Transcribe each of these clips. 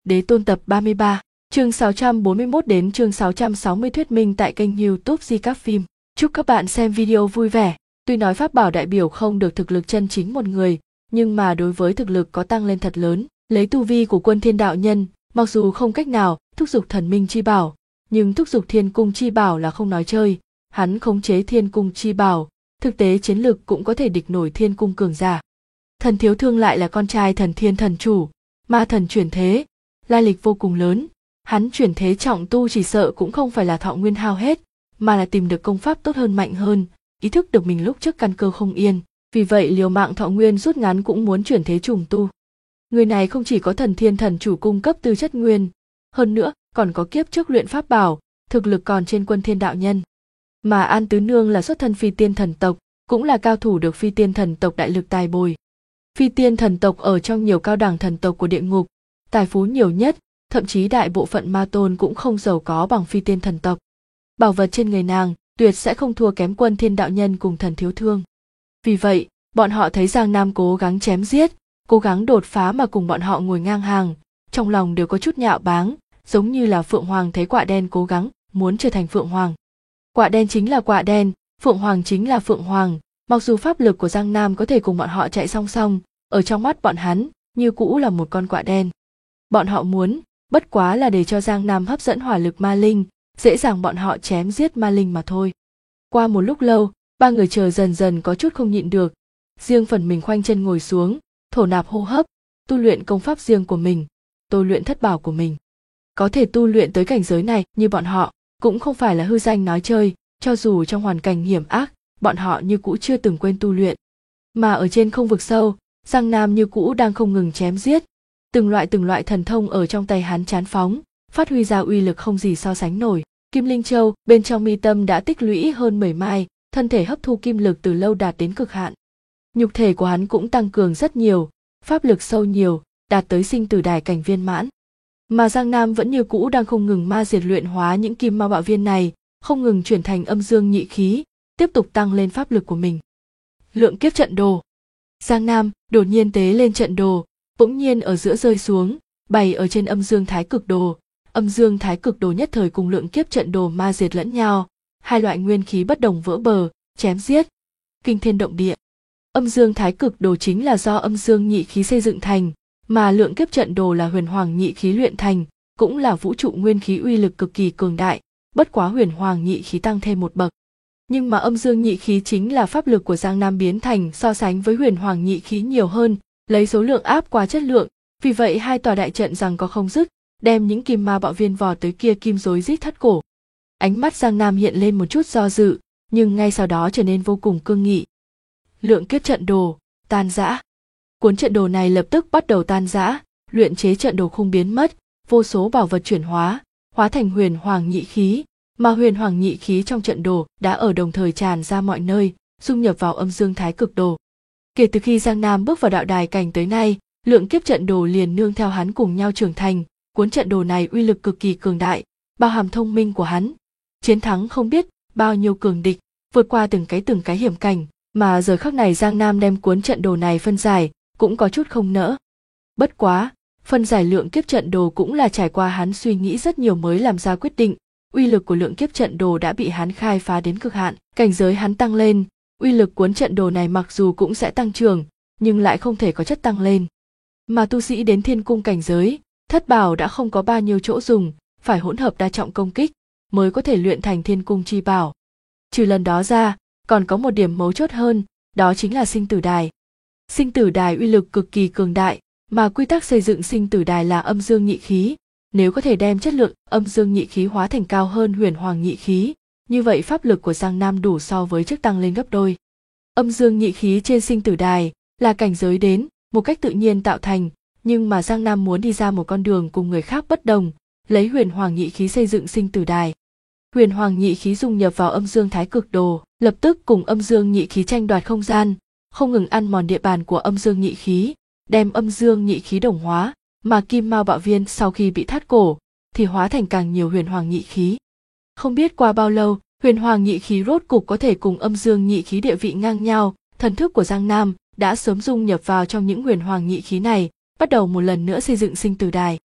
Đế Tôn tập 33, chương 641 đến chương 660 thuyết minh tại kênh YouTube Di Các Phim. Chúc các bạn xem video vui vẻ. Tuy nói pháp bảo đại biểu không được thực lực chân chính một người, nhưng mà đối với thực lực có tăng lên thật lớn. Lấy tu vi của Quân Thiên đạo nhân, mặc dù không cách nào thúc giục thần minh chi bảo, nhưng thúc giục thiên cung chi bảo là không nói chơi. Hắn khống chế thiên cung chi bảo, thực tế chiến lực cũng có thể địch nổi thiên cung cường giả. Thần Thiếu Thương lại là con trai Thần Thiên thần chủ, ma thần chuyển thế, lai lịch vô cùng lớn. Hắn chuyển thế trọng tu chỉ sợ cũng không phải là thọ nguyên hao hết, mà là tìm được công pháp tốt hơn mạnh hơn, ý thức được mình lúc trước căn cơ không yên, vì vậy liều mạng thọ nguyên rút ngắn cũng muốn chuyển thế trùng tu. Người này không chỉ có Thần Thiên thần chủ cung cấp tư chất nguyên, hơn nữa còn có kiếp trước luyện pháp bảo, thực lực còn trên Quân Thiên đạo nhân. Mà An Tứ Nương là xuất thân Phi Tiên thần tộc, cũng là cao thủ được Phi Tiên thần tộc đại lực tài bồi. Phi Tiên thần tộc ở trong nhiều cao đẳng thần tộc của địa ngục, tài phú nhiều nhất, thậm chí đại bộ phận ma tôn cũng không giàu có bằng Phi Tiên thần tộc. Bảo vật trên người nàng tuyệt sẽ không thua kém Quân Thiên đạo nhân cùng Thần Thiếu Thương. Vì vậy, bọn họ thấy Giang Nam cố gắng chém giết, cố gắng đột phá mà cùng bọn họ ngồi ngang hàng, trong lòng đều có chút nhạo báng, giống như là Phượng Hoàng thấy quạ đen cố gắng muốn trở thành Phượng Hoàng. Quạ đen chính là quạ đen, Phượng Hoàng chính là Phượng Hoàng, mặc dù pháp lực của Giang Nam có thể cùng bọn họ chạy song song, ở trong mắt bọn hắn như cũ là một con quạ đen. Bọn họ muốn bất quá là để cho Giang Nam hấp dẫn hỏa lực ma linh, dễ dàng bọn họ chém giết ma linh mà thôi. Qua một lúc lâu, ba người chờ dần dần có chút không nhịn được, riêng phần mình khoanh chân ngồi xuống, thổ nạp hô hấp, tu luyện công pháp riêng của mình, tôi luyện thất bảo của mình. Có thể tu luyện tới cảnh giới này như bọn họ cũng không phải là hư danh nói chơi, cho dù trong hoàn cảnh hiểm ác, bọn họ như cũ chưa từng quên tu luyện. Mà ở trên không vực sâu, Giang Nam như cũ đang không ngừng chém giết, từng loại thần thông ở trong tay hắn chán phóng, phát huy ra uy lực không gì so sánh nổi. Kim Linh Châu bên trong mi tâm đã tích lũy hơn 10 mai, thân thể hấp thu kim lực từ lâu đạt đến cực hạn. Nhục thể của hắn cũng tăng cường rất nhiều, pháp lực sâu nhiều, đạt tới sinh tử đài cảnh viên mãn. Mà Giang Nam vẫn như cũ đang không ngừng ma diệt luyện hóa những kim ma bạo viên này, không ngừng chuyển thành âm dương nhị khí, tiếp tục tăng lên pháp lực của mình. Lượng kiếp trận đồ. Giang Nam đột nhiên tế lên trận đồ, bỗng nhiên ở giữa rơi xuống, bày ở trên âm dương thái cực đồ. Âm dương thái cực đồ nhất thời cùng lượng kiếp trận đồ ma diệt lẫn nhau, hai loại nguyên khí bất đồng vỡ bờ, chém giết, kinh thiên động địa. Âm dương thái cực đồ chính là do âm dương nhị khí xây dựng thành, mà lượng kiếp trận đồ là huyền hoàng nhị khí luyện thành, cũng là vũ trụ nguyên khí uy lực cực kỳ cường đại, bất quá huyền hoàng nhị khí tăng thêm một bậc. Nhưng mà âm dương nhị khí chính là pháp lực của Giang Nam biến thành so sánh với huyền hoàng nhị khí nhiều hơn, lấy số lượng áp qua chất lượng, vì vậy hai tòa đại trận rằng có không dứt, đem những kim ma bạo viên vò tới kia kim rối rít thắt cổ. Ánh mắt Giang Nam hiện lên một chút do dự, nhưng ngay sau đó trở nên vô cùng cương nghị. Lượng kiếp trận đồ, tan rã. Cuốn trận đồ này lập tức bắt đầu tan rã, luyện chế trận đồ khung biến mất, vô số bảo vật chuyển hóa, hóa thành huyền hoàng nhị khí, mà huyền hoàng nhị khí trong trận đồ đã ở đồng thời tràn ra mọi nơi, dung nhập vào âm dương thái cực đồ. Kể từ khi Giang Nam bước vào đạo đài cảnh tới nay, lượng kiếp trận đồ liền nương theo hắn cùng nhau trưởng thành, cuốn trận đồ này uy lực cực kỳ cường đại, bao hàm thông minh của hắn, chiến thắng không biết bao nhiêu cường địch, vượt qua từng cái hiểm cảnh, mà giờ khắc này Giang Nam đem cuốn trận đồ này phân giải, cũng có chút không nỡ. Bất quá, phân giải lượng kiếp trận đồ cũng là trải qua hắn suy nghĩ rất nhiều mới làm ra quyết định, uy lực của lượng kiếp trận đồ đã bị hắn khai phá đến cực hạn, cảnh giới hắn tăng lên, uy lực cuốn trận đồ này mặc dù cũng sẽ tăng trưởng, nhưng lại không thể có chất tăng lên. Mà tu sĩ đến thiên cung cảnh giới, thất bảo đã không có bao nhiêu chỗ dùng, phải hỗn hợp đa trọng công kích mới có thể luyện thành thiên cung chi bảo. Trừ lần đó ra, còn có một điểm mấu chốt hơn, đó chính là sinh tử đài. Sinh tử đài uy lực cực kỳ cường đại, mà quy tắc xây dựng sinh tử đài là âm dương nhị khí, nếu có thể đem chất lượng âm dương nhị khí hóa thành cao hơn huyền hoàng nhị khí, như vậy pháp lực của Giang Nam đủ so với trước tăng lên gấp đôi. Âm dương nhị khí trên sinh tử đài là cảnh giới đến một cách tự nhiên tạo thành, nhưng mà Giang Nam muốn đi ra một con đường cùng người khác bất đồng, lấy huyền hoàng nhị khí xây dựng sinh tử đài. Huyền hoàng nhị khí dung nhập vào âm dương thái cực đồ, lập tức cùng âm dương nhị khí tranh đoạt không gian, không ngừng ăn mòn địa bàn của âm dương nhị khí, đem âm dương nhị khí đồng hóa, mà kim mao bạo viên sau khi bị thắt cổ thì hóa thành càng nhiều huyền hoàng nhị khí. Không biết qua bao lâu, huyền hoàng nhị khí rốt cục có thể cùng âm dương nhị khí địa vị ngang nhau, thần thức của Giang Nam đã sớm dung nhập vào trong những huyền hoàng nhị khí này, bắt đầu một lần nữa xây dựng sinh tử đài.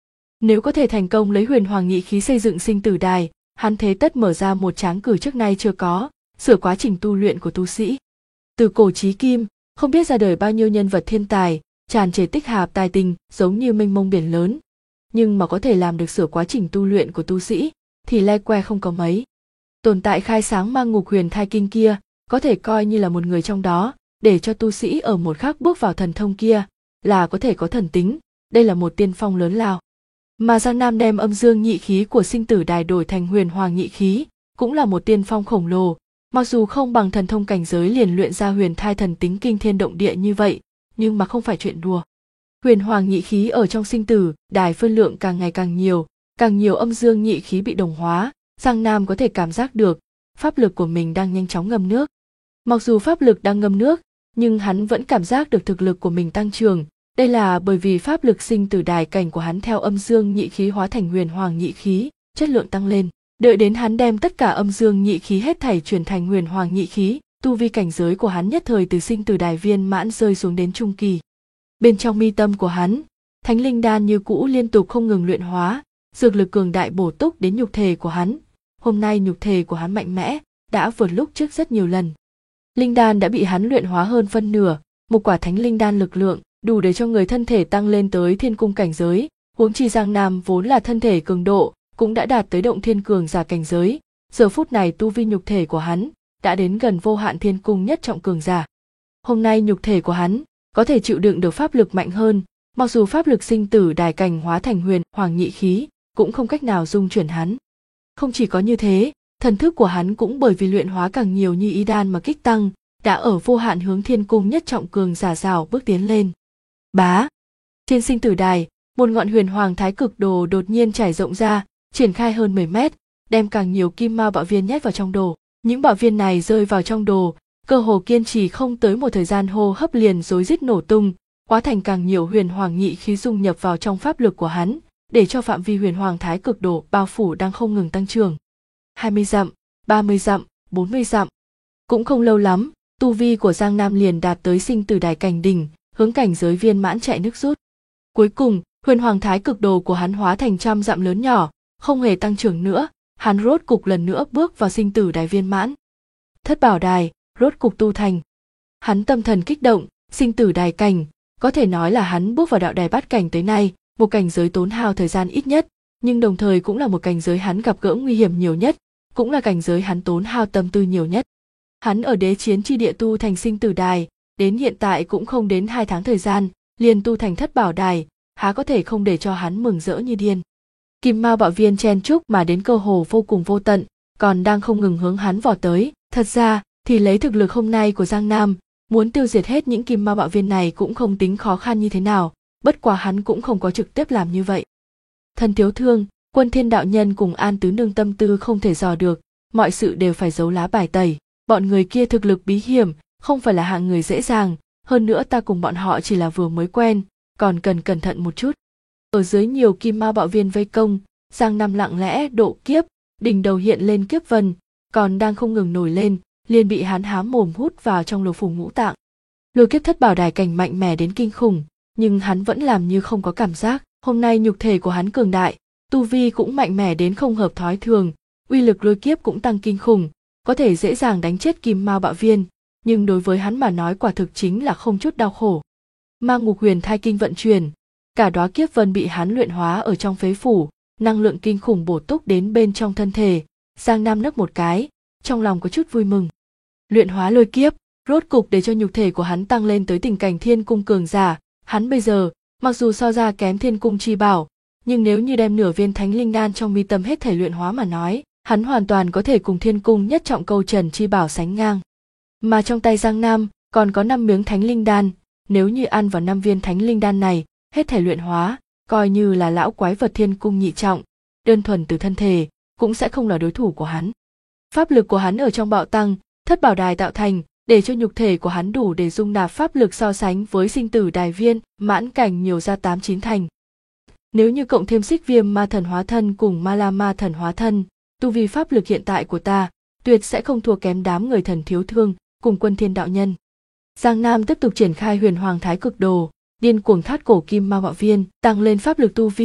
Nếu có thể thành công lấy huyền hoàng nhị khí xây dựng sinh tử đài, hắn thế tất mở ra một tráng cử trước nay chưa có, sửa quá trình tu luyện của tu sĩ. Từ cổ chí kim, không biết ra đời bao nhiêu nhân vật thiên tài, tràn trề tích hạp tài tình giống như mênh mông biển lớn. Nhưng mà có thể làm được sửa quá trình tu luyện của tu sĩ, thì le que không có mấy. Tồn tại khai sáng mang ngục huyền thai kinh kia, có thể coi như là một người trong đó, để cho tu sĩ ở một khắc bước vào thần thông kia, là có thể có thần tính, đây là một tiên phong lớn lao. Mà Giang Nam đem âm dương nhị khí của sinh tử đài đổi thành huyền hoàng nhị khí, cũng là một tiên phong khổng lồ, mặc dù không bằng thần thông cảnh giới liền luyện ra huyền thai thần tính kinh thiên động địa như vậy, nhưng mà không phải chuyện đùa. Huyền hoàng nhị khí ở trong sinh tử đài phân lượng càng ngày càng nhiều âm dương nhị khí bị đồng hóa, Giang Nam có thể cảm giác được pháp lực của mình đang nhanh chóng ngâm nước. Mặc dù pháp lực đang ngâm nước, nhưng hắn vẫn cảm giác được thực lực của mình tăng trưởng. Đây là bởi vì pháp lực sinh tử đài cảnh của hắn theo âm dương nhị khí hóa thành huyền hoàng nhị khí, chất lượng tăng lên. Đợi đến hắn đem tất cả âm dương nhị khí hết thảy chuyển thành huyền hoàng nhị khí, tu vi cảnh giới của hắn nhất thời từ sinh tử đài viên mãn rơi xuống đến trung kỳ. Bên trong mi tâm của hắn, thánh linh đan như cũ liên tục không ngừng luyện hóa, dược lực cường đại bổ túc đến nhục thể của hắn. Hôm nay nhục thể của hắn mạnh mẽ, đã vượt lúc trước rất nhiều lần. Linh đan đã bị hắn luyện hóa hơn phân nửa, một quả thánh linh đan lực lượng đủ để cho người thân thể tăng lên tới thiên cung cảnh giới, huống chi Giang Nam vốn là thân thể cường độ, cũng đã đạt tới động thiên cường giả cảnh giới, giờ phút này tu vi nhục thể của hắn đã đến gần vô hạn thiên cung nhất trọng cường giả. Hôm nay nhục thể của hắn có thể chịu đựng được pháp lực mạnh hơn, mặc dù pháp lực sinh tử đài cảnh hóa thành huyền hoàng nhị khí, cũng không cách nào dung chuyển hắn. Không chỉ có như thế, thần thức của hắn cũng bởi vì luyện hóa càng nhiều như ý đan mà kích tăng, đã ở vô hạn hướng thiên cung nhất trọng cường giả rào bước tiến lên. Bá! Trên sinh tử đài, một ngọn huyền hoàng thái cực đồ đột nhiên trải rộng ra, triển khai hơn 10 mét, đem càng nhiều kim mao bạo viên nhét vào trong đồ. Những bạo viên này rơi vào trong đồ, cơ hồ kiên trì không tới một thời gian hô hấp liền rối rít nổ tung, hóa thành càng nhiều huyền hoàng nhị khí dung nhập vào trong pháp lực của hắn, để cho phạm vi huyền hoàng thái cực đồ bao phủ đang không ngừng tăng trưởng. 20 dặm, 30 dặm, 40 dặm. Cũng không lâu lắm, tu vi của Giang Nam liền đạt tới sinh tử đài cảnh đỉnh, hướng cảnh giới viên mãn chạy nước rút. Cuối cùng, huyền hoàng thái cực đồ của hắn hóa thành trăm dặm lớn nhỏ, không hề tăng trưởng nữa, hắn rốt cục lần nữa bước vào sinh tử đài viên mãn. Thất bảo đài, rốt cục tu thành. Hắn tâm thần kích động, sinh tử đài cảnh, có thể nói là hắn bước vào đạo đài bát cảnh tới nay, một cảnh giới tốn hao thời gian ít nhất, nhưng đồng thời cũng là một cảnh giới hắn gặp gỡ nguy hiểm nhiều nhất, cũng là cảnh giới hắn tốn hao tâm tư nhiều nhất. Hắn ở đế chiến chi địa tu thành sinh tử đài, đến hiện tại cũng không đến 2 tháng thời gian, liền tu thành thất bảo đài, há có thể không để cho hắn mừng rỡ như điên. Kim mao bạo viên chen chúc mà đến cơ hồ vô cùng vô tận, còn đang không ngừng hướng hắn vọt tới. Thật ra, thì lấy thực lực hôm nay của Giang Nam, muốn tiêu diệt hết những kim mao bạo viên này cũng không tính khó khăn như thế nào, bất quá hắn cũng không có trực tiếp làm như vậy. Thần thiếu thương, Quân Thiên đạo nhân cùng An Tứ Nương tâm tư không thể dò được, mọi sự đều phải giấu lá bài tẩy. Bọn người kia thực lực bí hiểm, không phải là hạng người dễ dàng, hơn nữa ta cùng bọn họ chỉ là vừa mới quen, còn cần cẩn thận một chút. Ở dưới nhiều kim mao bạo viên vây công, Giang Nam lặng lẽ độ kiếp, đỉnh đầu hiện lên kiếp vân, còn đang không ngừng nổi lên, liền bị hắn há mồm hút vào trong lục phủ ngũ tạng. Lôi kiếp thất bảo đài cảnh mạnh mẽ đến kinh khủng, nhưng hắn vẫn làm như không có cảm giác. Hôm nay nhục thể của hắn cường đại, tu vi cũng mạnh mẽ đến không hợp thói thường, uy lực lôi kiếp cũng tăng kinh khủng, có thể dễ dàng đánh chết kim mao bạo viên, nhưng đối với hắn mà nói quả thực chính là không chút đau khổ. Mang ngục huyền thai kinh vận chuyển, cả đóa kiếp vân bị hắn luyện hóa ở trong phế phủ, năng lượng kinh khủng bổ túc đến bên trong thân thể. Giang Nam nấc một cái, trong lòng có chút vui mừng. Luyện hóa lôi kiếp, rốt cục để cho nhục thể của hắn tăng lên tới tình cảnh thiên cung cường giả. Hắn bây giờ, mặc dù so ra kém thiên cung chi bảo, nhưng nếu như đem nửa viên thánh linh đan trong mi tâm hết thể luyện hóa mà nói, hắn hoàn toàn có thể cùng thiên cung nhất trọng câu trần chi bảo sánh ngang. Mà trong tay Giang Nam còn có 5 miếng thánh linh đan, nếu như ăn vào 5 viên thánh linh đan này, hết thể luyện hóa, coi như là lão quái vật thiên cung nhị trọng, đơn thuần từ thân thể, cũng sẽ không là đối thủ của hắn. Pháp lực của hắn ở trong bạo tăng, thất bảo đài tạo thành, để cho nhục thể của hắn đủ để dung nạp pháp lực so sánh với sinh tử đài viên, mãn cảnh nhiều ra 8-9 thành. Nếu như cộng thêm xích viêm ma thần hóa thân cùng ma la ma thần hóa thân, tu vi pháp lực hiện tại của ta, tuyệt sẽ không thua kém đám người thần thiếu thương, cùng Quân Thiên đạo nhân. Giang Nam tiếp tục triển khai huyền hoàng thái cực đồ, điên cuồng thắt cổ kim ma bạo viên, tăng lên pháp lực tu vi,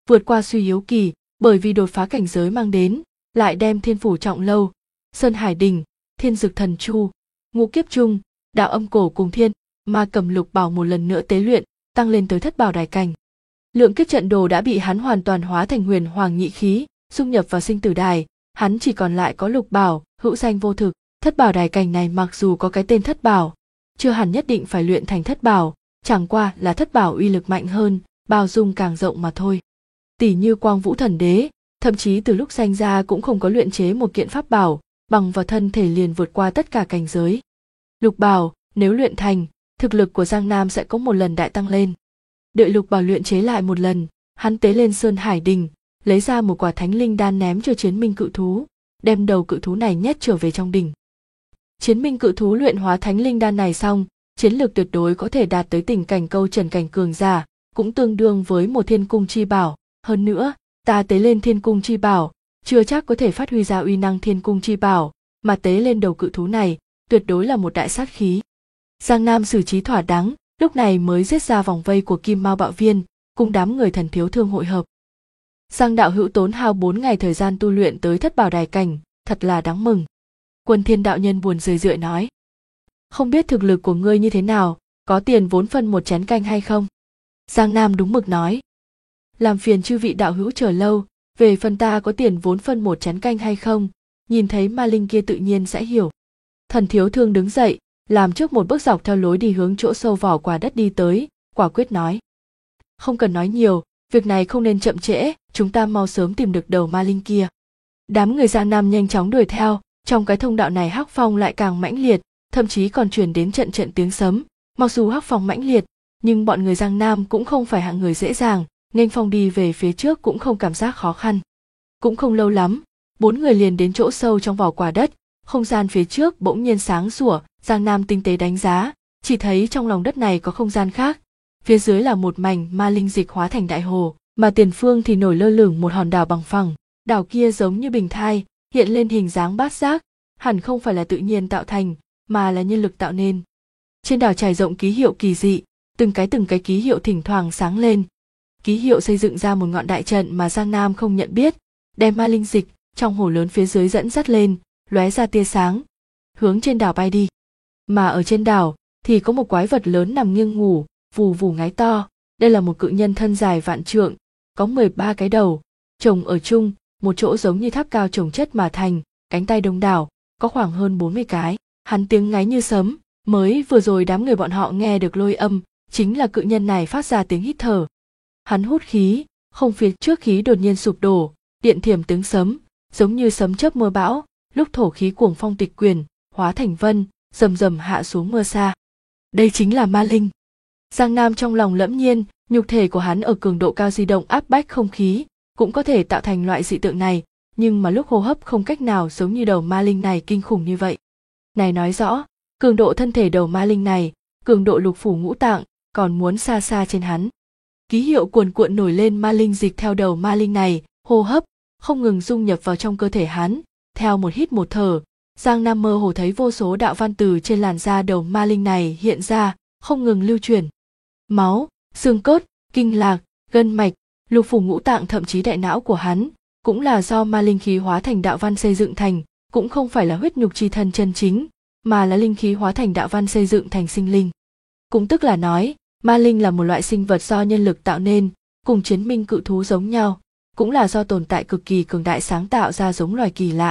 vượt qua suy yếu kỳ, bởi vì đột phá cảnh giới mang đến, lại đem Thiên Phủ Trọng Lâu, Sơn Hải Đình, Thiên Dực Thần Chu, Ngũ Kiếp Trung, Đạo Âm Cổ cùng Thiên Ma Cầm Lục Bảo một lần nữa tế luyện, tăng lên tới Thất Bảo Đài cảnh. Lượng kiếp trận đồ đã bị hắn hoàn toàn hóa thành Huyền Hoàng nhị khí, dung nhập vào Sinh Tử Đài, hắn chỉ còn lại có Lục Bảo, hữu danh vô thực. Thất Bảo Đài cảnh này mặc dù có cái tên Thất Bảo, chưa hẳn nhất định phải luyện thành Thất Bảo, chẳng qua là Thất Bảo uy lực mạnh hơn, bao dung càng rộng mà thôi. Tỷ như Quang Vũ Thần Đế, thậm chí từ lúc sinh ra cũng không có luyện chế một kiện pháp bảo, bằng vào thân thể liền vượt qua tất cả cảnh giới. Lục Bảo, nếu luyện thành, thực lực của Giang Nam sẽ có một lần đại tăng lên. Đợi Lục Bảo luyện chế lại một lần, hắn tế lên Sơn Hải Đình, lấy ra một quả Thánh Linh Đan ném cho Chiến Minh Cự Thú, đem đầu cự thú này nhét trở về trong đỉnh. Chiến Minh Cự Thú luyện hóa Thánh Linh Đan này xong, chiến lược tuyệt đối có thể đạt tới tình cảnh câu trần cảnh cường giả, cũng tương đương với một Thiên Cung chi bảo. Hơn nữa, ta tế lên Thiên Cung chi bảo, chưa chắc có thể phát huy ra uy năng Thiên Cung chi bảo, mà tế lên đầu cự thú này, tuyệt đối là một đại sát khí. Giang Nam xử trí thỏa đáng, lúc này mới giết ra vòng vây của Kim Mao Bạo Viên, cùng đám người Thần Thiếu Thương hội hợp. Giang đạo hữu tốn hao 4 ngày thời gian tu luyện tới Thất Bảo Đài cảnh, thật là đáng mừng. Quân Thiên đạo nhân buồn rười rượi nói. Không biết thực lực của ngươi như thế nào, có tiền vốn phân một chén canh hay không? Giang Nam đúng mực nói. Làm phiền chư vị đạo hữu chờ lâu, về phần ta có tiền vốn phân một chén canh hay không, nhìn thấy ma linh kia tự nhiên sẽ hiểu. Thần Thiếu Thương đứng dậy, làm trước một bước dọc theo lối đi hướng chỗ sâu vỏ quả đất đi tới, quả quyết nói. Không cần nói nhiều, việc này không nên chậm trễ, chúng ta mau sớm tìm được đầu ma linh kia. Đám người Giang Nam nhanh chóng đuổi theo, trong cái thông đạo này hắc phong lại càng mãnh liệt, thậm chí còn truyền đến trận trận tiếng sấm. Mặc dù hắc phong mãnh liệt, nhưng bọn người Giang Nam cũng không phải hạng người dễ dàng, nghênh phong đi về phía trước cũng không cảm giác khó khăn. Cũng không lâu lắm, 4 người liền đến chỗ sâu trong vỏ quả đất, không gian phía trước bỗng nhiên sáng sủa. Giang Nam tinh tế đánh giá, chỉ thấy trong lòng đất này có không gian khác, phía dưới là một mảnh ma linh dịch hóa thành đại hồ, mà tiền phương thì nổi lơ lửng một hòn đảo bằng phẳng. Đảo kia giống như bình thai, hiện lên hình dáng bát giác, hẳn không phải là tự nhiên tạo thành, mà là nhân lực tạo nên. Trên đảo trải rộng ký hiệu kỳ dị, từng cái ký hiệu thỉnh thoảng sáng lên. Ký hiệu xây dựng ra một ngọn đại trận mà Giang Nam không nhận biết, đem ma linh dịch trong hồ lớn phía dưới dẫn dắt lên, lóe ra tia sáng, hướng trên đảo bay đi. Mà ở trên đảo thì có một quái vật lớn nằm nghiêng ngủ, vù vù ngáy to. Đây là một cự nhân thân dài vạn trượng, có 13 cái đầu, chồng ở chung, một chỗ giống như tháp cao chồng chất mà thành, cánh tay đông đảo, có khoảng hơn 40 cái. Hắn tiếng ngáy như sấm, mới vừa rồi đám người bọn họ nghe được lôi âm, chính là cự nhân này phát ra tiếng hít thở. Hắn hút khí, không phía trước khí đột nhiên sụp đổ, điện thiểm tiếng sấm, giống như sấm chớp mưa bão, lúc thổ khí cuồng phong tịch quyền, hóa thành vân, rầm rầm hạ xuống mưa xa. Đây chính là ma linh. Giang Nam trong lòng lẫm nhiên, nhục thể của hắn ở cường độ cao di động áp bách không khí, cũng có thể tạo thành loại dị tượng này, nhưng mà lúc hô hấp không cách nào giống như đầu ma linh này kinh khủng như vậy. Này nói rõ, cường độ thân thể đầu ma linh này, cường độ lục phủ ngũ tạng, còn muốn xa xa trên hắn. Ký hiệu cuồn cuộn nổi lên ma linh dịch theo đầu ma linh này, hô hấp, không ngừng dung nhập vào trong cơ thể hắn, theo một hít một thở. Giang Nam mơ hồ thấy vô số đạo văn từ trên làn da đầu ma linh này hiện ra, không ngừng lưu chuyển. Máu, xương cốt, kinh lạc, gân mạch, lục phủ ngũ tạng thậm chí đại não của hắn, cũng là do ma linh khí hóa thành đạo văn xây dựng thành, cũng không phải là huyết nhục chi thân chân chính, mà là linh khí hóa thành đạo văn xây dựng thành sinh linh. Cũng tức là nói, ma linh là một loại sinh vật do nhân lực tạo nên, cùng Chiến Minh Cự Thú giống nhau, cũng là do tồn tại cực kỳ cường đại sáng tạo ra giống loài kỳ lạ.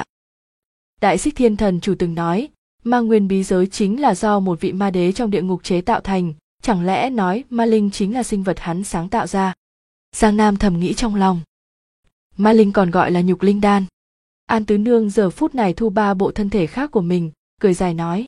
Đại Xích Thiên Thần chủ từng nói, ma nguyên bí giới chính là do một vị ma đế trong địa ngục chế tạo thành, chẳng lẽ nói ma linh chính là sinh vật hắn sáng tạo ra? Giang Nam thầm nghĩ trong lòng. Ma linh còn gọi là nhục linh đan. An Tứ Nương giờ phút này thu 3 bộ thân thể khác của mình, cười dài nói.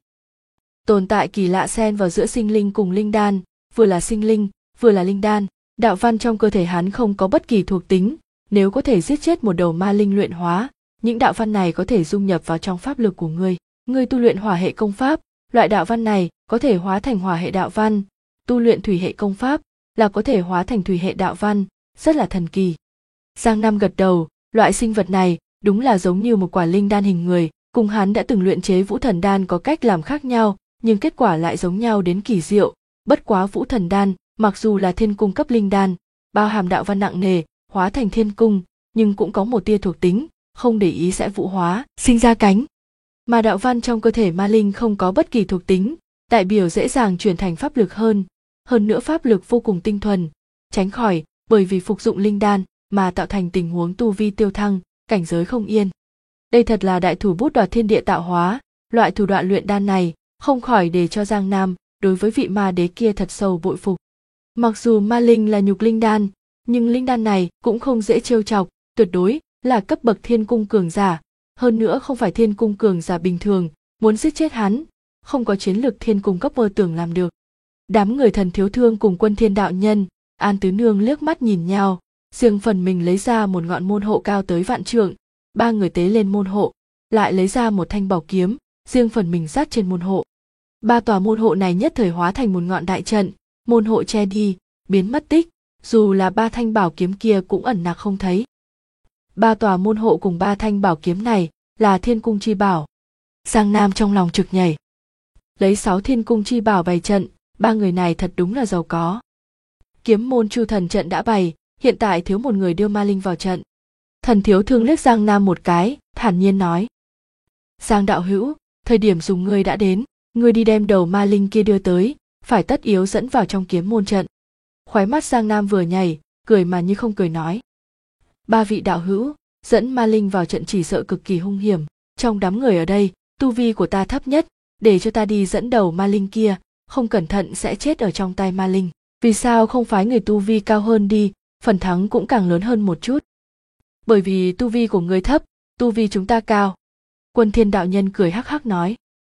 Tồn tại kỳ lạ xen vào giữa sinh linh cùng linh đan, vừa là sinh linh, vừa là linh đan. Đạo văn trong cơ thể hắn không có bất kỳ thuộc tính, nếu có thể giết chết một đầu ma linh luyện hóa, những đạo văn này có thể dung nhập vào trong pháp lực của ngươi. Ngươi tu luyện hỏa hệ công pháp, loại đạo văn này có thể hóa thành hỏa hệ đạo văn, tu luyện thủy hệ công pháp là có thể hóa thành thủy hệ đạo văn, rất là thần kỳ. Giang Nam gật đầu, loại sinh vật này đúng là giống như một quả linh đan hình người, cùng hắn đã từng luyện chế Vũ Thần Đan có cách làm khác nhau, nhưng kết quả lại giống nhau đến kỳ diệu. Bất quá Vũ Thần Đan, mặc dù là thiên cung cấp linh đan, bao hàm đạo văn nặng nề, hóa thành thiên cung, nhưng cũng có một tia thuộc tính, không để ý sẽ vũ hóa, sinh ra cánh. Mà đạo văn trong cơ thể ma linh không có bất kỳ thuộc tính, đại biểu dễ dàng chuyển thành pháp lực hơn nữa pháp lực vô cùng tinh thuần, tránh khỏi bởi vì phục dụng linh đan mà tạo thành tình huống tu vi tiêu thăng, cảnh giới không yên. Đây thật là đại thủ bút đoạt thiên địa tạo hóa, loại thủ đoạn luyện đan này không khỏi để cho Giang Nam đối với vị ma đế kia thật sâu bội phục. Mặc dù ma linh là nhục linh đan, nhưng linh đan này cũng không dễ trêu chọc, tuyệt đối là cấp bậc thiên cung cường giả, hơn nữa không phải thiên cung cường giả bình thường, muốn giết chết hắn, không có chiến lực thiên cung cấp mơ tưởng làm được. Đám người Thần Thiếu Thương cùng Quân Thiên đạo nhân, An Tứ Nương liếc mắt nhìn nhau, riêng phần mình lấy ra một ngọn môn hộ cao tới vạn trượng, ba người tế lên môn hộ, lại lấy ra một thanh bảo kiếm, riêng phần mình dắt trên môn hộ. Ba tòa môn hộ này nhất thời hóa thành một ngọn đại trận, môn hộ che đi, biến mất tích, dù là ba thanh bảo kiếm kia cũng ẩn nặc không thấy. Ba tòa môn hộ cùng ba thanh bảo kiếm này là thiên cung chi bảo. Giang Nam trong lòng trực nhảy. Lấy 6 thiên cung chi bảo bày trận, ba người này thật đúng là giàu có. Kiếm môn Chu Thần trận đã bày, hiện tại thiếu một người đưa ma linh vào trận. Thần Thiếu Thương liếc Giang Nam một cái, thản nhiên nói: Giang đạo hữu, thời điểm dùng ngươi đã đến, ngươi đi đem đầu ma linh kia đưa tới, phải tất yếu dẫn vào trong kiếm môn trận. Khóe mắt Giang Nam vừa nhảy, cười mà như không cười nói: Ba vị đạo hữu, dẫn ma linh vào trận chỉ sợ cực kỳ hung hiểm, trong đám người ở đây, tu vi của ta thấp nhất, để cho ta đi dẫn đầu ma linh kia, không cẩn thận sẽ chết ở trong tay ma linh. Vì sao không phái người tu vi cao hơn đi, phần thắng cũng càng lớn hơn một chút. Bởi vì tu vi của ngươi thấp, tu vi chúng ta cao. Quân Thiên đạo nhân cười hắc hắc nói: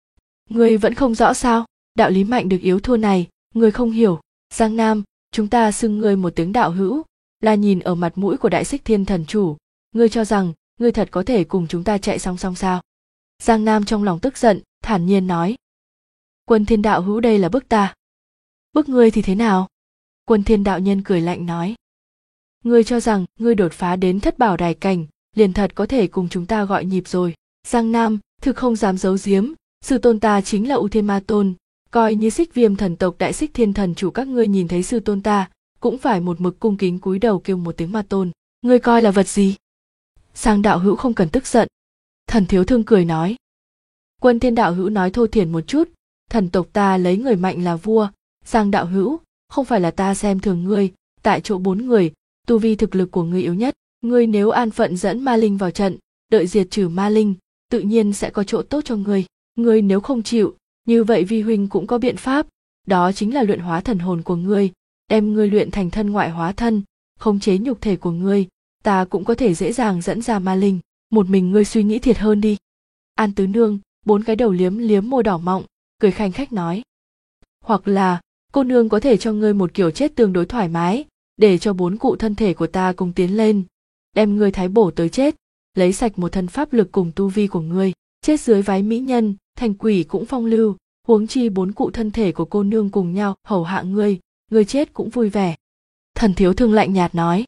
Ngươi vẫn không rõ sao, đạo lý mạnh được yếu thua này, ngươi không hiểu. Giang Nam, chúng ta xưng ngươi một tiếng đạo hữu, là nhìn ở mặt mũi của Đại Xích Thiên Thần Chủ, ngươi cho rằng ngươi thật có thể cùng chúng ta chạy song song sao? Giang Nam trong lòng tức giận, thản nhiên nói: Quân Thiên đạo hữu đây là bức ta. Bức ngươi thì thế nào? Quân Thiên đạo nhân cười lạnh nói: Ngươi cho rằng ngươi đột phá đến thất bảo đài cảnh, liền thật có thể cùng chúng ta gọi nhịp rồi. Giang Nam, thực không dám giấu giếm, sư tôn ta chính là U Thiên Ma Tôn, coi như Xích Viêm thần tộc Đại Xích Thiên Thần Chủ các ngươi nhìn thấy sư tôn ta, cũng phải một mực cung kính cúi đầu kêu một tiếng Ma Tôn. Ngươi coi là vật gì? Giang đạo hữu không cần tức giận. Thần Thiếu Thương cười nói: Quân Thiên đạo hữu nói thô thiển một chút, thần tộc ta lấy người mạnh là vua. Giang đạo hữu, không phải là ta xem thường ngươi, tại chỗ 4 người, tu vi thực lực của ngươi yếu nhất, ngươi nếu an phận dẫn ma linh vào trận, đợi diệt trừ ma linh, tự nhiên sẽ có chỗ tốt cho ngươi. Ngươi nếu không chịu, như vậy vi huynh cũng có biện pháp, đó chính là luyện hóa thần hồn của ngươi, đem ngươi luyện thành thân ngoại hóa thân, khống chế nhục thể của ngươi, ta cũng có thể dễ dàng dẫn ra ma linh, một mình ngươi suy nghĩ thiệt hơn đi. An Tứ Nương, 4 cái đầu liếm liếm môi đỏ mọng, cười khanh khách nói: Hoặc là cô nương có thể cho ngươi một kiểu chết tương đối thoải mái, để cho 4 cụ thân thể của ta cùng tiến lên, đem ngươi thái bổ tới chết, lấy sạch một thân pháp lực cùng tu vi của ngươi, chết dưới váy mỹ nhân, thành quỷ cũng phong lưu, huống chi 4 cụ thân thể của cô nương cùng nhau hầu hạ ngươi chết cũng vui vẻ. Thần Thiếu Thương lạnh nhạt nói: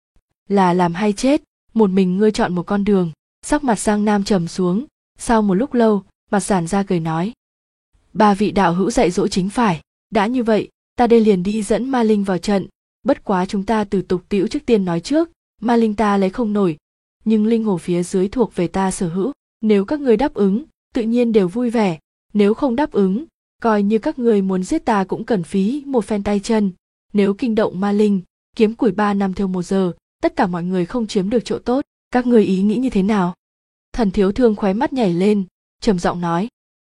Là làm hay chết, một mình ngươi chọn một con đường. Sắc mặt Giang Nam trầm xuống, sau một lúc lâu, mặt giãn ra cười nói: Ba vị đạo hữu dạy dỗ chính phải, đã như vậy, ta đây liền đi dẫn ma linh vào trận, bất quá chúng ta từ tục tĩu trước tiên nói trước, ma linh ta lấy không nổi, nhưng linh hồ phía dưới thuộc về ta sở hữu, nếu các ngươi đáp ứng, tự nhiên đều vui vẻ, nếu không đáp ứng, coi như các ngươi muốn giết ta cũng cần phí một phen tay chân, nếu kinh động ma linh, kiếm củi 3 năm thiêu 1 giờ, tất cả mọi người không chiếm được chỗ tốt, các ngươi ý nghĩ như thế nào? Thần Thiếu Thương khóe mắt nhảy lên, trầm giọng nói: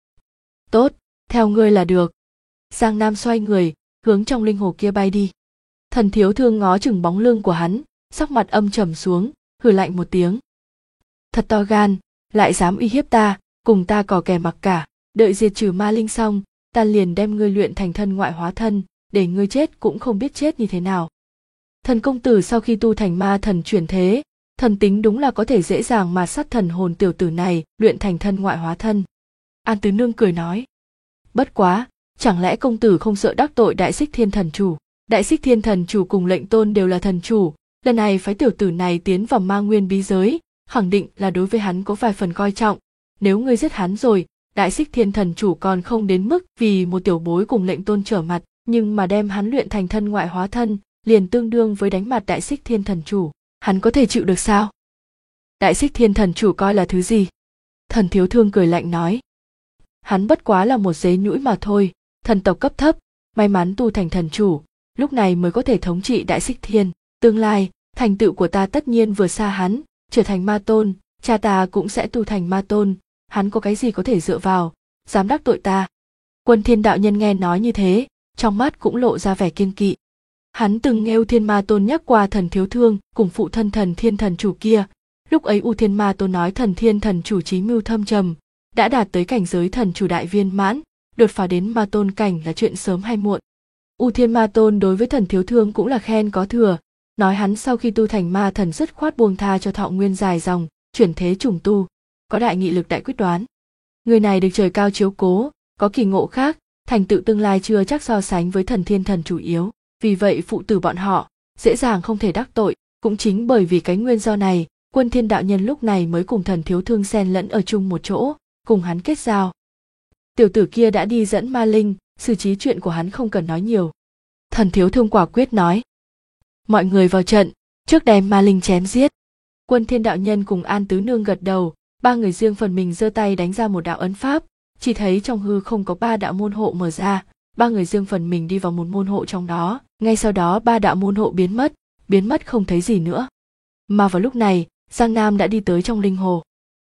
Tốt, theo ngươi là được. Giang Nam xoay người, hướng trong linh hồ kia bay đi. Thần Thiếu Thương ngó chừng bóng lưng của hắn, sắc mặt âm trầm xuống, hừ lạnh một tiếng: Thật to gan, lại dám uy hiếp ta, cùng ta cò kè mặc cả, đợi diệt trừ ma linh xong, ta liền đem ngươi luyện thành thân ngoại hóa thân, để ngươi chết cũng không biết chết như thế nào. Thần công tử sau khi tu thành ma thần chuyển thế, thần tính đúng là có thể dễ dàng mà sát thần hồn tiểu tử này luyện thành thân ngoại hóa thân. An Tứ Nương cười nói: Bất quá, chẳng lẽ công tử không sợ đắc tội Đại Xích Thiên Thần Chủ? Đại Xích Thiên Thần Chủ cùng lệnh tôn đều là thần chủ, lần này phái tiểu tử này tiến vào ma nguyên bí giới, khẳng định là đối với hắn có vài phần coi trọng. Nếu ngươi giết hắn rồi, Đại Xích Thiên Thần Chủ còn không đến mức vì một tiểu bối cùng lệnh tôn trở mặt, nhưng mà đem hắn luyện thành thân ngoại hóa thân, liền tương đương với đánh mặt Đại Xích Thiên Thần Chủ. Hắn có thể chịu được sao? Đại Xích Thiên thần chủ coi là thứ gì? Thần Thiếu Thương cười lạnh nói. Hắn bất quá là một dế nhũi mà thôi, thần tộc cấp thấp, may mắn tu thành thần chủ, lúc này mới có thể thống trị Đại Xích Thiên. Tương lai, thành tựu của ta tất nhiên vượt xa hắn, trở thành ma tôn, cha ta cũng sẽ tu thành ma tôn, hắn có cái gì có thể dựa vào, dám đắc tội ta. Quân Thiên đạo nhân nghe nói như thế, trong mắt cũng lộ ra vẻ kiêng kỵ. Hắn từng nghe U Thiên Ma Tôn nhắc qua thần Thiếu Thương cùng phụ thân thần Thiên thần chủ kia, lúc ấy U Thiên Ma Tôn nói thần Thiên thần chủ chí mưu thâm trầm, đã đạt tới cảnh giới thần chủ đại viên mãn, đột phá đến ma tôn cảnh là chuyện sớm hay muộn. U Thiên Ma Tôn đối với thần Thiếu Thương cũng là khen có thừa, nói hắn sau khi tu thành ma thần dứt khoát buông tha cho thọ nguyên dài dòng, chuyển thế trùng tu, có đại nghị lực đại quyết đoán. Người này được trời cao chiếu cố, có kỳ ngộ khác, thành tựu tương lai chưa chắc so sánh với thần Thiên thần chủ yếu, vì vậy phụ tử bọn họ dễ dàng không thể đắc tội, cũng chính bởi vì cái nguyên do này, Quân Thiên đạo nhân lúc này mới cùng thần Thiếu Thương xen lẫn ở chung một chỗ, cùng hắn kết giao. Tiểu tử kia đã đi dẫn ma linh, xử trí chuyện của hắn không cần nói nhiều. Thần Thiếu Thương quả quyết nói. Mọi người vào trận, trước đem ma linh chém giết. Quân Thiên đạo nhân cùng An Tứ Nương gật đầu, ba người riêng phần mình giơ tay đánh ra một đạo ấn pháp, chỉ thấy trong hư không có ba đạo môn hộ mở ra, ba người riêng phần mình đi vào một môn hộ trong đó, ngay sau đó ba đạo môn hộ biến mất không thấy gì nữa. Mà vào lúc này, Giang Nam đã đi tới trong linh hồ.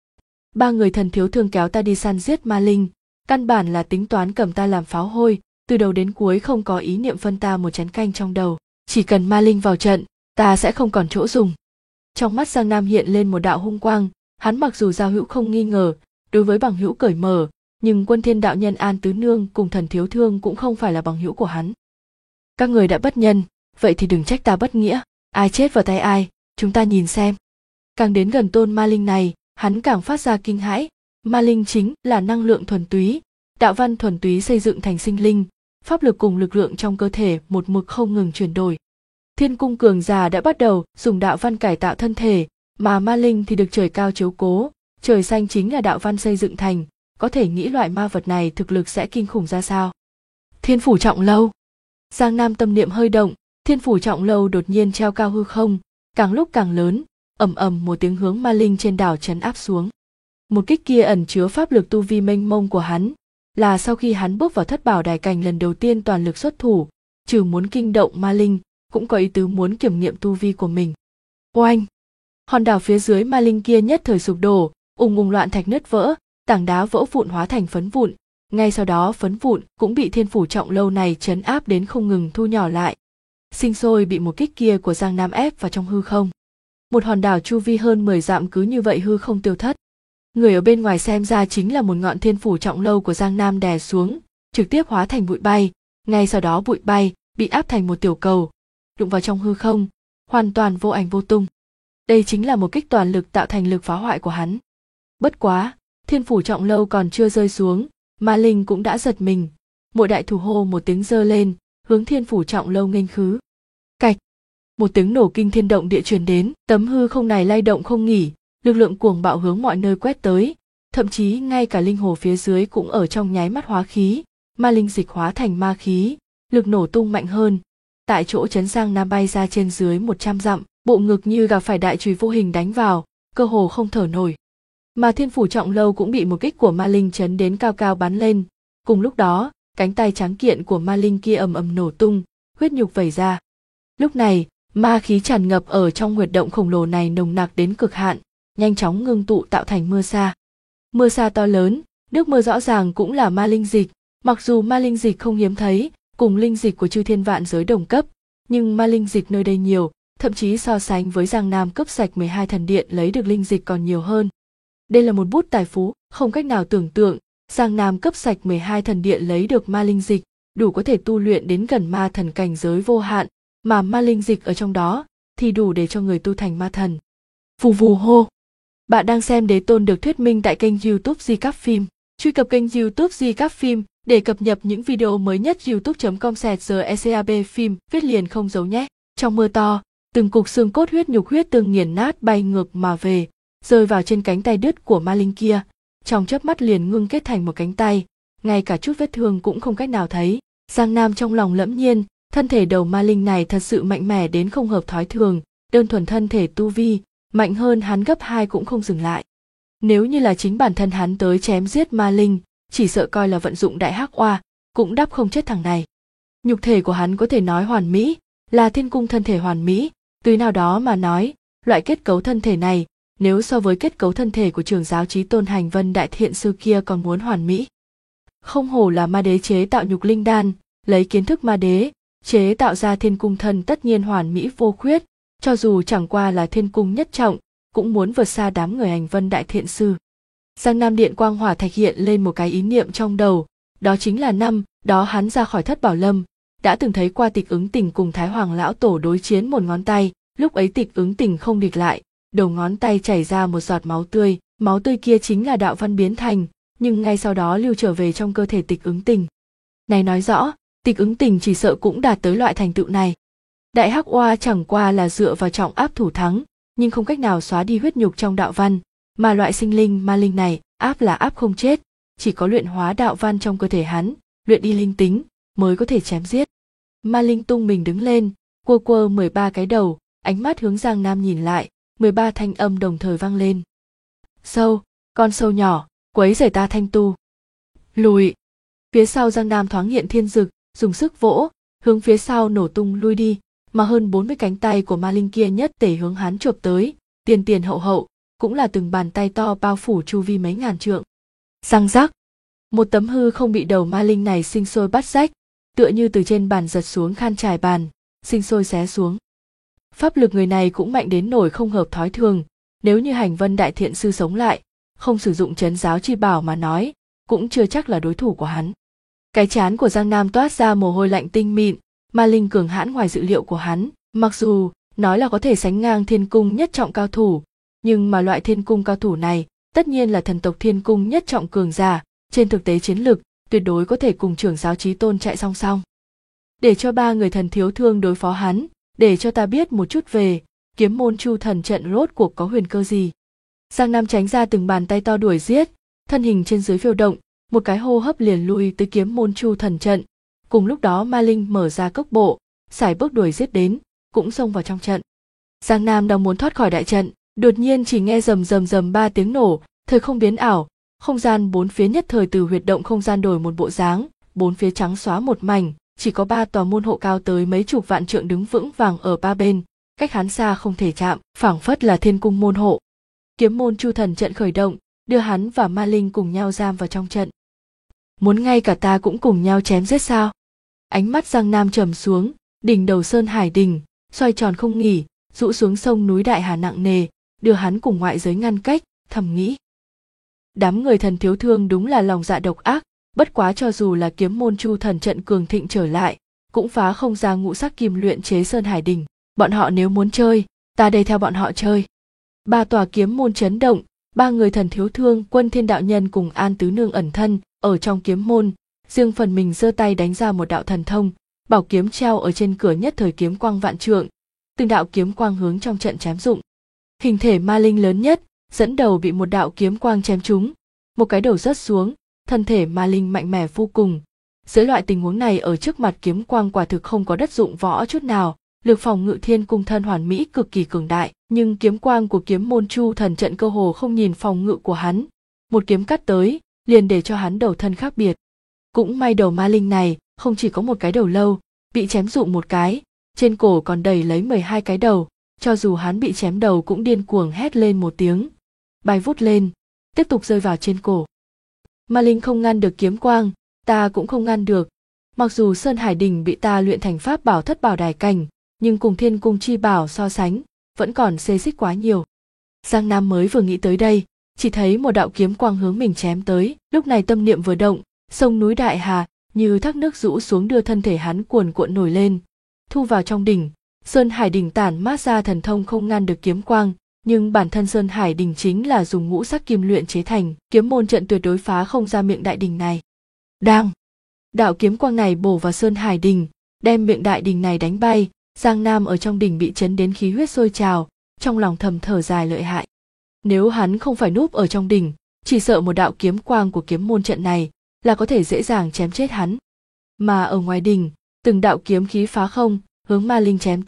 Ba người thần Thiếu Thương kéo ta đi săn giết ma linh, căn bản là tính toán cầm ta làm pháo hôi, từ đầu đến cuối không có ý niệm phân ta một chén canh trong đầu, chỉ cần ma linh vào trận, ta sẽ không còn chỗ dùng. Trong mắt Giang Nam hiện lên một đạo hung quang, hắn mặc dù giao hữu không nghi ngờ, đối với bằng hữu cởi mở, nhưng Quân Thiên đạo nhân An Tứ Nương cùng thần Thiếu Thương cũng không phải là bằng hữu của hắn. Các người đã bất nhân, vậy thì đừng trách ta bất nghĩa, ai chết vào tay ai, chúng ta nhìn xem. Càng đến gần tôn ma linh này, hắn càng phát ra kinh hãi, ma linh chính là năng lượng thuần túy, đạo văn thuần túy xây dựng thành sinh linh, pháp lực cùng lực lượng trong cơ thể một mực không ngừng chuyển đổi. Thiên cung cường giả đã bắt đầu dùng đạo văn cải tạo thân thể, mà ma linh thì được trời cao chiếu cố, trời xanh chính là đạo văn xây dựng thành, có thể nghĩ loại ma vật này thực lực sẽ kinh khủng ra sao. Thiên phủ trọng lâu. Giang Nam tâm niệm hơi động, thiên phủ trọng lâu đột nhiên treo cao hư không, càng lúc càng lớn, ầm ầm một tiếng hướng ma linh trên đảo trấn áp xuống. Một kích kia ẩn chứa pháp lực tu vi mênh mông của hắn, là sau khi hắn bước vào thất bảo đài cảnh lần đầu tiên toàn lực xuất thủ, trừ muốn kinh động ma linh, cũng có ý tứ muốn kiểm nghiệm tu vi của mình. Oanh! Hòn đảo phía dưới ma linh kia nhất thời sụp đổ, ùng ùng loạn thạch nứt vỡ, tảng đá vỡ vụn hóa thành phấn vụn, ngay sau đó phấn vụn cũng bị thiên phủ trọng lâu này trấn áp đến không ngừng thu nhỏ lại. Sinh sôi bị một kích kia của Giang Nam ép vào trong hư không. Một hòn đảo chu vi hơn 10 dặm cứ như vậy hư không tiêu thất. Người ở bên ngoài xem ra chính là một ngọn thiên phủ trọng lâu của Giang Nam đè xuống, trực tiếp hóa thành bụi bay, ngay sau đó bụi bay bị áp thành một tiểu cầu, đụng vào trong hư không, hoàn toàn vô ảnh vô tung. Đây chính là một kích toàn lực tạo thành lực phá hoại của hắn. Bất quá, thiên phủ trọng lâu còn chưa rơi xuống, ma linh cũng đã giật mình, mỗi đại thủ hô một tiếng giơ lên, hướng thiên phủ trọng lâu nghênh khứ. Cạch, một tiếng nổ kinh thiên động địa truyền đến, tấm hư không này lay động không nghỉ, lực lượng cuồng bạo hướng mọi nơi quét tới, thậm chí ngay cả linh hồ phía dưới cũng ở trong nháy mắt hóa khí, ma linh dịch hóa thành ma khí, lực nổ tung mạnh hơn. Tại chỗ chấn Giang Nam bay ra trên dưới 100 dặm, bộ ngực như gặp phải đại chùy vô hình đánh vào, cơ hồ không thở nổi. Mà thiên phủ trọng lâu cũng bị một kích của ma linh chấn đến cao cao bắn lên, cùng lúc đó, cánh tay trắng kiện của ma linh kia ầm ầm nổ tung, huyết nhục vẩy ra. Lúc này, ma khí tràn ngập ở trong huyệt động khổng lồ này nồng nặc đến cực hạn, nhanh chóng ngưng tụ tạo thành mưa sa. Mưa sa to lớn, nước mưa rõ ràng cũng là ma linh dịch, mặc dù ma linh dịch không hiếm thấy, cùng linh dịch của chư thiên vạn giới đồng cấp, nhưng ma linh dịch nơi đây nhiều, thậm chí so sánh với Giang Nam cấp sạch 12 thần điện lấy được linh dịch còn nhiều hơn. Đây là một bút tài phú, không cách nào tưởng tượng, Giang Nam cấp sạch 12 thần điện lấy được ma linh dịch, đủ có thể tu luyện đến gần ma thần cảnh giới vô hạn, mà ma linh dịch ở trong đó thì đủ để cho người tu thành ma thần. Vù vù hô. Bạn đang xem Đế Tôn được thuyết minh tại kênh YouTube Di Cáp Phim. Truy cập kênh YouTube Di Cáp Phim để cập nhật những video mới nhất. youtube.com/GECAB phim viết liền không giấu nhé. Trong mưa to, từng cục xương cốt huyết nhục huyết tương nghiền nát bay ngược mà về, rơi vào trên cánh tay đứt của ma linh kia, trong chớp mắt liền ngưng kết thành một cánh tay, ngay cả chút vết thương cũng không cách nào thấy. Giang Nam trong lòng lẫm nhiên, thân thể đầu ma linh này thật sự mạnh mẽ đến không hợp thói thường, đơn thuần thân thể tu vi, mạnh hơn hắn gấp 2 cũng không dừng lại. Nếu như là chính bản thân hắn tới chém giết ma linh, chỉ sợ coi là vận dụng đại hắc oa, cũng đắp không chết thằng này. Nhục thể của hắn có thể nói hoàn mỹ, là thiên cung thân thể hoàn mỹ, từ nào đó mà nói, loại kết cấu thân thể này, nếu so với kết cấu thân thể của trưởng giáo Chí Tôn Hành Vân Đại Thiện Sư kia còn muốn hoàn mỹ. Không hổ là ma đế chế tạo nhục linh đan, lấy kiến thức ma đế, chế tạo ra thiên cung thân tất nhiên hoàn mỹ vô khuyết, cho dù chẳng qua là thiên cung nhất trọng, cũng muốn vượt xa đám người Hành Vân Đại Thiện Sư. Giang Nam Điện quang hỏa thạch hiện lên một cái ý niệm trong đầu, đó chính là năm đó hắn ra khỏi Thất Bảo Lâm, đã từng thấy qua Tịch Ứng Tình cùng Thái Hoàng lão tổ đối chiến một ngón tay, lúc ấy Tịch Ứng Tình không địch lại, đầu ngón tay chảy ra một giọt máu tươi kia chính là đạo văn biến thành, nhưng ngay sau đó lưu trở về trong cơ thể Tịch Ứng Tình. Này nói rõ, Tịch Ứng Tình chỉ sợ cũng đạt tới loại thành tựu này. Đại hắc oa chẳng qua là dựa vào trọng áp thủ thắng, nhưng không cách nào xóa đi huyết nhục trong đạo văn, mà loại sinh linh ma linh này áp là áp không chết, chỉ có luyện hóa đạo văn trong cơ thể hắn, luyện đi linh tính mới có thể chém giết. Ma linh tung mình đứng lên, quơ quơ 13 cái đầu, ánh mắt hướng Giang Nam nhìn lại, 13 thanh âm đồng thời vang lên. Sâu, con sâu nhỏ, quấy rầy ta thanh tu. Lùi. Phía sau Giang Nam thoáng hiện thiên dực, dùng sức vỗ, hướng phía sau nổ tung lui đi, mà hơn 40 cánh tay của ma linh kia nhất tể hướng hắn chộp tới, tiền tiền hậu hậu, cũng là từng bàn tay to bao phủ chu vi mấy ngàn trượng. Răng rắc, một tấm hư không bị đầu ma linh này sinh sôi bắt rách, tựa như từ trên bàn giật xuống khan trải bàn, sinh sôi xé xuống. Pháp lực người này cũng mạnh đến nổi không hợp thói thường, nếu như Hành Vân Đại Thiện Sư sống lại, không sử dụng trấn giáo chi bảo mà nói, cũng chưa chắc là đối thủ của hắn. Cái trán của Giang Nam toát ra mồ hôi lạnh tinh mịn, ma linh cường hãn ngoài dự liệu của hắn, mặc dù nói là có thể sánh ngang thiên cung nhất trọng cao thủ, nhưng mà loại thiên cung cao thủ này tất nhiên là thần tộc thiên cung nhất trọng cường giả, trên thực tế chiến lực tuyệt đối có thể cùng trưởng giáo Chí Tôn chạy song song. Để cho 3 người thần thiếu thương đối phó hắn, để cho ta biết một chút về Kiếm Môn Chu Thần trận rốt cuộc có huyền cơ gì. Giang Nam tránh ra từng bàn tay to đuổi giết, thân hình trên dưới phiêu động, một cái hô hấp liền lui tới Kiếm Môn Chu Thần trận. Cùng lúc đó ma linh mở ra cốc bộ, sải bước đuổi giết đến, cũng xông vào trong trận. Giang Nam đang muốn thoát khỏi đại trận, đột nhiên chỉ nghe rầm rầm rầm 3 tiếng nổ, thời không biến ảo, không gian bốn phía nhất thời từ huyệt động không gian đổi một bộ dáng, bốn phía trắng xóa một mảnh, chỉ có 3 tòa môn hộ cao tới mấy chục vạn trượng đứng vững vàng ở 3 bên, cách hắn xa không thể chạm, phảng phất là thiên cung môn hộ. Kiếm Môn Chu Thần trận khởi động, đưa hắn và ma linh cùng nhau giam vào trong trận. Muốn ngay cả ta cũng cùng nhau chém giết sao? Ánh mắt Giang Nam trầm xuống, đỉnh đầu Sơn Hải Đình xoay tròn không nghỉ, rũ xuống sông núi Đại Hà nặng nề, đưa hắn cùng ngoại giới ngăn cách, thầm nghĩ. Đám người thần thiếu thương đúng là lòng dạ độc ác, bất quá cho dù là Kiếm Môn Chu Thần trận cường thịnh trở lại, cũng phá không ra ngũ sắc kim luyện chế Sơn Hải Đình. Bọn họ nếu muốn chơi, ta đây theo bọn họ chơi. 3 tòa kiếm môn chấn động, 3 người thần thiếu thương, Quân Thiên đạo nhân cùng An Tứ Nương ẩn thân ở trong kiếm môn, riêng phần mình giơ tay đánh ra một đạo thần thông, bảo kiếm treo ở trên cửa nhất thời kiếm quang vạn trượng, từng đạo kiếm quang hướng trong trận chém dụng. Hình thể ma linh lớn nhất, dẫn đầu bị một đạo kiếm quang chém trúng, một cái đầu rớt xuống, thân thể ma linh mạnh mẽ vô cùng. Dưới loại tình huống này ở trước mặt kiếm quang quả thực không có đất dụng võ chút nào, lực phòng ngự thiên cung thân hoàn mỹ cực kỳ cường đại, nhưng kiếm quang của Kiếm Môn Chu Thần trận cơ hồ không nhìn phòng ngự của hắn, một kiếm cắt tới, liền để cho hắn đầu thân khác biệt. Cũng may đầu ma linh này không chỉ có một cái đầu lâu, bị chém rụng một cái, trên cổ còn đầy lấy 12 cái đầu, cho dù hắn bị chém đầu cũng điên cuồng hét lên một tiếng, bay vút lên, tiếp tục rơi vào trên cổ. Ma linh không ngăn được kiếm quang, ta cũng không ngăn được, mặc dù Sơn Hải Đình bị ta luyện thành pháp bảo thất bảo đài cảnh, nhưng cùng thiên cung chi bảo so sánh, vẫn còn xê xích quá nhiều. Giang Nam mới vừa nghĩ tới đây, chỉ thấy một đạo kiếm quang hướng mình chém tới, lúc này tâm niệm vừa động, sông núi Đại Hà như thác nước rũ xuống đưa thân thể hắn cuồn cuộn nổi lên, thu vào trong đỉnh. Sơn Hải Đình tản mát ra thần thông không ngăn được kiếm quang, nhưng bản thân Sơn Hải Đình chính là dùng ngũ sắc kim luyện chế thành, kiếm môn trận tuyệt đối phá không ra miệng đại đình này. Đang, đạo kiếm quang này bổ vào Sơn Hải Đình, đem miệng đại đình này đánh bay. Giang Nam ở trong đỉnh bị chấn đến khí huyết sôi trào, trong lòng thầm thở dài lợi hại. Nếu hắn không phải núp ở trong đỉnh, chỉ sợ một đạo kiếm quang của kiếm môn trận này là có thể dễ dàng chém chết hắn. Mà ở ngoài đỉnh, từng đạo kiếm khí phá không, hướng ma linh chém tới,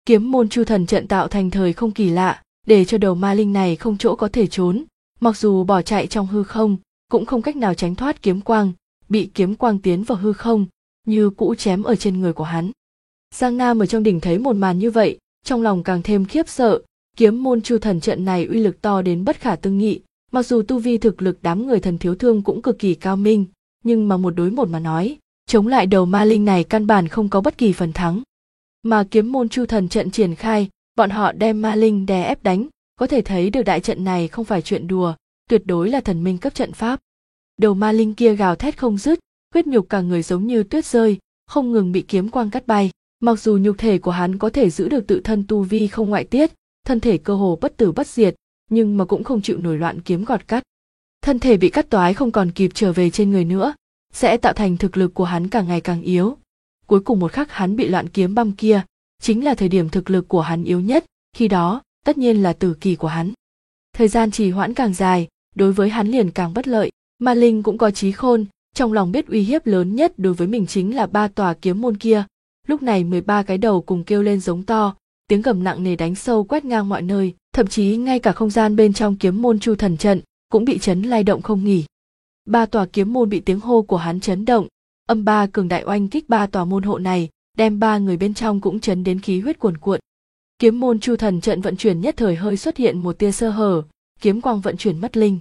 Kiếm môn Chu Thần trận tạo thành thời không kỳ lạ, để cho đầu ma linh này không chỗ có thể trốn, mặc dù bỏ chạy trong hư không, cũng không cách nào tránh thoát kiếm quang, bị kiếm quang tiến vào hư không, như cũ chém ở trên người của hắn. Giang Nam ở trong đỉnh thấy một màn như vậy, trong lòng càng thêm khiếp sợ, kiếm môn Chu Thần trận này uy lực to đến bất khả tư nghị, mặc dù tu vi thực lực đám người Thần Thiếu Thương cũng cực kỳ cao minh, nhưng mà một đối một mà nói, chống lại đầu ma linh này căn bản không có bất kỳ phần thắng. Mà kiếm môn Chu Thần trận triển khai, bọn họ đem ma linh đè ép đánh, có thể thấy được đại trận này không phải chuyện đùa, tuyệt đối là thần minh cấp trận pháp. Đầu ma linh kia gào thét không dứt, huyết nhục cả người giống như tuyết rơi, không ngừng bị kiếm quang cắt bay. Mặc dù nhục thể của hắn có thể giữ được tự thân tu vi không ngoại tiết, thân thể cơ hồ bất tử bất diệt, nhưng mà cũng không chịu nổi loạn kiếm gọt cắt. Thân thể bị cắt toái không còn kịp trở về trên người nữa, sẽ tạo thành thực lực của hắn càng ngày càng yếu. Cuối cùng một khắc hắn bị loạn kiếm băm kia, chính là thời điểm thực lực của hắn yếu nhất, khi đó, tất nhiên là tử kỳ của hắn. Thời gian trì hoãn càng dài, đối với hắn liền càng bất lợi. Ma linh cũng có trí khôn, trong lòng biết uy hiếp lớn nhất đối với mình chính là 3 tòa kiếm môn kia. Lúc này 13 cái đầu cùng kêu lên giống to, tiếng gầm nặng nề đánh sâu quét ngang mọi nơi, thậm chí ngay cả không gian bên trong kiếm môn Chu Thần trận cũng bị chấn lay động không nghỉ. 3 tòa kiếm môn bị tiếng hô của hắn chấn động, âm ba cường đại oanh kích 3 tòa môn hộ này, đem 3 người bên trong cũng chấn đến khí huyết cuồn cuộn. Kiếm môn Chu Thần trận vận chuyển nhất thời hơi xuất hiện một tia sơ hở, kiếm quang vận chuyển mất linh.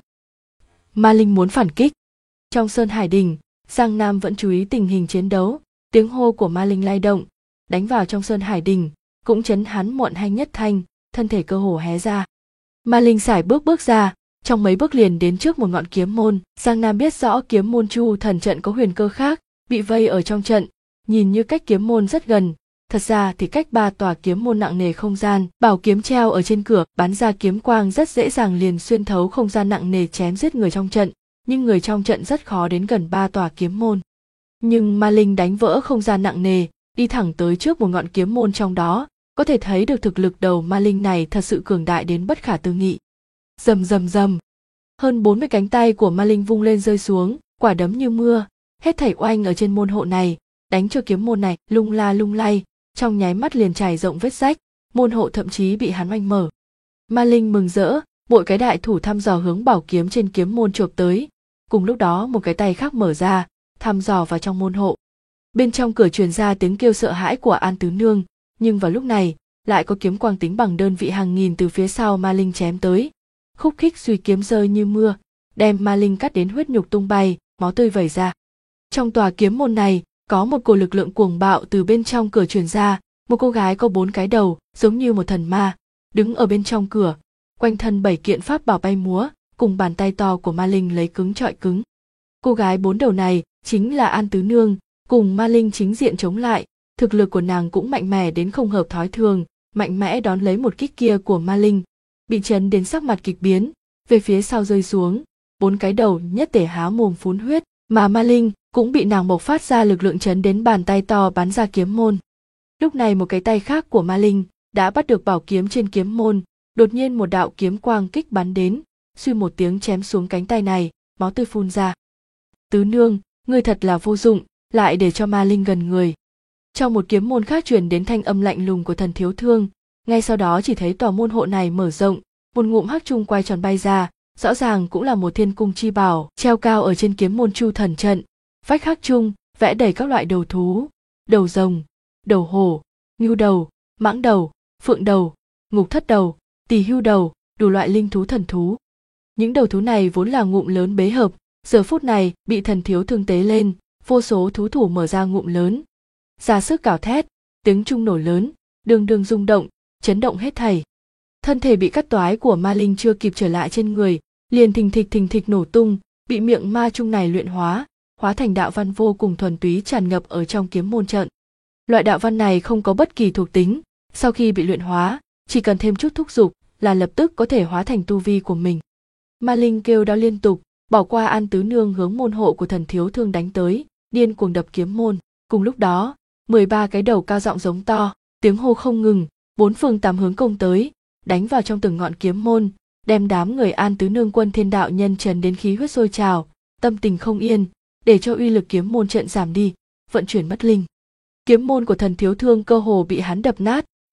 Ma linh muốn phản kích. Trong Sơn Hải Đình, Giang Nam vẫn chú ý tình hình chiến đấu, tiếng hô của ma linh lay động, đánh vào trong Sơn Hải Đình, cũng chấn hắn muộn hay nhất thanh, thân thể cơ hồ hé ra. Ma linh sải bước ra, trong mấy bước liền đến trước một ngọn kiếm môn. Giang Nam biết rõ kiếm môn Chu Thần trận có huyền cơ khác, bị vây ở trong trận, nhìn như cách kiếm môn rất gần, thật ra thì cách 3 tòa kiếm môn nặng nề không gian, bảo kiếm treo ở trên cửa, bắn ra kiếm quang rất dễ dàng liền xuyên thấu không gian nặng nề chém giết người trong trận, nhưng người trong trận rất khó đến gần 3 tòa kiếm môn. Nhưng ma linh đánh vỡ không gian nặng nề, đi thẳng tới trước một ngọn kiếm môn trong đó, có thể thấy được thực lực đầu ma linh này thật sự cường đại đến bất khả tư nghị. Rầm rầm rầm, hơn 40 cánh tay của ma linh vung lên rơi xuống, quả đấm như mưa, hết thảy oanh ở trên môn hộ này, đánh cho kiếm môn này lung la lung lay, trong nháy mắt liền trải rộng vết rách, môn hộ thậm chí bị hắn oanh mở. Ma linh mừng rỡ, bội cái đại thủ thăm dò hướng bảo kiếm trên kiếm môn chộp tới, cùng lúc đó một cái tay khác mở ra, thăm dò vào trong môn hộ. Bên trong cửa truyền ra tiếng kêu sợ hãi của An Tứ Nương, nhưng vào lúc này lại có kiếm quang tính bằng đơn vị hàng nghìn từ phía sau ma linh chém tới, khúc khích suy kiếm rơi như mưa, đem ma linh cắt đến huyết nhục tung bay, máu tươi vẩy ra. Trong tòa kiếm môn này có một cổ lực lượng cuồng bạo từ bên trong cửa truyền ra, một cô gái có 4 cái đầu, giống như một thần ma, đứng ở bên trong cửa, quanh thân 7 kiện pháp bảo bay múa, cùng bàn tay to của ma linh lấy cứng trọi cứng. Cô gái 4 đầu này chính là An Tứ Nương, cùng ma linh chính diện chống lại, thực lực của nàng cũng mạnh mẽ đến không hợp thói thường, mạnh mẽ đón lấy một kích kia của ma linh, bị chấn đến sắc mặt kịch biến, về phía sau rơi xuống, 4 cái đầu nhất tể há mồm phun huyết, mà ma linh cũng bị nàng bộc phát ra lực lượng chấn đến bàn tay to bắn ra kiếm môn. Lúc này một cái tay khác của ma linh đã bắt được bảo kiếm trên kiếm môn, đột nhiên một đạo kiếm quang kích bắn đến, suy một tiếng chém xuống cánh tay này, máu tươi phun ra. Tứ Nương, ngươi thật là vô dụng, lại để cho ma linh gần người. Trong một kiếm môn khác truyền đến thanh âm lạnh lùng của Thần Thiếu Thương, ngay sau đó chỉ thấy tòa môn hộ này mở rộng, một ngụm hắc trung quay tròn bay ra, rõ ràng cũng là một thiên cung chi bảo treo cao ở trên kiếm môn Chu Thần trận. Vách hắc trung vẽ đầy các loại đầu thú, đầu rồng, đầu hổ, ngưu đầu, mãng đầu, phượng đầu, ngục thất đầu, tỳ hưu đầu, đủ loại linh thú thần thú. Những đầu thú này vốn là ngụm lớn bế hợp, giờ phút này bị Thần Thiếu Thương tế lên, vô số thú thủ mở ra ngụm lớn, ra sức gào thét, tiếng trung nổ lớn, đường đường rung động, chấn động hết thảy. Thân thể bị cắt toái của ma linh chưa kịp trở lại trên người, liền thình thịch nổ tung, bị miệng ma trung này luyện hóa thành đạo văn vô cùng thuần túy tràn ngập ở trong kiếm môn trận. Loại đạo văn này không có bất kỳ thuộc tính, sau khi bị luyện hóa, chỉ cần thêm chút thúc giục là lập tức có thể hóa thành tu vi của mình. Ma linh kêu đau liên tục, bỏ qua An Tứ Nương hướng môn hộ của Thần Thiếu Thương đánh tới, điên cuồng đập kiếm môn. Cùng lúc đó, 13 cái đầu cao giọng giống to, tiếng hô không ngừng, 4 phương 8 hướng công tới, đánh vào trong từng ngọn kiếm môn, đem đám người An Tứ Nương quân thiên đạo nhân trần đến khí huyết sôi trào, tâm tình không yên, để cho uy lực kiếm môn trận giảm đi, vận chuyển mất linh. Kiếm môn của Thần Thiếu Thương cơ hồ bị hắn đập nát,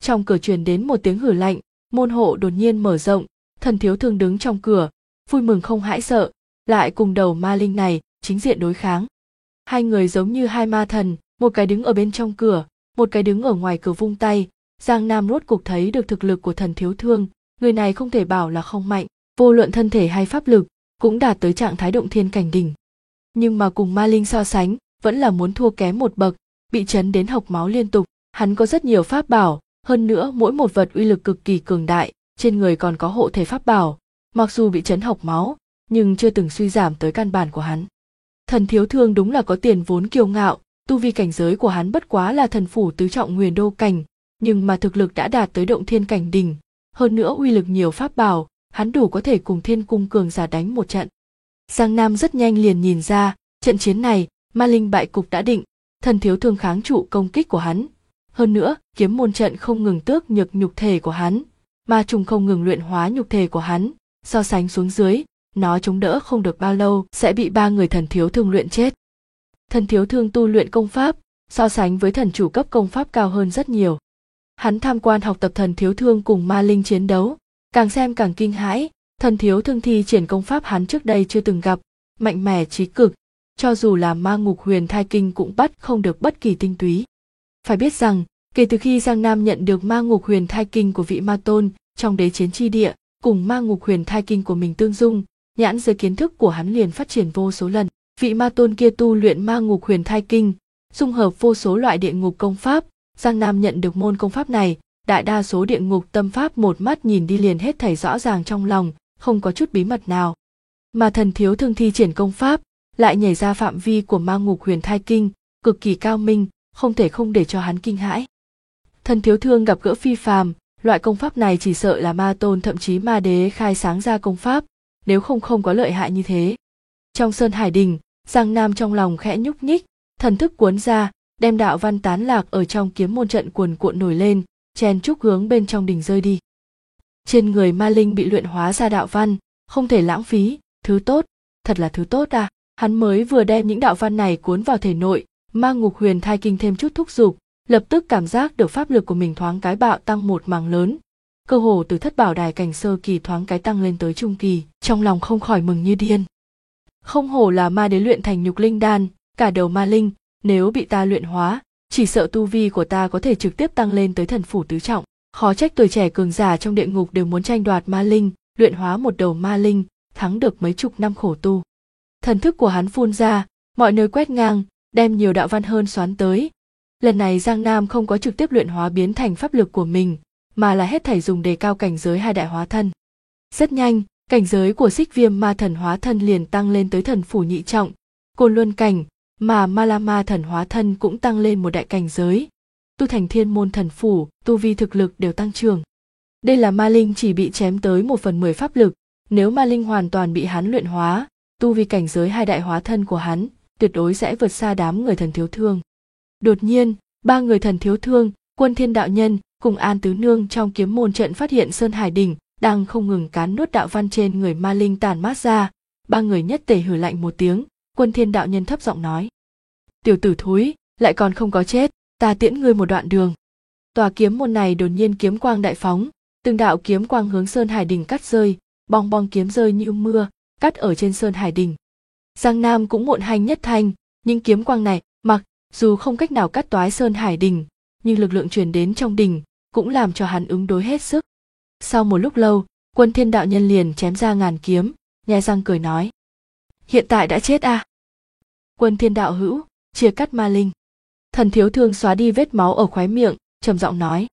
Trong cửa truyền đến một tiếng hử lạnh, môn hộ đột nhiên mở rộng, Thần Thiếu Thương đứng trong cửa, vui mừng không hãi sợ, lại cùng đầu ma linh này chính diện đối kháng. Hai người giống như hai ma thần, một cái đứng ở bên trong cửa, một cái đứng ở ngoài cửa vung tay. Giang Nam rốt cục thấy được thực lực của Thần Thiếu Thương, người này không thể bảo là không mạnh, vô luận thân thể hay pháp lực, cũng đạt tới trạng thái động thiên cảnh đỉnh. Nhưng mà cùng ma linh so sánh, vẫn là muốn thua kém một bậc, bị chấn đến hộc máu liên tục. Hắn có rất nhiều pháp bảo, hơn nữa mỗi một vật uy lực cực kỳ cường đại, trên người còn có hộ thể pháp bảo, mặc dù bị chấn hộc máu, nhưng chưa từng suy giảm tới căn bản của hắn. Thần Thiếu Thương đúng là có tiền vốn kiêu ngạo, tu vi cảnh giới của hắn bất quá là thần phủ tứ trọng Huyền Đô cảnh, nhưng mà thực lực đã đạt tới động thiên cảnh đỉnh, hơn nữa uy lực nhiều pháp bảo, hắn đủ có thể cùng Thiên Cung cường giả đánh một trận. Giang Nam rất nhanh liền nhìn ra, trận chiến này, ma linh bại cục đã định, Thần Thiếu Thương kháng trụ công kích của hắn. Hơn nữa, kiếm môn trận không ngừng tước nhược nhục thể của hắn, ma trùng không ngừng luyện hóa nhục thể của hắn, so sánh xuống dưới, nó chống đỡ không được bao lâu sẽ bị ba người Thần Thiếu Thương luyện chết. Thần Thiếu Thương tu luyện công pháp, so sánh với thần chủ cấp công pháp cao hơn rất nhiều. Hắn tham quan học tập Thần Thiếu Thương cùng ma linh chiến đấu, càng xem càng kinh hãi, Thần Thiếu Thương thi triển công pháp hắn trước đây chưa từng gặp, mạnh mẽ chí cực, cho dù là Ma Ngục Huyền Thai Kinh cũng bắt không được bất kỳ tinh túy. Phải biết rằng, kể từ khi Giang Nam nhận được Ma Ngục Huyền Thai Kinh của vị ma tôn trong đế chiến chi địa, cùng Ma Ngục Huyền Thai Kinh của mình tương dung, nhãn giới kiến thức của hắn liền phát triển vô số lần. Vị ma tôn kia tu luyện Ma Ngục Huyền Thai Kinh, dung hợp vô số loại địa ngục công pháp, Giang Nam nhận được môn công pháp này, đại đa số địa ngục tâm pháp một mắt nhìn đi liền hết thảy rõ ràng trong lòng, không có chút bí mật nào. Mà Thần Thiếu Thương thi triển công pháp, lại nhảy ra phạm vi của Ma Ngục Huyền Thai Kinh, cực kỳ cao minh, không thể không để cho hắn kinh hãi. Thần Thiếu Thương gặp gỡ phi phàm, loại công pháp này chỉ sợ là ma tôn thậm chí ma đế khai sáng ra công pháp, nếu không có lợi hại như thế. Trong Sơn Hải Đình, Giang Nam trong lòng khẽ nhúc nhích, thần thức cuốn ra, đem đạo văn tán lạc ở trong kiếm môn trận cuồn cuộn nổi lên, chen chúc hướng bên trong đình rơi đi. Trên người ma linh bị luyện hóa ra đạo văn, không thể lãng phí, thứ tốt, thật là thứ tốt à. Hắn mới vừa đem những đạo văn này cuốn vào thể nội, Ma Ngục Huyền Thai Kinh thêm chút thúc giục, lập tức cảm giác được pháp lực của mình thoáng cái bạo tăng một mảng lớn, cơ hồ từ thất bảo đài cảnh sơ kỳ thoáng cái tăng lên tới trung kỳ, trong lòng không khỏi mừng như điên. Không hổ là ma đế luyện thành nhục linh đan, cả đầu ma linh, nếu bị ta luyện hóa, chỉ sợ tu vi của ta có thể trực tiếp tăng lên tới thần phủ tứ trọng. Khó trách tuổi trẻ cường giả trong địa ngục đều muốn tranh đoạt ma linh, luyện hóa một đầu ma linh, thắng được mấy chục năm khổ tu. Thần thức của hắn phun ra, mọi nơi quét ngang, đem nhiều đạo văn hơn xoán tới. Lần này Giang Nam không có trực tiếp luyện hóa biến thành pháp lực của mình, mà là hết thảy dùng đề cao cảnh giới hai đại hóa thân. Rất nhanh, cảnh giới của Xích Viêm Ma Thần hóa thân liền tăng lên tới thần phủ nhị trọng, Côn Luân cảnh, mà Ma La Ma Thần hóa thân cũng tăng lên một đại cảnh giới. Tu thành Thiên Môn Thần phủ, tu vi thực lực đều tăng trưởng. Đây là ma linh chỉ bị chém tới 1/10 pháp lực, nếu ma linh hoàn toàn bị hắn luyện hóa, tu vi cảnh giới hai đại hóa thân của hắn tuyệt đối sẽ vượt xa đám người Thần Thiếu Thương. Đột nhiên, ba người Thần Thiếu Thương, Quân Thiên đạo nhân cùng An Tứ Nương trong kiếm môn trận phát hiện Sơn Hải Đỉnh đang không ngừng cán nuốt đạo văn trên người ma linh tản mát ra. Ba người nhất tề hừ lạnh một tiếng, Quân Thiên đạo nhân thấp giọng nói: "Tiểu tử thúi, lại còn không có chết, ta tiễn ngươi một đoạn đường." Tòa kiếm môn này đột nhiên kiếm quang đại phóng, từng đạo kiếm quang hướng Sơn Hải Đỉnh cắt rơi, bong bong kiếm rơi như mưa, cắt ở trên Sơn Hải Đỉnh. Giang Nam cũng muộn hành nhất thanh, những kiếm quang này, mặc dù không cách nào cắt toái Sơn Hải Đỉnh, nhưng lực lượng truyền đến trong đỉnh cũng làm cho hắn ứng đối hết sức. Sau một lúc lâu, Quân Thiên đạo nhân liền chém ra ngàn kiếm, nhè răng cười nói: "Hiện tại đã chết à?" Quân Thiên đạo hữu, chia cắt ma linh. Thần Thiếu Thương xóa đi vết máu ở khóe miệng, trầm giọng nói: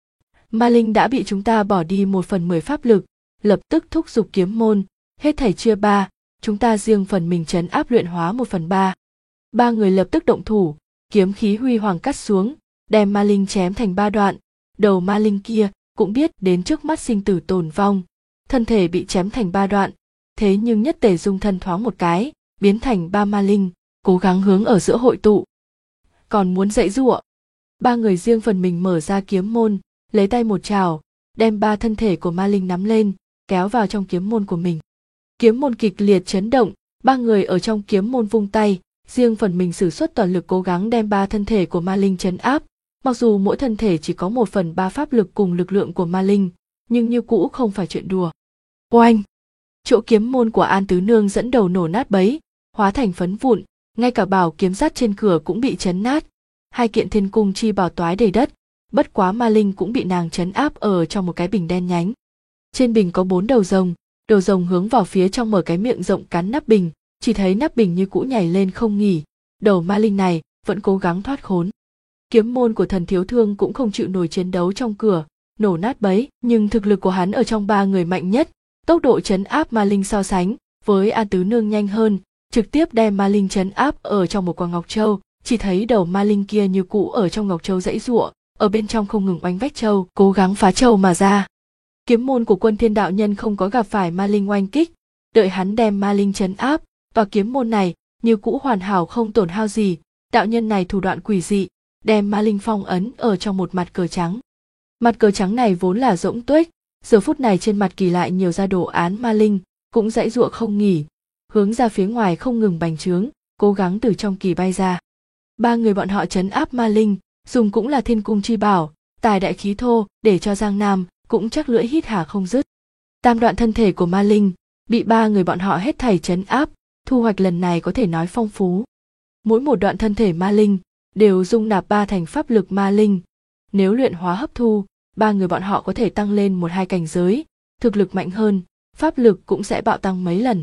"Ma linh đã bị chúng ta bỏ đi 1/10 pháp lực, lập tức thúc giục kiếm môn, hết thảy chia 3, chúng ta riêng phần mình trấn áp luyện hóa 1/3." Ba người lập tức động thủ, kiếm khí huy hoàng cắt xuống, đem ma linh chém thành 3 đoạn. Đầu ma linh kia cũng biết đến trước mắt sinh tử tồn vong, thân thể bị chém thành 3 đoạn, thế nhưng nhất tề dung thân thoáng một cái, biến thành 3 ma linh, cố gắng hướng ở giữa hội tụ. Còn muốn dãy giụa, ba người riêng phần mình mở ra kiếm môn, lấy tay một chảo, đem 3 thân thể của ma linh nắm lên, kéo vào trong kiếm môn của mình. Kiếm môn kịch liệt chấn động, ba người ở trong kiếm môn vung tay, riêng phần mình sử xuất toàn lực cố gắng đem 3 thân thể của ma linh trấn áp. Mặc dù mỗi thân thể chỉ có 1/3 pháp lực cùng lực lượng của ma linh, nhưng như cũ không phải chuyện đùa. Oanh! Chỗ kiếm môn của An Tứ Nương dẫn đầu nổ nát bấy, hóa thành phấn vụn, ngay cả bảo kiếm sắt trên cửa cũng bị chấn nát. 2 kiện thiên cung chi bảo toái đầy đất, bất quá ma linh cũng bị nàng chấn áp ở trong một cái bình đen nhánh. Trên bình có 4 đầu rồng hướng vào phía trong mở cái miệng rộng cắn nắp bình, chỉ thấy nắp bình như cũ nhảy lên không nghỉ, đầu ma linh này vẫn cố gắng thoát khốn. Kiếm môn của Thần Thiếu Thương cũng không chịu nổi chiến đấu trong cửa, nổ nát bấy, nhưng thực lực của hắn ở trong 3 người mạnh nhất, tốc độ trấn áp ma linh so sánh với An Tứ Nương nhanh hơn, trực tiếp đem ma linh trấn áp ở trong một quả ngọc châu, chỉ thấy đầu ma linh kia như cũ ở trong ngọc châu giãy giụa, ở bên trong không ngừng oanh vách châu, cố gắng phá châu mà ra. Kiếm môn của Quân Thiên đạo nhân không có gặp phải ma linh oanh kích, đợi hắn đem ma linh trấn áp, và kiếm môn này như cũ hoàn hảo không tổn hao gì. Đạo nhân này thủ đoạn quỷ dị, đem ma linh phong ấn ở trong một mặt cờ trắng. Mặt cờ trắng này vốn là rỗng tuếch, giờ phút này trên mặt kỳ lại nhiều ra đồ án ma linh, cũng giãy giụa không nghỉ, hướng ra phía ngoài không ngừng bành trướng, cố gắng từ trong kỳ bay ra. 3 người bọn họ trấn áp ma linh, dùng cũng là thiên cung chi bảo, tài đại khí thô, để cho Giang Nam cũng chắc lưỡi hít hà không dứt. Tam đoạn thân thể của ma linh bị 3 người bọn họ hết thảy trấn áp, thu hoạch lần này có thể nói phong phú. Mỗi một đoạn thân thể ma linh đều dung nạp 3 thành pháp lực ma linh. Nếu luyện hóa hấp thu, 3 người bọn họ có thể tăng lên 1-2 cảnh giới, thực lực mạnh hơn, pháp lực cũng sẽ bạo tăng mấy lần.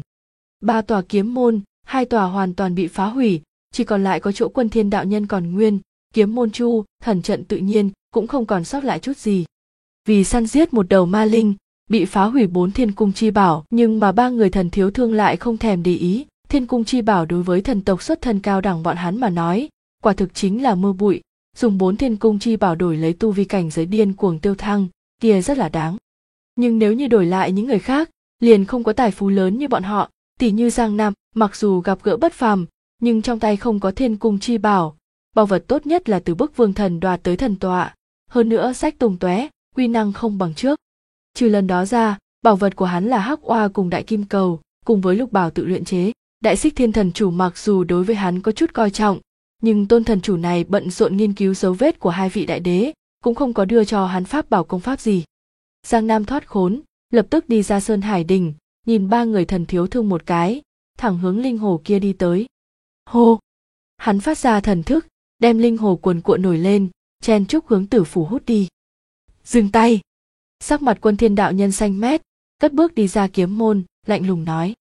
3 tòa kiếm môn, 2 tòa hoàn toàn bị phá hủy, chỉ còn lại có chỗ Quân Thiên đạo nhân còn nguyên, kiếm môn chu, thần trận tự nhiên cũng không còn sót lại chút gì. Vì săn giết một đầu ma linh, bị phá hủy 4 thiên cung chi bảo, nhưng mà 3 người Thần Thiếu Thương lại không thèm để ý. Thiên cung chi bảo đối với thần tộc xuất thân cao đẳng bọn hắn mà nói, quả thực chính là mưa bụi, dùng 4 thiên cung chi bảo đổi lấy tu vi cảnh giới điên cuồng tiêu thăng, kia rất là đáng. Nhưng nếu như đổi lại những người khác, liền không có tài phú lớn như bọn họ, tỉ như Giang Nam, mặc dù gặp gỡ bất phàm, nhưng trong tay không có thiên cung chi bảo, bảo vật tốt nhất là từ Bức Vương Thần đoạt tới thần tọa, hơn nữa sách tung tóe, uy năng không bằng trước. Trừ lần đó ra, bảo vật của hắn là Hắc Oa cùng Đại Kim Cầu, cùng với lục bảo tự luyện chế. Đại Xích Thiên Thần Chủ mặc dù đối với hắn có chút coi trọng, nhưng tôn thần chủ này bận rộn nghiên cứu dấu vết của 2 vị đại đế, cũng không có đưa cho hắn pháp bảo công pháp gì. Giang Nam thoát khốn, lập tức đi ra Sơn Hải Đình, nhìn 3 người Thần Thiếu Thương một cái, thẳng hướng linh hồ kia đi tới. Hô! Hắn phát ra thần thức, đem linh hồ cuồn cuộn nổi lên, chen chúc hướng Tử Phủ hút đi. Dừng tay! Sắc mặt Quân Thiên đạo nhân xanh mét, cất bước đi ra kiếm môn, lạnh lùng nói.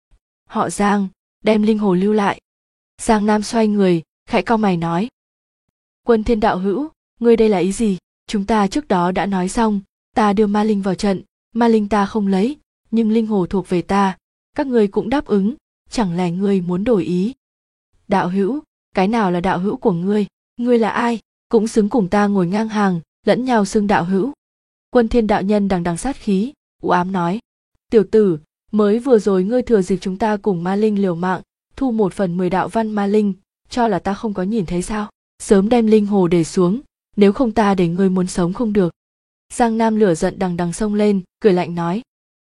Họ Giang, đem linh hồ lưu lại. Giang Nam xoay người, khẽ cau mày nói. Quân Thiên đạo hữu, ngươi đây là ý gì? Chúng ta trước đó đã nói xong, ta đưa ma linh vào trận, ma linh ta không lấy, nhưng linh hồ thuộc về ta, các ngươi cũng đáp ứng, chẳng lẽ ngươi muốn đổi ý? Đạo hữu, cái nào là đạo hữu của ngươi? Ngươi là ai? Cũng xứng cùng ta ngồi ngang hàng, lẫn nhau xưng đạo hữu. Quân Thiên đạo nhân đằng đằng sát khí, u ám nói. Tiểu tử, mới vừa rồi ngươi thừa dịp chúng ta cùng ma linh liều mạng, thu 1/10 đạo văn ma linh, cho là ta không có nhìn thấy sao? Sớm đem linh hồ để xuống, nếu không ta để ngươi muốn sống không được. Giang Nam lửa giận đằng đằng xông lên, cười lạnh nói.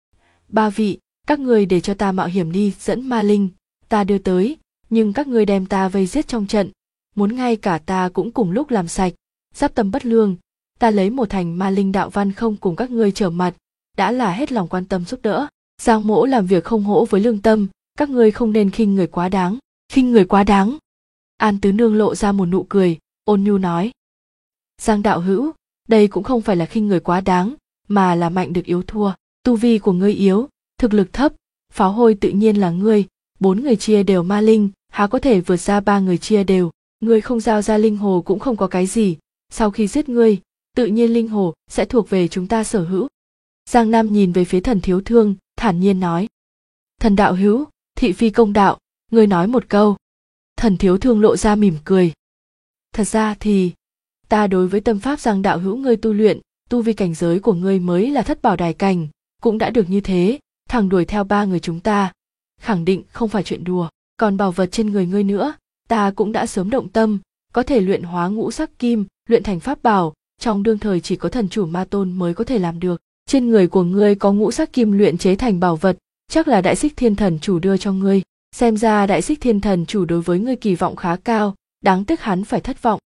3 vị, các ngươi để cho ta mạo hiểm đi dẫn ma linh, ta đưa tới, nhưng các ngươi đem ta vây giết trong trận, muốn ngay cả ta cũng cùng lúc làm sạch, giáp tâm bất lương, ta lấy 1 thành ma linh đạo văn không cùng các ngươi trở mặt, đã là hết lòng quan tâm giúp đỡ. Giang mỗ làm việc không hỗ với lương tâm, các ngươi không nên khinh người quá đáng. Khinh người quá đáng? An Tứ Nương lộ ra một nụ cười, ôn nhu nói. Giang đạo hữu, đây cũng không phải là khinh người quá đáng, mà là mạnh được yếu thua. Tu vi của ngươi yếu, thực lực thấp, pháo hôi tự nhiên là ngươi, 4 người chia đều ma linh, há có thể vượt ra 3 người chia đều. Ngươi không giao ra linh hồ cũng không có cái gì, sau khi giết ngươi, tự nhiên linh hồ sẽ thuộc về chúng ta sở hữu. Giang Nam nhìn về phía Thần Thiếu Thương, thản nhiên nói. Thần đạo hữu, thị phi công đạo, ngươi nói một câu. Thần Thiếu Thương lộ ra mỉm cười. Thật ra thì, ta đối với tâm pháp Giang đạo hữu ngươi tu luyện, tu vi cảnh giới của ngươi mới là thất bảo đài cảnh, cũng đã được như thế, thằng đuổi theo 3 người chúng ta, khẳng định không phải chuyện đùa. Còn bảo vật trên người ngươi nữa, ta cũng đã sớm động tâm, có thể luyện hóa ngũ sắc kim, luyện thành pháp bảo, trong đương thời chỉ có thần chủ ma tôn mới có thể làm được. Trên người của ngươi có ngũ sắc kim luyện chế thành bảo vật, chắc là Đại Xích Thiên Thần chủ đưa cho ngươi. Xem ra Đại Xích Thiên Thần chủ đối với ngươi kỳ vọng khá cao, đáng tiếc hắn phải thất vọng.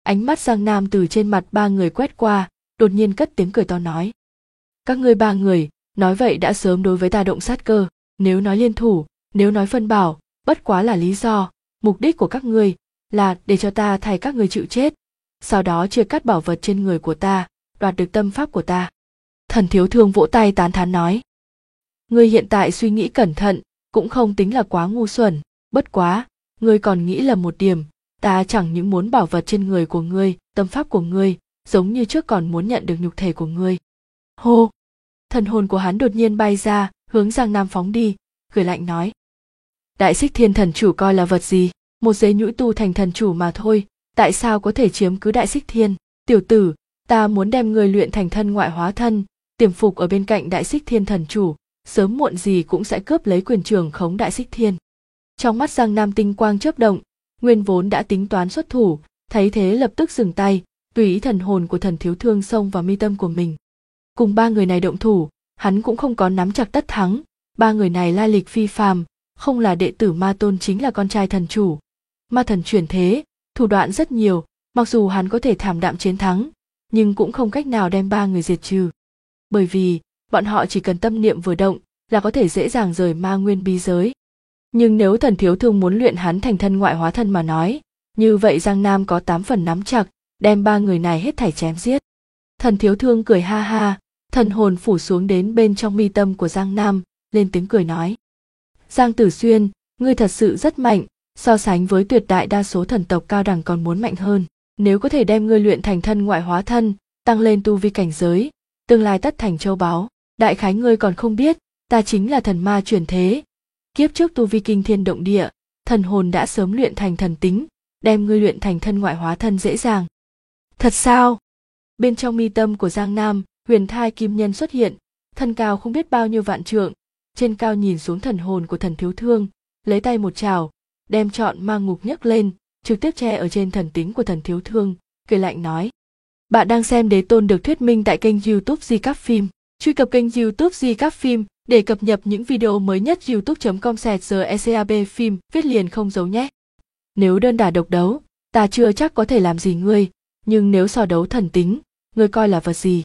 Ánh mắt Giang Nam từ trên mặt ba người quét qua, đột nhiên cất tiếng cười to nói. Các ngươi ba người, nói vậy đã sớm đối với ta động sát cơ, nếu nói liên thủ, nếu nói phân bảo, bất quá là lý do, mục đích của các ngươi là để cho ta thay các ngươi chịu chết, sau đó chia cắt bảo vật trên người của ta, đoạt được tâm pháp của ta. Thần Thiếu Thương vỗ tay tán thán nói. Ngươi hiện tại suy nghĩ cẩn thận, cũng không tính là quá ngu xuẩn, bất quá, ngươi còn nghĩ là một điểm, ta chẳng những muốn bảo vật trên người của ngươi, tâm pháp của ngươi, giống như trước còn muốn nhận được nhục thể của ngươi. Hô! Thần hồn của hắn đột nhiên bay ra, hướng Giang Nam phóng đi, cười lạnh nói. Đại Xích Thiên thần chủ coi là vật gì, một dế nhũi tu thành thần chủ mà thôi, tại sao có thể chiếm cứ Đại Xích Thiên? Tiểu tử, ta muốn đem ngươi luyện thành thân ngoại hóa thân, tiềm phục ở bên cạnh Đại Xích Thiên thần chủ, sớm muộn gì cũng sẽ cướp lấy quyền trưởng khống Đại Xích Thiên. Trong mắt Giang Nam tinh quang chớp động, nguyên vốn đã tính toán xuất thủ, thấy thế lập tức dừng tay, tùy ý thần hồn của Thần Thiếu Thương xông vào mi tâm của mình. Cùng ba người này động thủ, hắn cũng không có nắm chặt tất thắng, ba người này lai lịch phi phàm, không là đệ tử Ma Tôn chính là con trai thần chủ. Ma thần chuyển thế, thủ đoạn rất nhiều, mặc dù hắn có thể thảm đạm chiến thắng, nhưng cũng không cách nào đem ba người diệt trừ. Bởi vì, bọn họ chỉ cần tâm niệm vừa động là có thể dễ dàng rời ma nguyên bí giới. Nhưng nếu Thần Thiếu Thương muốn luyện hắn thành thân ngoại hóa thân mà nói, như vậy Giang Nam có 8 phần nắm chặt, đem ba người này hết thảy chém giết. Thần Thiếu Thương cười ha ha, thần hồn phủ xuống đến bên trong mi tâm của Giang Nam, lên tiếng cười nói. Giang Tử Xuyên, ngươi thật sự rất mạnh, so sánh với tuyệt đại đa số thần tộc cao đẳng còn muốn mạnh hơn. Nếu có thể đem ngươi luyện thành thân ngoại hóa thân, tăng lên tu vi cảnh giới, tương lai tất thành châu báu. Đại khái ngươi còn không biết, ta chính là thần ma chuyển thế. Kiếp trước tu vi kinh thiên động địa, thần hồn đã sớm luyện thành thần tính, đem ngươi luyện thành thân ngoại hóa thân dễ dàng. Thật sao? Bên trong mi tâm của Giang Nam, huyền thai kim nhân xuất hiện, thân cao không biết bao nhiêu vạn trượng, trên cao nhìn xuống thần hồn của Thần Thiếu Thương, lấy tay một chảo, đem trọn ma ngục nhấc lên, trực tiếp che ở trên thần tính của Thần Thiếu Thương, cười lạnh nói. Bạn đang xem Đế Tôn được thuyết minh tại kênh YouTube Di Các Phim. Truy cập kênh YouTube Di Các Phim để cập nhật những video mới nhất. youtube.com/GECAB phim viết liền không giấu nhé. Nếu đơn đả độc đấu, ta chưa chắc có thể làm gì ngươi, nhưng nếu so đấu thần tính, ngươi coi là vật gì?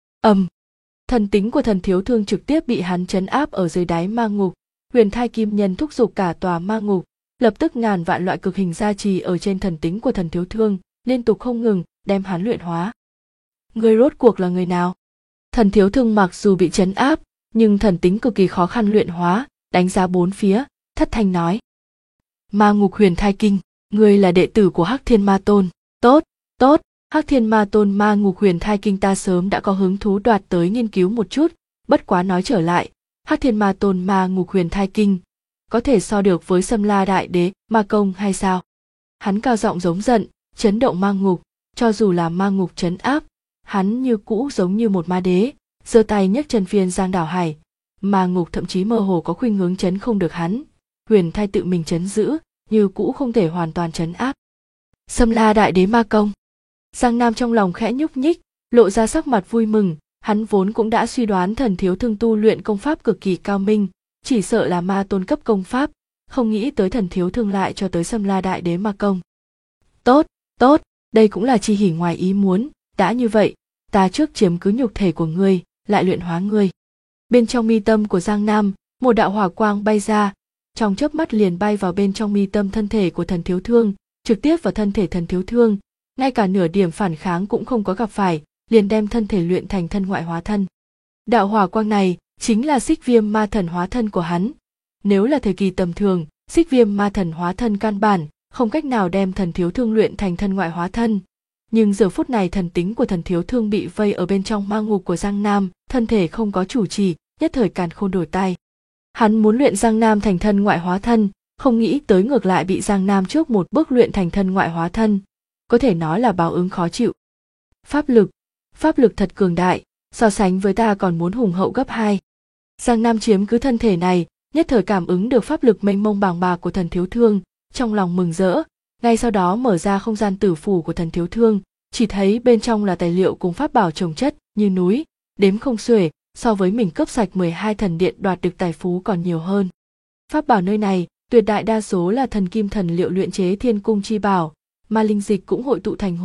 Thần tính của Thần Thiếu Thương trực tiếp bị hắn trấn áp ở dưới đáy ma ngục, huyền thai kim nhân thúc giục cả tòa ma ngục, lập tức ngàn vạn loại cực hình gia trì ở trên thần tính của Thần Thiếu Thương, liên tục không ngừng đem hắn luyện hóa. Ngươi rốt cuộc là người nào? Thần Thiếu Thương mặc dù bị trấn áp, nhưng thần tính cực kỳ khó khăn luyện hóa, đánh giá bốn phía, thất thanh nói. Ma ngục huyền thai kinh, ngươi là đệ tử của Hắc Thiên Ma Tôn. Tốt, tốt, Hắc Thiên Ma Tôn ma ngục huyền thai kinh ta sớm đã có hứng thú đoạt tới nghiên cứu một chút, bất quá nói trở lại, Hắc Thiên Ma Tôn ma ngục huyền thai kinh, có thể so được với Sâm La Đại Đế, Ma Công hay sao? Hắn cao giọng giống giận, chấn động ma ngục, cho dù là ma ngục trấn áp, hắn như cũ giống như một ma đế, giơ tay nhấc chân phiên giang đảo hải, ma ngục thậm chí mơ hồ có khuynh hướng chấn không được hắn, huyền thai tự mình chấn giữ, như cũ không thể hoàn toàn trấn áp. Sâm La Đại Đế Ma Công. Giang Nam trong lòng khẽ nhúc nhích, lộ ra sắc mặt vui mừng, hắn vốn cũng đã suy đoán Thần Thiếu Thương tu luyện công pháp cực kỳ cao minh, chỉ sợ là ma tôn cấp công pháp, không nghĩ tới Thần Thiếu Thương lại cho tới Sâm La Đại Đế Ma Công. Tốt, tốt, đây cũng là chi hỉ ngoài ý muốn, đã như vậy, ta trước chiếm cứ nhục thể của ngươi, lại luyện hóa ngươi. Bên trong mi tâm của Giang Nam, một đạo hỏa quang bay ra, trong chớp mắt liền bay vào bên trong mi tâm thân thể của Thần Thiếu Thương, trực tiếp vào thân thể Thần Thiếu Thương, ngay cả nửa điểm phản kháng cũng không có gặp phải, liền đem thân thể luyện thành thân ngoại hóa thân. Đạo hỏa quang này chính là Xích Viêm Ma Thần hóa thân của hắn. Nếu là thời kỳ tầm thường, Xích Viêm Ma Thần hóa thân căn bản không cách nào đem Thần Thiếu Thương luyện thành thân ngoại hóa thân. Nhưng giờ phút này thần tính của Thần Thiếu Thương bị vây ở bên trong ma ngục của Giang Nam, thân thể không có chủ trì, nhất thời càn khôn đổi tay. Hắn muốn luyện Giang Nam thành thân ngoại hóa thân, không nghĩ tới ngược lại bị Giang Nam trước một bước luyện thành thân ngoại hóa thân, có thể nói là báo ứng khó chịu. Pháp lực thật cường đại, so sánh với ta còn muốn hùng hậu gấp 2. Giang Nam chiếm cứ thân thể này, nhất thời cảm ứng được pháp lực mênh mông bàng bạc của Thần Thiếu Thương, trong lòng mừng rỡ, ngay sau đó mở ra không gian tử phủ của Thần Thiếu Thương, chỉ thấy bên trong là tài liệu cùng pháp bảo chồng chất như núi, đếm không xuể, so với mình cướp sạch 12 thần điện đoạt được tài phú còn nhiều hơn. Pháp bảo nơi này, tuyệt đại đa số là thần kim thần liệu luyện chế thiên cung chi bảo, mà linh dịch cũng hội tụ thành hồ,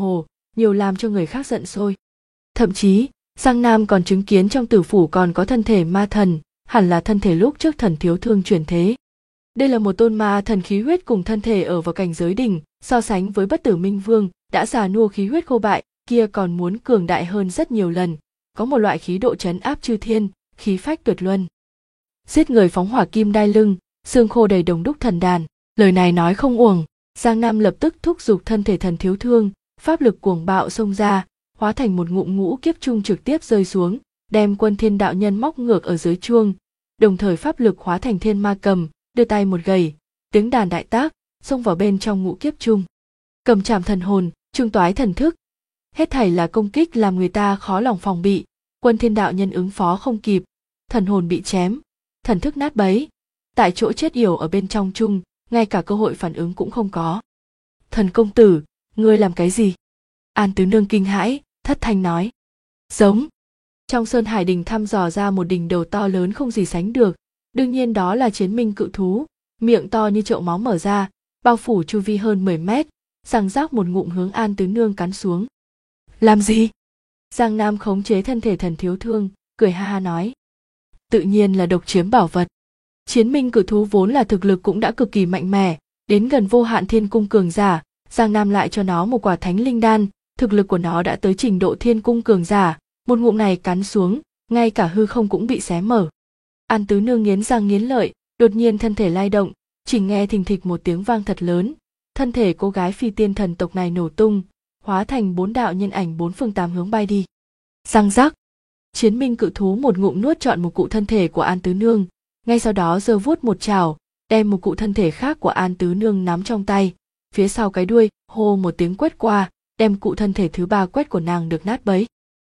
nhiều làm cho người khác giận sôi. Thậm chí, Giang Nam còn chứng kiến trong tử phủ còn có thân thể ma thần, hẳn là thân thể lúc trước Thần Thiếu Thương chuyển thế. Đây là một tôn ma thần khí huyết cùng thân thể ở vào cảnh giới đỉnh, so sánh với Bất Tử Minh Vương, đã già nua khí huyết khô bại, kia còn muốn cường đại hơn rất nhiều lần, có một loại khí độ trấn áp chư thiên, khí phách tuyệt luân. Giết người phóng hỏa kim đai lưng, xương khô đầy đồng đúc thần đàn, lời này nói không uổng. Giang Nam lập tức thúc giục thân thể Thần Thiếu Thương, pháp lực cuồng bạo xông ra, hóa thành một ngụm ngũ kiếp trung trực tiếp rơi xuống, đem Quân Thiên đạo nhân móc ngược ở dưới chuông, đồng thời pháp lực hóa thành thiên ma cầm, đưa tay một gầy, tiếng đàn đại tác, xông vào bên trong ngũ kiếp trung. Cầm chạm thần hồn, trung toái thần thức, hết thảy là công kích làm người ta khó lòng phòng bị. Quân Thiên đạo nhân ứng phó không kịp, thần hồn bị chém, thần thức nát bấy, tại chỗ chết yểu ở bên trong chung, ngay cả cơ hội phản ứng cũng không có. Thần công tử, ngươi làm cái gì? An Tứ Nương kinh hãi, thất thanh nói. Giống. Trong Sơn Hải Đình thăm dò ra một đỉnh đầu to lớn không gì sánh được, đương nhiên đó là Chiến Minh cự thú, miệng to như chậu máu mở ra, bao phủ chu vi hơn 10 mét, răng rác một ngụm hướng An Tứ Nương cắn xuống. Làm gì? Giang Nam khống chế thân thể Thần Thiếu Thương, cười ha ha nói. Tự nhiên là độc chiếm bảo vật. Chiến Minh cự thú vốn là thực lực cũng đã cực kỳ mạnh mẽ, đến gần vô hạn thiên cung cường giả, Giang Nam lại cho nó một quả thánh linh đan, thực lực của nó đã tới trình độ thiên cung cường giả, một ngụm này cắn xuống, ngay cả hư không cũng bị xé mở. An Tứ Nương nghiến răng nghiến lợi, đột nhiên thân thể lay động, chỉ nghe thình thịch một tiếng vang thật lớn, thân thể cô gái phi tiên thần tộc này nổ tung, hóa thành 4 đạo nhân ảnh 4 phương 8 hướng bay đi. Răng rắc, Chiến Minh cự thú một ngụm nuốt trọn một cụ thân thể của An Tứ Nương, ngay sau đó giơ vuốt một chảo, đem một cụ thân thể khác của An Tứ Nương nắm trong tay, phía sau cái đuôi, hô một tiếng quét qua, đem cụ thân thể thứ 3 quét của nàng được nát bấy.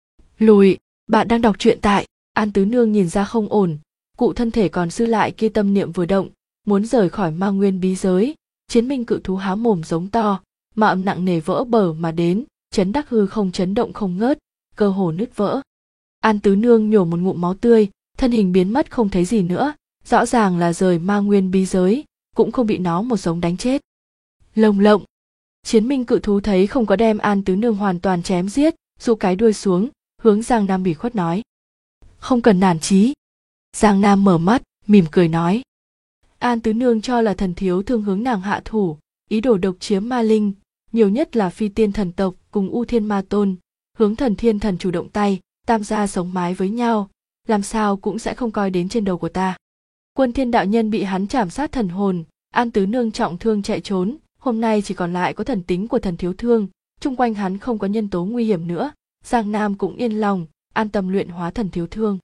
Lùi, bạn đang đọc truyện tại. An Tứ Nương nhìn ra không ổn, cụ thân thể còn dư lại kia tâm niệm vừa động, muốn rời khỏi Ma Nguyên bí giới. Chiến Minh cự thú há mồm giống to, ma âm nặng nề vỡ bờ mà đến, chấn đắc hư không chấn động không ngớt, cơ hồ nứt vỡ. An Tứ Nương nhổ một ngụm máu tươi, thân hình biến mất không thấy gì nữa, rõ ràng là rời Ma Nguyên bí giới, cũng không bị nó một giống đánh chết. Lồng lộng. Chiến Minh cự thú thấy không có đem An Tứ Nương hoàn toàn chém giết, dụ cái đuôi xuống, hướng Giang Nam ủy khuất nói. Không cần nản chí. Giang Nam mở mắt, mỉm cười nói. An Tứ Nương cho là Thần Thiếu Thương hướng nàng hạ thủ, ý đồ độc chiếm ma linh, nhiều nhất là phi tiên thần tộc cùng U Thiên Ma Tôn, hướng Thần Thiên Thần chủ động tay, tam gia sống mái với nhau, làm sao cũng sẽ không coi đến trên đầu của ta. Quân Thiên đạo nhân bị hắn chảm sát thần hồn, An Tứ Nương trọng thương chạy trốn, hôm nay chỉ còn lại có thần tính của Thần Thiếu Thương, chung quanh hắn không có nhân tố nguy hiểm nữa, Giang Nam cũng yên lòng, an tâm luyện hóa Thần Thiếu Thương.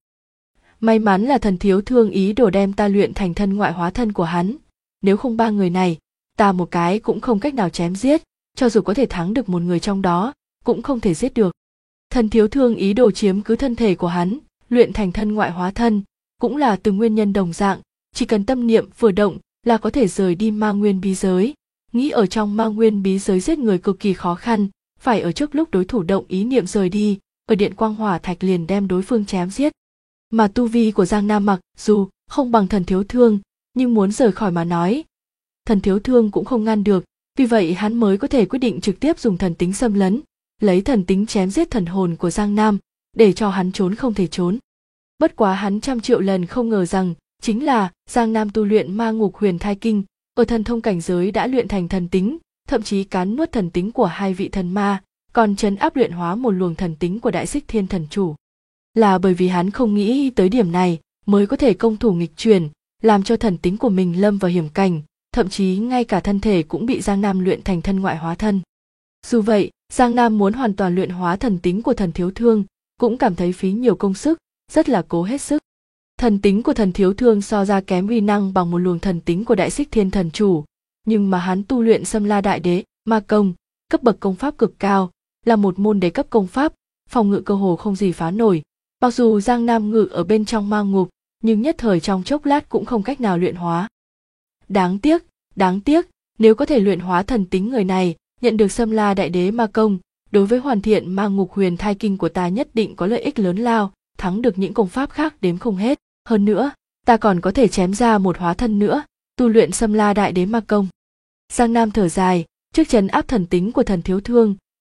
May mắn là Thần Thiếu Thương ý đồ đem ta luyện thành thân ngoại hóa thân của hắn, nếu không 3 người này, ta một cái cũng không cách nào chém giết, cho dù có thể thắng được một người trong đó, cũng không thể giết được. Thần Thiếu Thương ý đồ chiếm cứ thân thể của hắn, luyện thành thân ngoại hóa thân, cũng là từ nguyên nhân đồng dạng, chỉ cần tâm niệm vừa động là có thể rời đi Ma Nguyên bí giới. Nghĩ ở trong Ma Nguyên bí giới giết người cực kỳ khó khăn, phải ở trước lúc đối thủ động ý niệm rời đi, ở điện quang hỏa thạch liền đem đối phương chém giết. Mà tu vi của Giang Nam mặc dù không bằng Thần Thiếu Thương, nhưng muốn rời khỏi mà nói, Thần Thiếu Thương cũng không ngăn được, vì vậy hắn mới có thể quyết định trực tiếp dùng thần tính xâm lấn, lấy thần tính chém giết thần hồn của Giang Nam, để cho hắn trốn không thể trốn. Bất quá hắn trăm triệu lần không ngờ rằng, chính là Giang Nam tu luyện Ma Ngục Huyền Thai Kinh, ở thần thông cảnh giới đã luyện thành thần tính, thậm chí cắn nuốt thần tính của 2 vị thần ma, còn trấn áp luyện hóa một luồng thần tính của Đại Xích Thiên Thần chủ. Là bởi vì hắn không nghĩ tới điểm này, mới có thể công thủ nghịch chuyển, làm cho thần tính của mình lâm vào hiểm cảnh, thậm chí ngay cả thân thể cũng bị Giang Nam luyện thành thân ngoại hóa thân. Dù vậy, Giang Nam muốn hoàn toàn luyện hóa thần tính của Thần Thiếu Thương, cũng cảm thấy phí nhiều công sức, rất là cố hết sức. Thần tính của Thần Thiếu Thương so ra kém uy năng bằng một luồng thần tính của Đại Xích Thiên Thần chủ, nhưng mà hắn tu luyện Xâm La Đại Đế, Ma Công, cấp bậc công pháp cực cao, là một môn đế cấp công pháp, phòng ngự cơ hồ không gì phá nổi. Mặc dù Giang Nam ngự ở bên trong ma ngục, nhưng nhất thời trong chốc lát cũng không cách nào luyện hóa. Đáng tiếc, nếu có thể luyện hóa thần tính người này, nhận được Xâm La Đại Đế Ma Công, đối với hoàn thiện Ma Ngục Huyền Thai Kinh của ta nhất định có lợi ích lớn lao, thắng được những công pháp khác đếm không hết. Hơn nữa, ta còn có thể chém ra một hóa thân nữa, tu luyện Xâm La Đại Đế Ma Công. Giang Nam thở dài, trước trấn áp thần tính của Thần Thiếu Thương,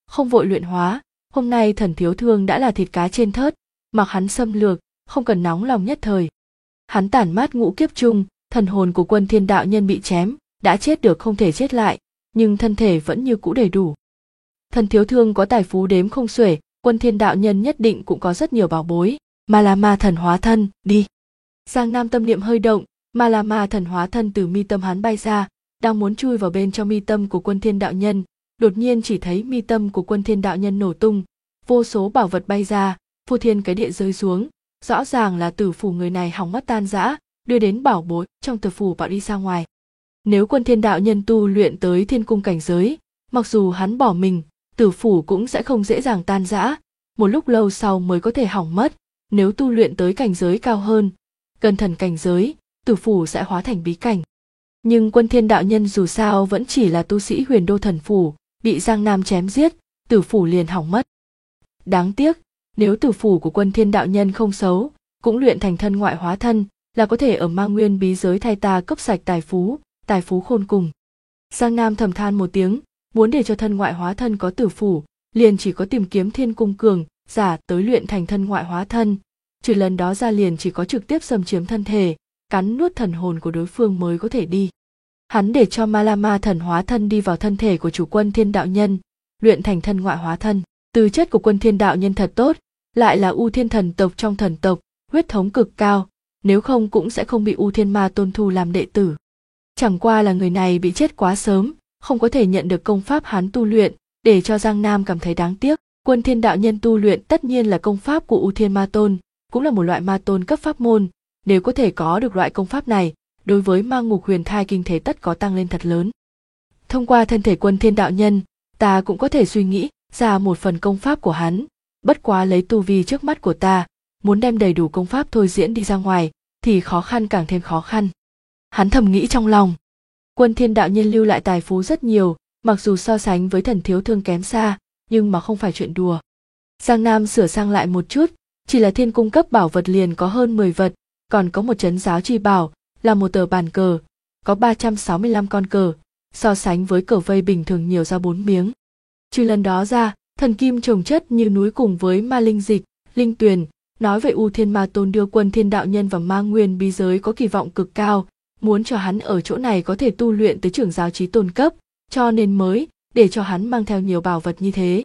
không vội luyện hóa. Hôm nay Thần Thiếu Thương đã là thịt cá trên thớt, mặc hắn xâm lược, không cần nóng lòng nhất thời. Hắn tản mát ngũ kiếp chung, thần hồn của Quân Thiên đạo nhân bị chém, đã chết được không thể chết lại, nhưng thân thể vẫn như cũ đầy đủ. Thần Thiếu Thương có tài phú đếm không xuể, Quân Thiên đạo nhân nhất định cũng có rất nhiều bảo bối. Ma La Ma thần hóa thân, đi. Giang Nam tâm niệm hơi động, Ma La Ma thần hóa thân từ mi tâm hắn bay ra, đang muốn chui vào bên trong mi tâm của Quân Thiên đạo nhân, đột nhiên chỉ thấy mi tâm của Quân Thiên đạo nhân nổ tung, vô số bảo vật bay ra, phô thiên cái địa rơi xuống, rõ ràng là tử phủ người này hỏng mất tan rã, đưa đến bảo bối trong tử phủ bạo đi ra ngoài. Nếu Quân Thiên đạo nhân tu luyện tới thiên cung cảnh giới, mặc dù hắn bỏ mình, tử phủ cũng sẽ không dễ dàng tan rã, một lúc lâu sau mới có thể hỏng mất. Nếu tu luyện tới cảnh giới cao hơn, gần thần cảnh giới, tử phủ sẽ hóa thành bí cảnh. Nhưng Quân Thiên đạo nhân dù sao vẫn chỉ là tu sĩ Huyền Đô thần phủ, bị Giang Nam chém giết, tử phủ liền hỏng mất. Đáng tiếc, nếu tử phủ của Quân Thiên đạo nhân không xấu, cũng luyện thành thân ngoại hóa thân, là có thể ở Ma Nguyên bí giới thay ta cấp sạch tài phú khôn cùng. Giang Nam thầm than một tiếng, muốn để cho thân ngoại hóa thân có tử phủ, liền chỉ có tìm kiếm thiên cung cường giả tới luyện thành thân ngoại hóa thân, trừ lần đó ra liền chỉ có trực tiếp xâm chiếm thân thể, cắn nuốt thần hồn của đối phương mới có thể đi. Hắn để cho Ma La Ma thần hóa thân đi vào thân thể của chủ Quân Thiên đạo nhân, luyện thành thân ngoại hóa thân. Tư chất của Quân Thiên đạo nhân thật tốt, lại là U Thiên thần tộc trong thần tộc, huyết thống cực cao, nếu không cũng sẽ không bị U Thiên Ma Tôn thu làm đệ tử. Chẳng qua là người này bị chết quá sớm, không có thể nhận được công pháp hắn tu luyện, để cho Giang Nam cảm thấy đáng tiếc. Quân Thiên đạo nhân tu luyện tất nhiên là công pháp của U Thiên Ma Tôn, cũng là một loại ma tôn cấp pháp môn, nếu có thể có được loại công pháp này, đối với Ma Ngục Huyền Thai kinh thế tất có tăng lên thật lớn. Thông qua thân thể Quân Thiên đạo nhân, ta cũng có thể suy nghĩ ra một phần công pháp của hắn, bất quá lấy tu vi trước mắt của ta, muốn đem đầy đủ công pháp thôi diễn đi ra ngoài, thì khó khăn càng thêm khó khăn. Hắn thầm nghĩ trong lòng. Quân Thiên đạo nhân lưu lại tài phú rất nhiều, mặc dù so sánh với Thần Thiếu Thương kém xa, nhưng mà không phải chuyện đùa. Giang Nam sửa sang lại một chút, chỉ là thiên cung cấp bảo vật liền có hơn 10 vật, còn có một trấn giáo chi bảo, là một tờ bàn cờ, có 365 con cờ, so sánh với cờ vây bình thường nhiều ra 4 miếng. Trừ lần đó ra, thần kim trồng chất như núi cùng với ma linh dịch, linh tuyền, nói vậy U Thiên Ma Tôn đưa Quân Thiên đạo nhân vào Ma Nguyên bí giới có kỳ vọng cực cao, muốn cho hắn ở chỗ này có thể tu luyện tới trưởng giáo chí tôn cấp, cho nên mới để cho hắn mang theo nhiều bảo vật như thế.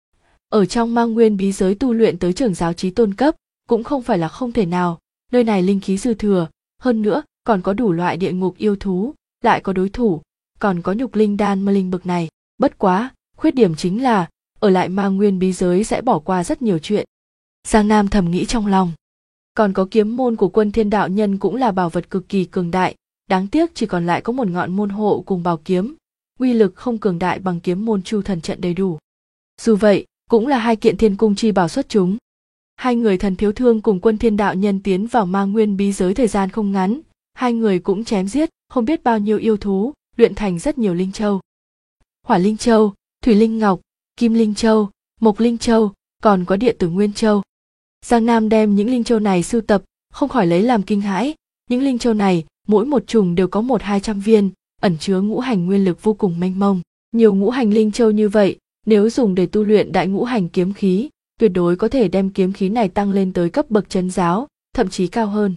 Ở trong Ma Nguyên bí giới tu luyện tới trưởng giáo chí tôn cấp cũng không phải là không thể nào, nơi này linh khí dư thừa, hơn nữa còn có đủ loại địa ngục yêu thú, lại có đối thủ, còn có nhục linh đan ma linh bực này. Bất quá, khuyết điểm chính là ở lại Ma Nguyên bí giới sẽ bỏ qua rất nhiều chuyện. Giang Nam thầm nghĩ trong lòng. Còn có kiếm môn của Quân Thiên đạo nhân cũng là bảo vật cực kỳ cường đại, đáng tiếc chỉ còn lại có một ngọn môn hộ cùng bảo kiếm, uy lực không cường đại bằng kiếm môn Chu Thần trận đầy đủ. Dù vậy, cũng là hai kiện thiên cung chi bảo xuất chúng. Hai người Thần Thiếu Thương cùng Quân Thiên đạo nhân tiến vào Ma Nguyên bí giới thời gian không ngắn, hai người cũng chém giết không biết bao nhiêu yêu thú, luyện thành rất nhiều linh châu. Hỏa linh châu, thủy linh ngọc, kim linh châu, mộc linh châu, còn có địa tử nguyên châu. Giang Nam đem những linh châu này sưu tập, không khỏi lấy làm kinh hãi. Những linh châu này, mỗi một chùm đều có 100-200 viên, ẩn chứa ngũ hành nguyên lực vô cùng mênh mông. Nhiều ngũ hành linh châu như vậy, nếu dùng để tu luyện đại ngũ hành kiếm khí, tuyệt đối có thể đem kiếm khí này tăng lên tới cấp bậc trấn giáo, thậm chí cao hơn.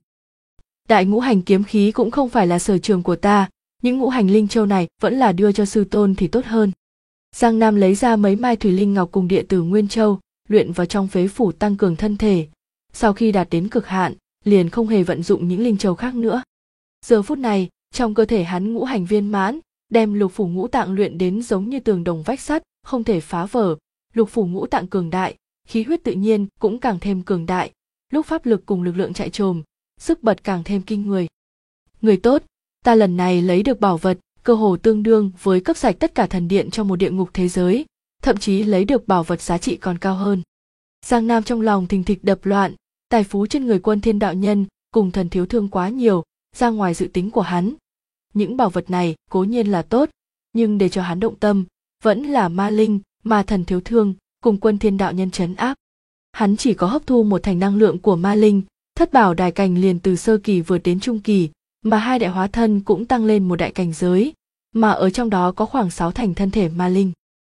Đại ngũ hành kiếm khí cũng không phải là sở trường của ta, những ngũ hành linh châu này vẫn là đưa cho sư tôn thì tốt hơn. Giang Nam lấy ra mấy mai thủy linh ngọc cùng địa tử nguyên châu, luyện vào trong phế phủ tăng cường thân thể. Sau khi đạt đến cực hạn, liền không hề vận dụng những linh châu khác nữa. Giờ phút này, trong cơ thể hắn ngũ hành viên mãn, đem lục phủ ngũ tạng luyện đến giống như tường đồng vách sắt, không thể phá vỡ. Lục phủ ngũ tạng cường đại, khí huyết tự nhiên cũng càng thêm cường đại, lúc pháp lực cùng lực lượng chạy trồm, sức bật càng thêm kinh người. Người tốt, ta lần này lấy được bảo vật, cơ hồ tương đương với cấp sạch tất cả thần điện trong một địa ngục thế giới, thậm chí lấy được bảo vật giá trị còn cao hơn. Giang Nam trong lòng thình thịch đập loạn, tài phú trên người Quân Thiên đạo nhân cùng Thần Thiếu Thương quá nhiều, ra ngoài dự tính của hắn. Những bảo vật này cố nhiên là tốt, nhưng để cho hắn động tâm, vẫn là ma linh mà Thần Thiếu Thương cùng Quân Thiên đạo nhân trấn áp. Hắn chỉ có hấp thu một thành năng lượng của ma linh, thất bảo đài cảnh liền từ sơ kỳ vượt đến trung kỳ, mà hai đại hóa thân cũng tăng lên một đại cảnh giới, mà ở trong đó có khoảng 6 thành thân thể ma linh.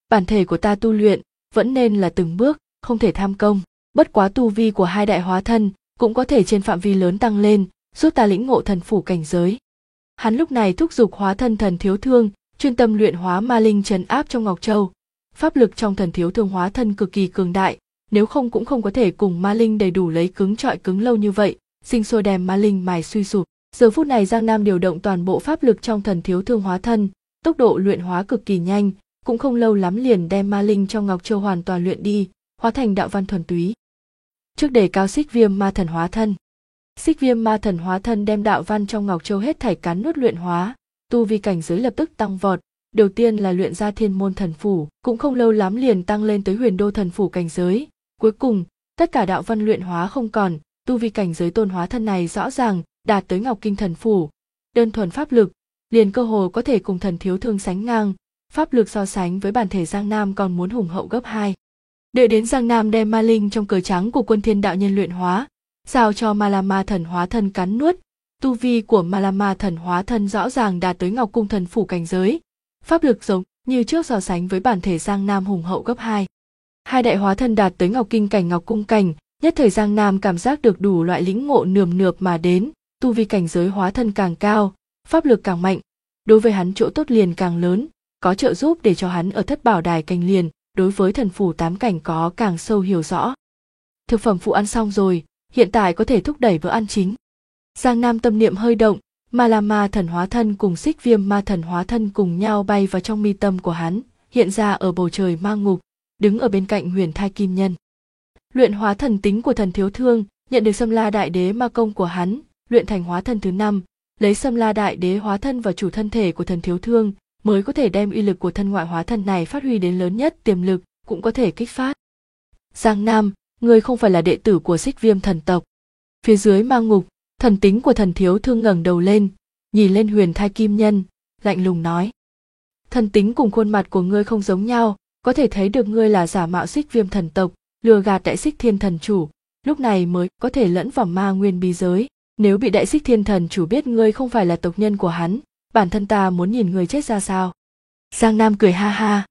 Bản thể của ta tu luyện vẫn nên là từng bước, không thể tham công, bất quá tu vi của hai đại hóa thân cũng có thể trên phạm vi lớn tăng lên, giúp ta lĩnh ngộ thần phủ cảnh giới. Hắn lúc này thúc giục hóa thân thần thiếu thương, chuyên tâm luyện hóa ma linh trấn áp trong Ngọc Châu. Pháp lực trong thần thiếu thương hóa thân cực kỳ cường đại, nếu không cũng không có thể cùng ma linh đầy đủ lấy cứng trọi cứng lâu như vậy, sinh sôi đem ma linh mài suy sụp. Giờ phút này Giang Nam điều động toàn bộ pháp lực trong thần thiếu thương hóa thân, tốc độ luyện hóa cực kỳ nhanh, cũng không lâu lắm liền đem ma linh trong Ngọc Châu hoàn toàn luyện đi, hóa thành đạo văn thuần túy. Trước đề cao xích viêm ma thần hóa thân. Xích viêm ma thần hóa thân đem đạo văn trong Ngọc Châu hết thảy cắn nuốt luyện hóa, tu vi cảnh giới lập tức tăng vọt. Đầu tiên là luyện ra thiên môn thần phủ, cũng không lâu lắm liền tăng lên tới huyền đô thần phủ cảnh giới. Cuối cùng, tất cả đạo văn luyện hóa không còn, tu vi cảnh giới tôn hóa thân này rõ ràng đạt tới Ngọc Kinh thần phủ. Đơn thuần pháp lực, liền cơ hồ có thể cùng thần thiếu thương sánh ngang, pháp lực so sánh với bản thể Giang Nam còn muốn hùng hậu gấp 2. Đợi đến Giang Nam đem ma linh trong cờ trắng của Quân Thiên đạo nhân luyện hóa, giao cho Malama thần hóa thân cắn nuốt, tu vi của Malama thần hóa thân rõ ràng đạt tới Ngọc Cung thần phủ cảnh giới. Pháp lực giống như trước so sánh với bản thể Giang Nam hùng hậu gấp 2. Hai đại hóa thân đạt tới Ngọc Kinh cảnh Ngọc Cung cảnh, nhất thời Giang Nam cảm giác được đủ loại lĩnh ngộ nườm nượp mà đến, tu vi cảnh giới hóa thân càng cao, pháp lực càng mạnh, đối với hắn chỗ tốt liền càng lớn, có trợ giúp để cho hắn ở Thất Bảo Đài cảnh liền, đối với thần phủ 8 cảnh có càng sâu hiểu rõ. Thực phẩm phụ ăn xong rồi, hiện tại có thể thúc đẩy bữa ăn chính. Giang Nam tâm niệm hơi động, Malama thần hóa thân cùng xích viêm ma thần hóa thân cùng nhau bay vào trong mi tâm của hắn, hiện ra ở bầu trời ma ngục, đứng ở bên cạnh huyền thai kim nhân. Luyện hóa thần tính của thần thiếu thương, nhận được Sâm La Đại Đế ma công của hắn, luyện thành hóa thân thứ 5, lấy Sâm La Đại Đế hóa thân vào chủ thân thể của thần thiếu thương, mới có thể đem uy lực của thân ngoại hóa thân này phát huy đến lớn nhất, tiềm lực cũng có thể kích phát. Giang Nam, ngươi không phải là đệ tử của Xích Viêm thần tộc. Phía dưới ma ngục, thần tính của thần thiếu thương ngẩng đầu lên, nhìn lên huyền thai kim nhân, lạnh lùng nói: thần tính cùng khuôn mặt của ngươi không giống nhau, có thể thấy được ngươi là giả mạo Xích Viêm thần tộc, lừa gạt Đại Xích Thiên thần chủ, lúc này mới có thể lẫn vào ma nguyên bí giới. Nếu bị Đại Xích Thiên thần chủ biết ngươi không phải là tộc nhân của hắn, bản thân ta muốn nhìn ngươi chết ra sao. Giang Nam cười ha ha.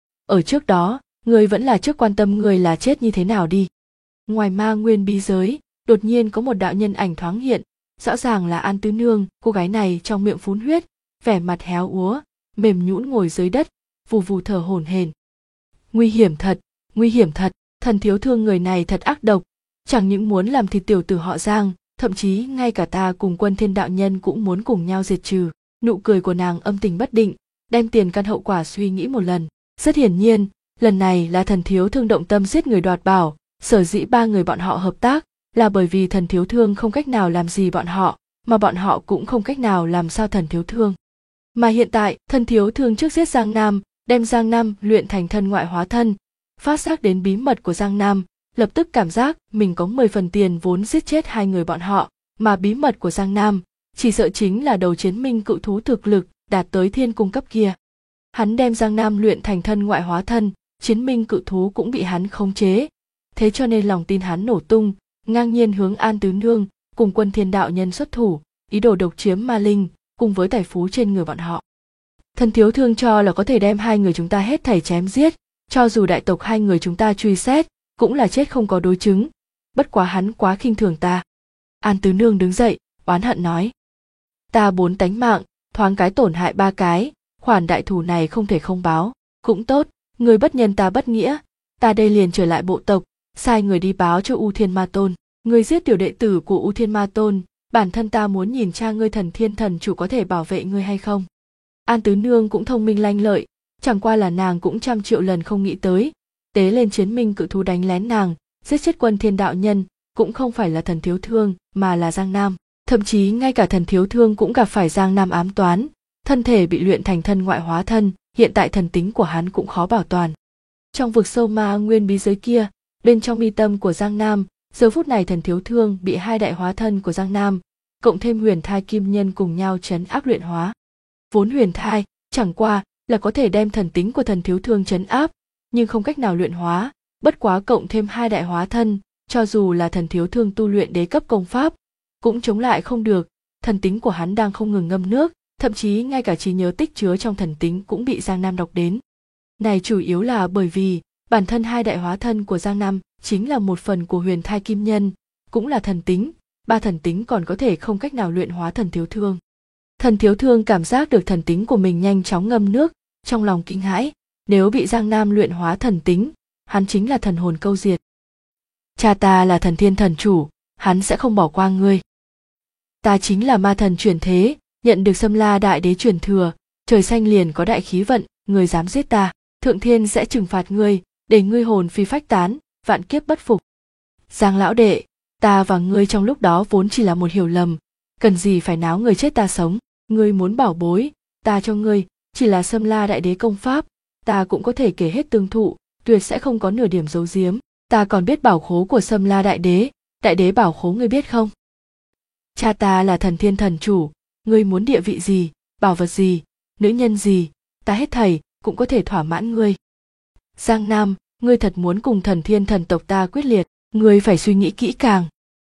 Ở trước đó, ngươi vẫn là trước quan tâm ngươi là chết như thế nào đi. Ngoài ma nguyên bí giới, đột nhiên có một đạo nhân ảnh thoáng hiện, rõ ràng là An Tứ Nương. Cô gái này trong miệng phun huyết, vẻ mặt héo úa, mềm nhũn ngồi dưới đất, vù vù thở hổn hển. Nguy hiểm thật, nguy hiểm thật, thần thiếu thương người này thật ác độc, chẳng những muốn làm thịt tiểu tử họ Giang, thậm chí ngay cả ta cùng Quân Thiên đạo nhân cũng muốn cùng nhau diệt trừ. Nụ cười của nàng âm tình bất định, đem tiền căn hậu quả suy nghĩ một lần. Rất hiển nhiên, lần này là thần thiếu thương động tâm giết người đoạt bảo, sở dĩ ba người bọn họ hợp tác là bởi vì thần thiếu thương không cách nào làm gì bọn họ, mà bọn họ cũng không cách nào làm sao thần thiếu thương. Mà hiện tại, thần thiếu thương trước giết Giang Nam, đem Giang Nam luyện thành thân ngoại hóa thân, phát giác đến bí mật của Giang Nam, lập tức cảm giác mình có 10 phần tiền vốn giết chết hai người bọn họ, mà bí mật của Giang Nam chỉ sợ chính là đầu chiến minh cự thú thực lực đạt tới thiên cung cấp kia. Hắn đem Giang Nam luyện thành thân ngoại hóa thân, chiến minh cự thú cũng bị hắn khống chế, thế cho nên lòng tin hắn nổ tung, ngang nhiên hướng An Tứ Nương cùng Quân Thiên đạo nhân xuất thủ, ý đồ độc chiếm ma linh cùng với tài phú trên người bọn họ. Thần thiếu thương cho là có thể đem hai người chúng ta hết thảy chém giết, cho dù đại tộc hai người chúng ta truy xét, cũng là chết không có đối chứng, bất quá hắn quá khinh thường ta. An Tứ Nương đứng dậy, oán hận nói: ta 4 tánh mạng, thoáng cái tổn hại 3 cái, khoản đại thù này không thể không báo. Cũng tốt, người bất nhân ta bất nghĩa, ta đây liền trở lại bộ tộc, sai người đi báo cho U Thiên Ma Tôn. Người giết tiểu đệ tử của U Thiên Ma Tôn, bản thân ta muốn nhìn cha ngươi Thần Thiên thần chủ có thể bảo vệ ngươi hay không. An Tứ Nương cũng thông minh lanh lợi, chẳng qua là nàng cũng trăm triệu lần không nghĩ tới, tế lên chiến minh cự thú đánh lén nàng, giết chết Quân Thiên đạo nhân, cũng không phải là thần thiếu thương mà là Giang Nam. Thậm chí ngay cả thần thiếu thương cũng gặp phải Giang Nam ám toán, thân thể bị luyện thành thân ngoại hóa thân, hiện tại thần tính của hắn cũng khó bảo toàn. Trong vực sâu ma nguyên bí giới kia, bên trong mi tâm của Giang Nam, giờ phút này thần thiếu thương bị hai đại hóa thân của Giang Nam, cộng thêm huyền thai kim nhân cùng nhau trấn áp luyện hóa. Vốn huyền thai, chẳng qua là có thể đem thần tính của thần thiếu thương trấn áp, nhưng không cách nào luyện hóa, bất quá cộng thêm hai đại hóa thân, cho dù là thần thiếu thương tu luyện đế cấp công pháp, cũng chống lại không được, thần tính của hắn đang không ngừng ngâm nước, thậm chí ngay cả trí nhớ tích chứa trong thần tính cũng bị Giang Nam đọc đến. Này chủ yếu là bởi vì bản thân hai đại hóa thân của Giang Nam chính là một phần của huyền thai kim nhân, cũng là thần tính, ba thần tính còn có thể không cách nào luyện hóa thần thiếu thương. Thần thiếu thương cảm giác được thần tính của mình nhanh chóng ngâm nước, trong lòng kinh hãi, nếu bị Giang Nam luyện hóa thần tính, hắn chính là thần hồn câu diệt. Cha ta là thần thiên thần chủ, hắn sẽ không bỏ qua ngươi. Ta chính là ma thần chuyển thế, nhận được Sâm La Đại Đế truyền thừa, trời xanh liền có đại khí vận, ngươi dám giết ta, thượng thiên sẽ trừng phạt ngươi, để ngươi hồn phi phách tán, vạn kiếp bất phục. Giang lão đệ, ta và ngươi trong lúc đó vốn chỉ là một hiểu lầm, cần gì phải náo người chết ta sống, ngươi muốn bảo bối, ta cho ngươi, chỉ là Sâm La Đại Đế công pháp, ta cũng có thể kể hết tương thụ, tuyệt sẽ không có nửa điểm giấu giếm, ta còn biết bảo khố của Sâm La Đại Đế bảo khố ngươi biết không? Cha ta là thần thiên thần chủ, ngươi muốn địa vị gì, bảo vật gì, nữ nhân gì, ta hết thảy cũng có thể thỏa mãn ngươi. Giang Nam, ngươi thật muốn cùng thần thiên thần tộc ta quyết liệt, ngươi phải suy nghĩ kỹ càng.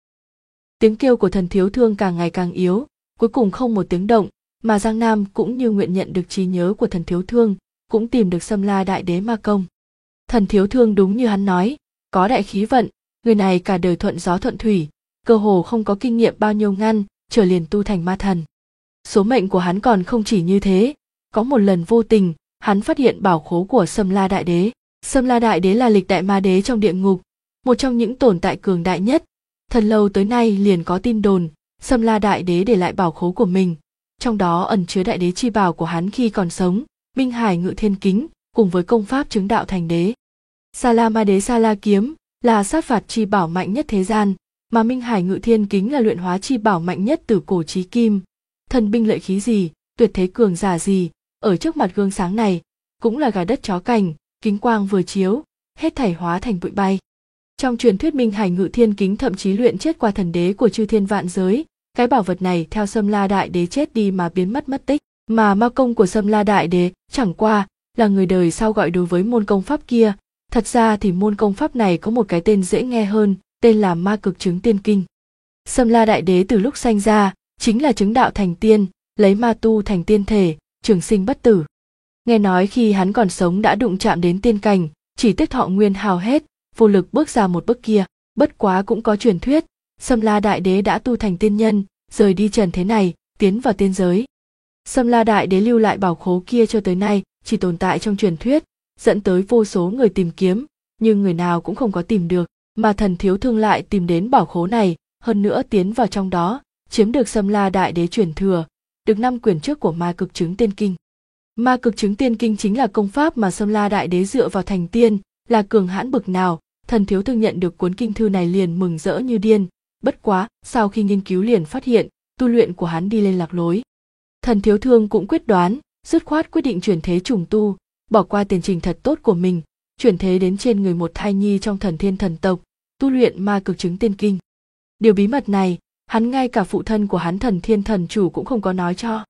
Tiếng kêu của thần thiếu thương càng ngày càng yếu, cuối cùng không một tiếng động, mà Giang Nam cũng như nguyện nhận được trí nhớ của thần thiếu thương, cũng tìm được Sâm La Đại Đế ma công. Thần thiếu thương đúng như hắn nói, có đại khí vận, người này cả đời thuận gió thuận thủy, cơ hồ không có kinh nghiệm bao nhiêu ngăn, trở liền tu thành ma thần. Số mệnh của hắn còn không chỉ như thế, có một lần vô tình, hắn phát hiện bảo khố của Sâm La Đại Đế. Sâm La Đại Đế là lịch đại ma đế trong địa ngục, một trong những tồn tại cường đại nhất. Thần lâu tới nay liền có tin đồn, Sâm La Đại Đế để lại bảo khố của mình, trong đó ẩn chứa đại đế chi bảo của hắn khi còn sống, Minh Hải Ngự Thiên Kính, cùng với công pháp chứng đạo thành đế. Sa La Ma Đế Sa La Kiếm là sát phạt chi bảo mạnh nhất thế gian, mà Minh Hải Ngự Thiên Kính là luyện hóa chi bảo mạnh nhất từ cổ chí kim. Thần binh lợi khí gì, tuyệt thế cường giả gì, ở trước mặt gương sáng này, cũng là gà đất chó cành, kính quang vừa chiếu, hết thảy hóa thành bụi bay. Trong truyền thuyết Minh Hải Ngự Thiên Kính thậm chí luyện chết qua thần đế của chư thiên vạn giới, cái bảo vật này theo Sâm La Đại Đế chết đi mà biến mất tích, mà ma công của Sâm La Đại Đế chẳng qua là người đời sau gọi đối với môn công pháp kia. Thật ra thì môn công pháp này có một cái tên dễ nghe hơn, tên là Ma Cực Chứng Tiên Kinh. Sâm La Đại Đế từ lúc sanh ra, chính là chứng đạo thành tiên, lấy ma tu thành tiên thể, trường sinh bất tử. Nghe nói khi hắn còn sống đã đụng chạm đến tiên cảnh, chỉ tiếc thọ nguyên hao hết, vô lực bước ra một bước kia. Bất quá cũng có truyền thuyết, Sâm La Đại Đế đã tu thành tiên nhân, rời đi trần thế này, tiến vào tiên giới. Sâm La Đại Đế lưu lại bảo khố kia cho tới nay, chỉ tồn tại trong truyền thuyết, dẫn tới vô số người tìm kiếm, nhưng người nào cũng không có tìm được, mà thần thiếu thương lại tìm đến bảo khố này, hơn nữa tiến vào trong đó, chiếm được Sâm La Đại Đế truyền thừa, được 5 quyển trước của Ma Cực Chứng Tiên Kinh. Ma Cực Chứng Tiên Kinh chính là công pháp mà Sâm La Đại Đế dựa vào thành tiên, là cường hãn bực nào, thần thiếu thương nhận được cuốn kinh thư này liền mừng rỡ như điên, bất quá, sau khi nghiên cứu liền phát hiện, tu luyện của hắn đi lên lạc lối. Thần thiếu thương cũng quyết đoán, dứt khoát quyết định chuyển thế trùng tu, bỏ qua tiền trình thật tốt của mình, chuyển thế đến trên người một thai nhi trong thần thiên thần tộc, tu luyện Ma Cực Chứng Tiên Kinh. Điều bí mật này, hắn ngay cả phụ thân của hắn thần thiên thần chủ cũng không có nói cho.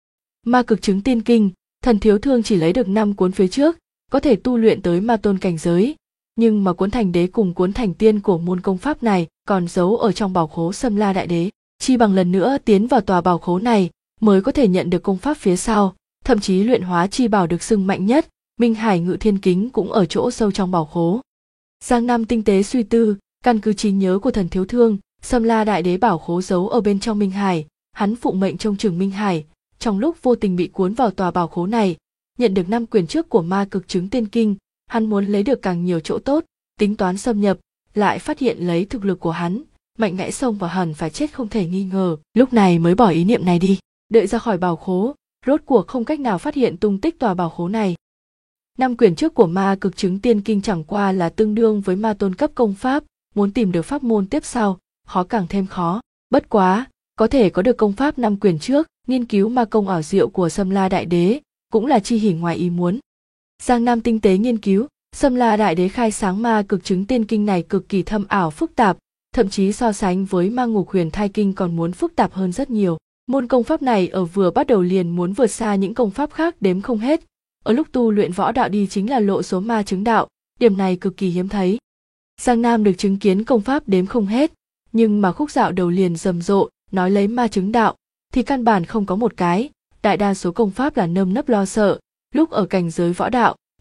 Ma Cực Chứng Tiên Kinh, thần thiếu thương chỉ lấy được 5 cuốn phía trước, có thể tu luyện tới ma tôn cảnh giới, nhưng mà cuốn thành đế cùng cuốn thành tiên của môn công pháp này còn giấu ở trong bảo khố Sâm La Đại Đế, chi bằng lần nữa tiến vào tòa bảo khố này mới có thể nhận được công pháp phía sau, thậm chí luyện hóa chi bảo được xưng mạnh nhất, Minh Hải Ngự Thiên Kính cũng ở chỗ sâu trong bảo khố. Giang Nam tinh tế suy tư, căn cứ trí nhớ của thần thiếu thương, Sâm La Đại Đế bảo khố giấu ở bên trong Minh Hải, hắn phụng mệnh trông chừng Minh Hải, trong lúc vô tình bị cuốn vào tòa bảo khố này, nhận được 5 quyển trước của Ma Cực Chứng Tiên Kinh, hắn muốn lấy được càng nhiều chỗ tốt, tính toán xâm nhập, lại phát hiện lấy thực lực của hắn, mạnh mẽ xông vào hẳn phải chết không thể nghi ngờ, lúc này mới bỏ ý niệm này đi, đợi ra khỏi bảo khố, rốt cuộc không cách nào phát hiện tung tích tòa bảo khố này. 5 quyển trước của Ma Cực Chứng Tiên Kinh chẳng qua là tương đương với ma tôn cấp công pháp, muốn tìm được pháp môn tiếp sau, khó càng thêm khó, bất quá, có thể có được công pháp 5 quyển trước, nghiên cứu ma công ảo diệu của Sâm La Đại Đế, cũng là chi hỉ ngoài ý muốn. Giang Nam tinh tế nghiên cứu, Sâm La Đại Đế khai sáng Ma Cực Chứng Tiên Kinh này cực kỳ thâm ảo phức tạp, thậm chí so sánh với Ma Ngục Huyền Thai Kinh còn muốn phức tạp hơn rất nhiều. Môn công pháp này ở vừa bắt đầu liền muốn vượt xa những công pháp khác đếm không hết. Ở lúc tu luyện võ đạo đi chính là lộ số ma chứng đạo, điểm này cực kỳ hiếm thấy. Giang Nam được chứng kiến công pháp đếm không hết, nhưng mà khúc dạo đầu liền rầm rộ, nói lấy ma chứng đạo, thì căn bản không có một cái, đại đa số công pháp là nơm nấp lo sợ, lúc ở cảnh giới võ đạo,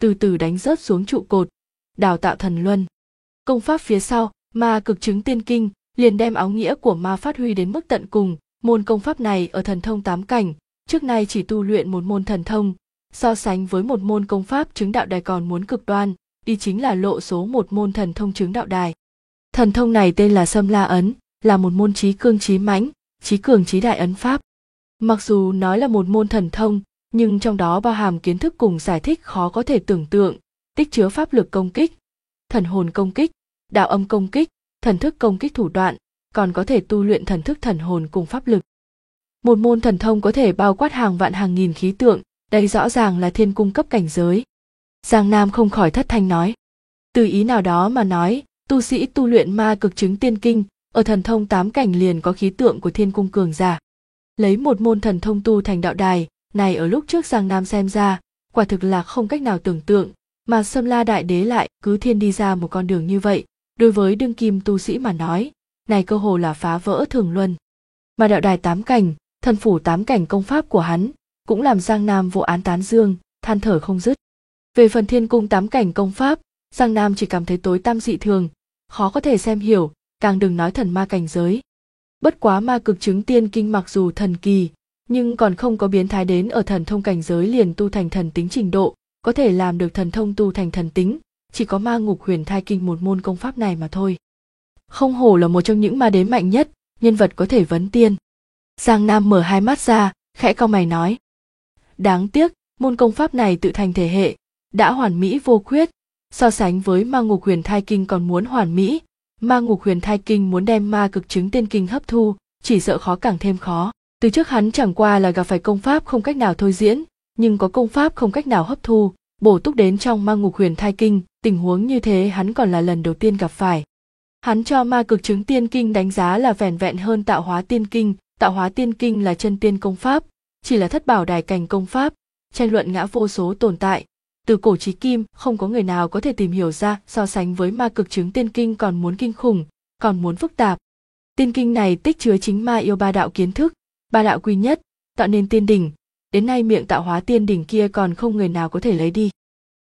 từ từ đánh rớt xuống trụ cột, đào tạo thần luân. Công pháp phía sau, Ma Cực Chứng Tiên Kinh, liền đem áo nghĩa của ma phát huy đến mức tận cùng. Môn công pháp này ở thần thông 8 cảnh, trước nay chỉ tu luyện một môn thần thông, so sánh với một môn công pháp chứng đạo đài còn muốn cực đoan, đi chính là lộ số một môn thần thông chứng đạo đài. Thần thông này tên là Sâm La Ấn, là một môn chí cương chí mãnh, chí cường chí đại ấn pháp. Mặc dù nói là một môn thần thông, nhưng trong đó bao hàm kiến thức cùng giải thích khó có thể tưởng tượng, tích chứa pháp lực công kích, thần hồn công kích, đạo âm công kích, thần thức công kích thủ đoạn, còn có thể tu luyện thần thức thần hồn cùng pháp lực. Một môn thần thông có thể bao quát hàng vạn hàng nghìn khí tượng, đây rõ ràng là thiên cung cấp cảnh giới. Giang Nam không khỏi thất thanh nói. Từ ý nào đó mà nói, tu sĩ tu luyện Ma Cực Chứng Tiên Kinh, ở thần thông 8 cảnh liền có khí tượng của thiên cung cường giả. Lấy một môn thần thông tu thành đạo đài, này ở lúc trước Giang Nam xem ra, quả thực là không cách nào tưởng tượng, mà Sâm La Đại Đế lại cứ thiên đi ra một con đường như vậy, đối với đương kim tu sĩ mà nói, này cơ hồ là phá vỡ thường luân. Mà đạo đài 8 cảnh, thần phủ 8 cảnh công pháp của hắn, cũng làm Giang Nam vô án tán dương, than thở không dứt. Về phần thiên cung 8 cảnh công pháp, Giang Nam chỉ cảm thấy tối tăm dị thường, khó có thể xem hiểu, càng đừng nói thần ma cảnh giới. Bất quá Ma Cực Chứng Tiên Kinh mặc dù thần kỳ, nhưng còn không có biến thái đến ở thần thông cảnh giới liền tu thành thần tính trình độ, có thể làm được thần thông tu thành thần tính, chỉ có Ma Ngục Huyền Thai Kinh một môn công pháp này mà thôi. Không hổ là một trong những ma đế mạnh nhất, nhân vật có thể vấn tiên. Giang Nam mở hai mắt ra, khẽ cau mày nói. Đáng tiếc, môn công pháp này tự thành thể hệ, đã hoàn mỹ vô khuyết, so sánh với Ma Ngục Huyền Thai Kinh còn muốn hoàn mỹ. Ma Ngục Huyền Thai Kinh muốn đem Ma Cực Chứng Tiên Kinh hấp thu, chỉ sợ khó càng thêm khó. Từ trước hắn chẳng qua là gặp phải công pháp không cách nào thôi diễn, nhưng có công pháp không cách nào hấp thu, bổ túc đến trong Ma Ngục Huyền Thai Kinh, tình huống như thế hắn còn là lần đầu tiên gặp phải. Hắn cho Ma Cực Chứng Tiên Kinh đánh giá là vẻn vẹn hơn Tạo Hóa Tiên Kinh, Tạo Hóa Tiên Kinh là chân tiên công pháp, chỉ là thất bảo đài cảnh công pháp, tranh luận ngã vô số tồn tại. Từ cổ chí kim không có người nào có thể tìm hiểu ra so sánh với Ma Cực Chứng Tiên Kinh còn muốn kinh khủng, còn muốn phức tạp. Tiên kinh này tích chứa chính ma yêu ba đạo kiến thức, ba đạo quy nhất, tạo nên tiên đỉnh, đến nay miệng Tạo Hóa Tiên đỉnh kia còn không người nào có thể lấy đi.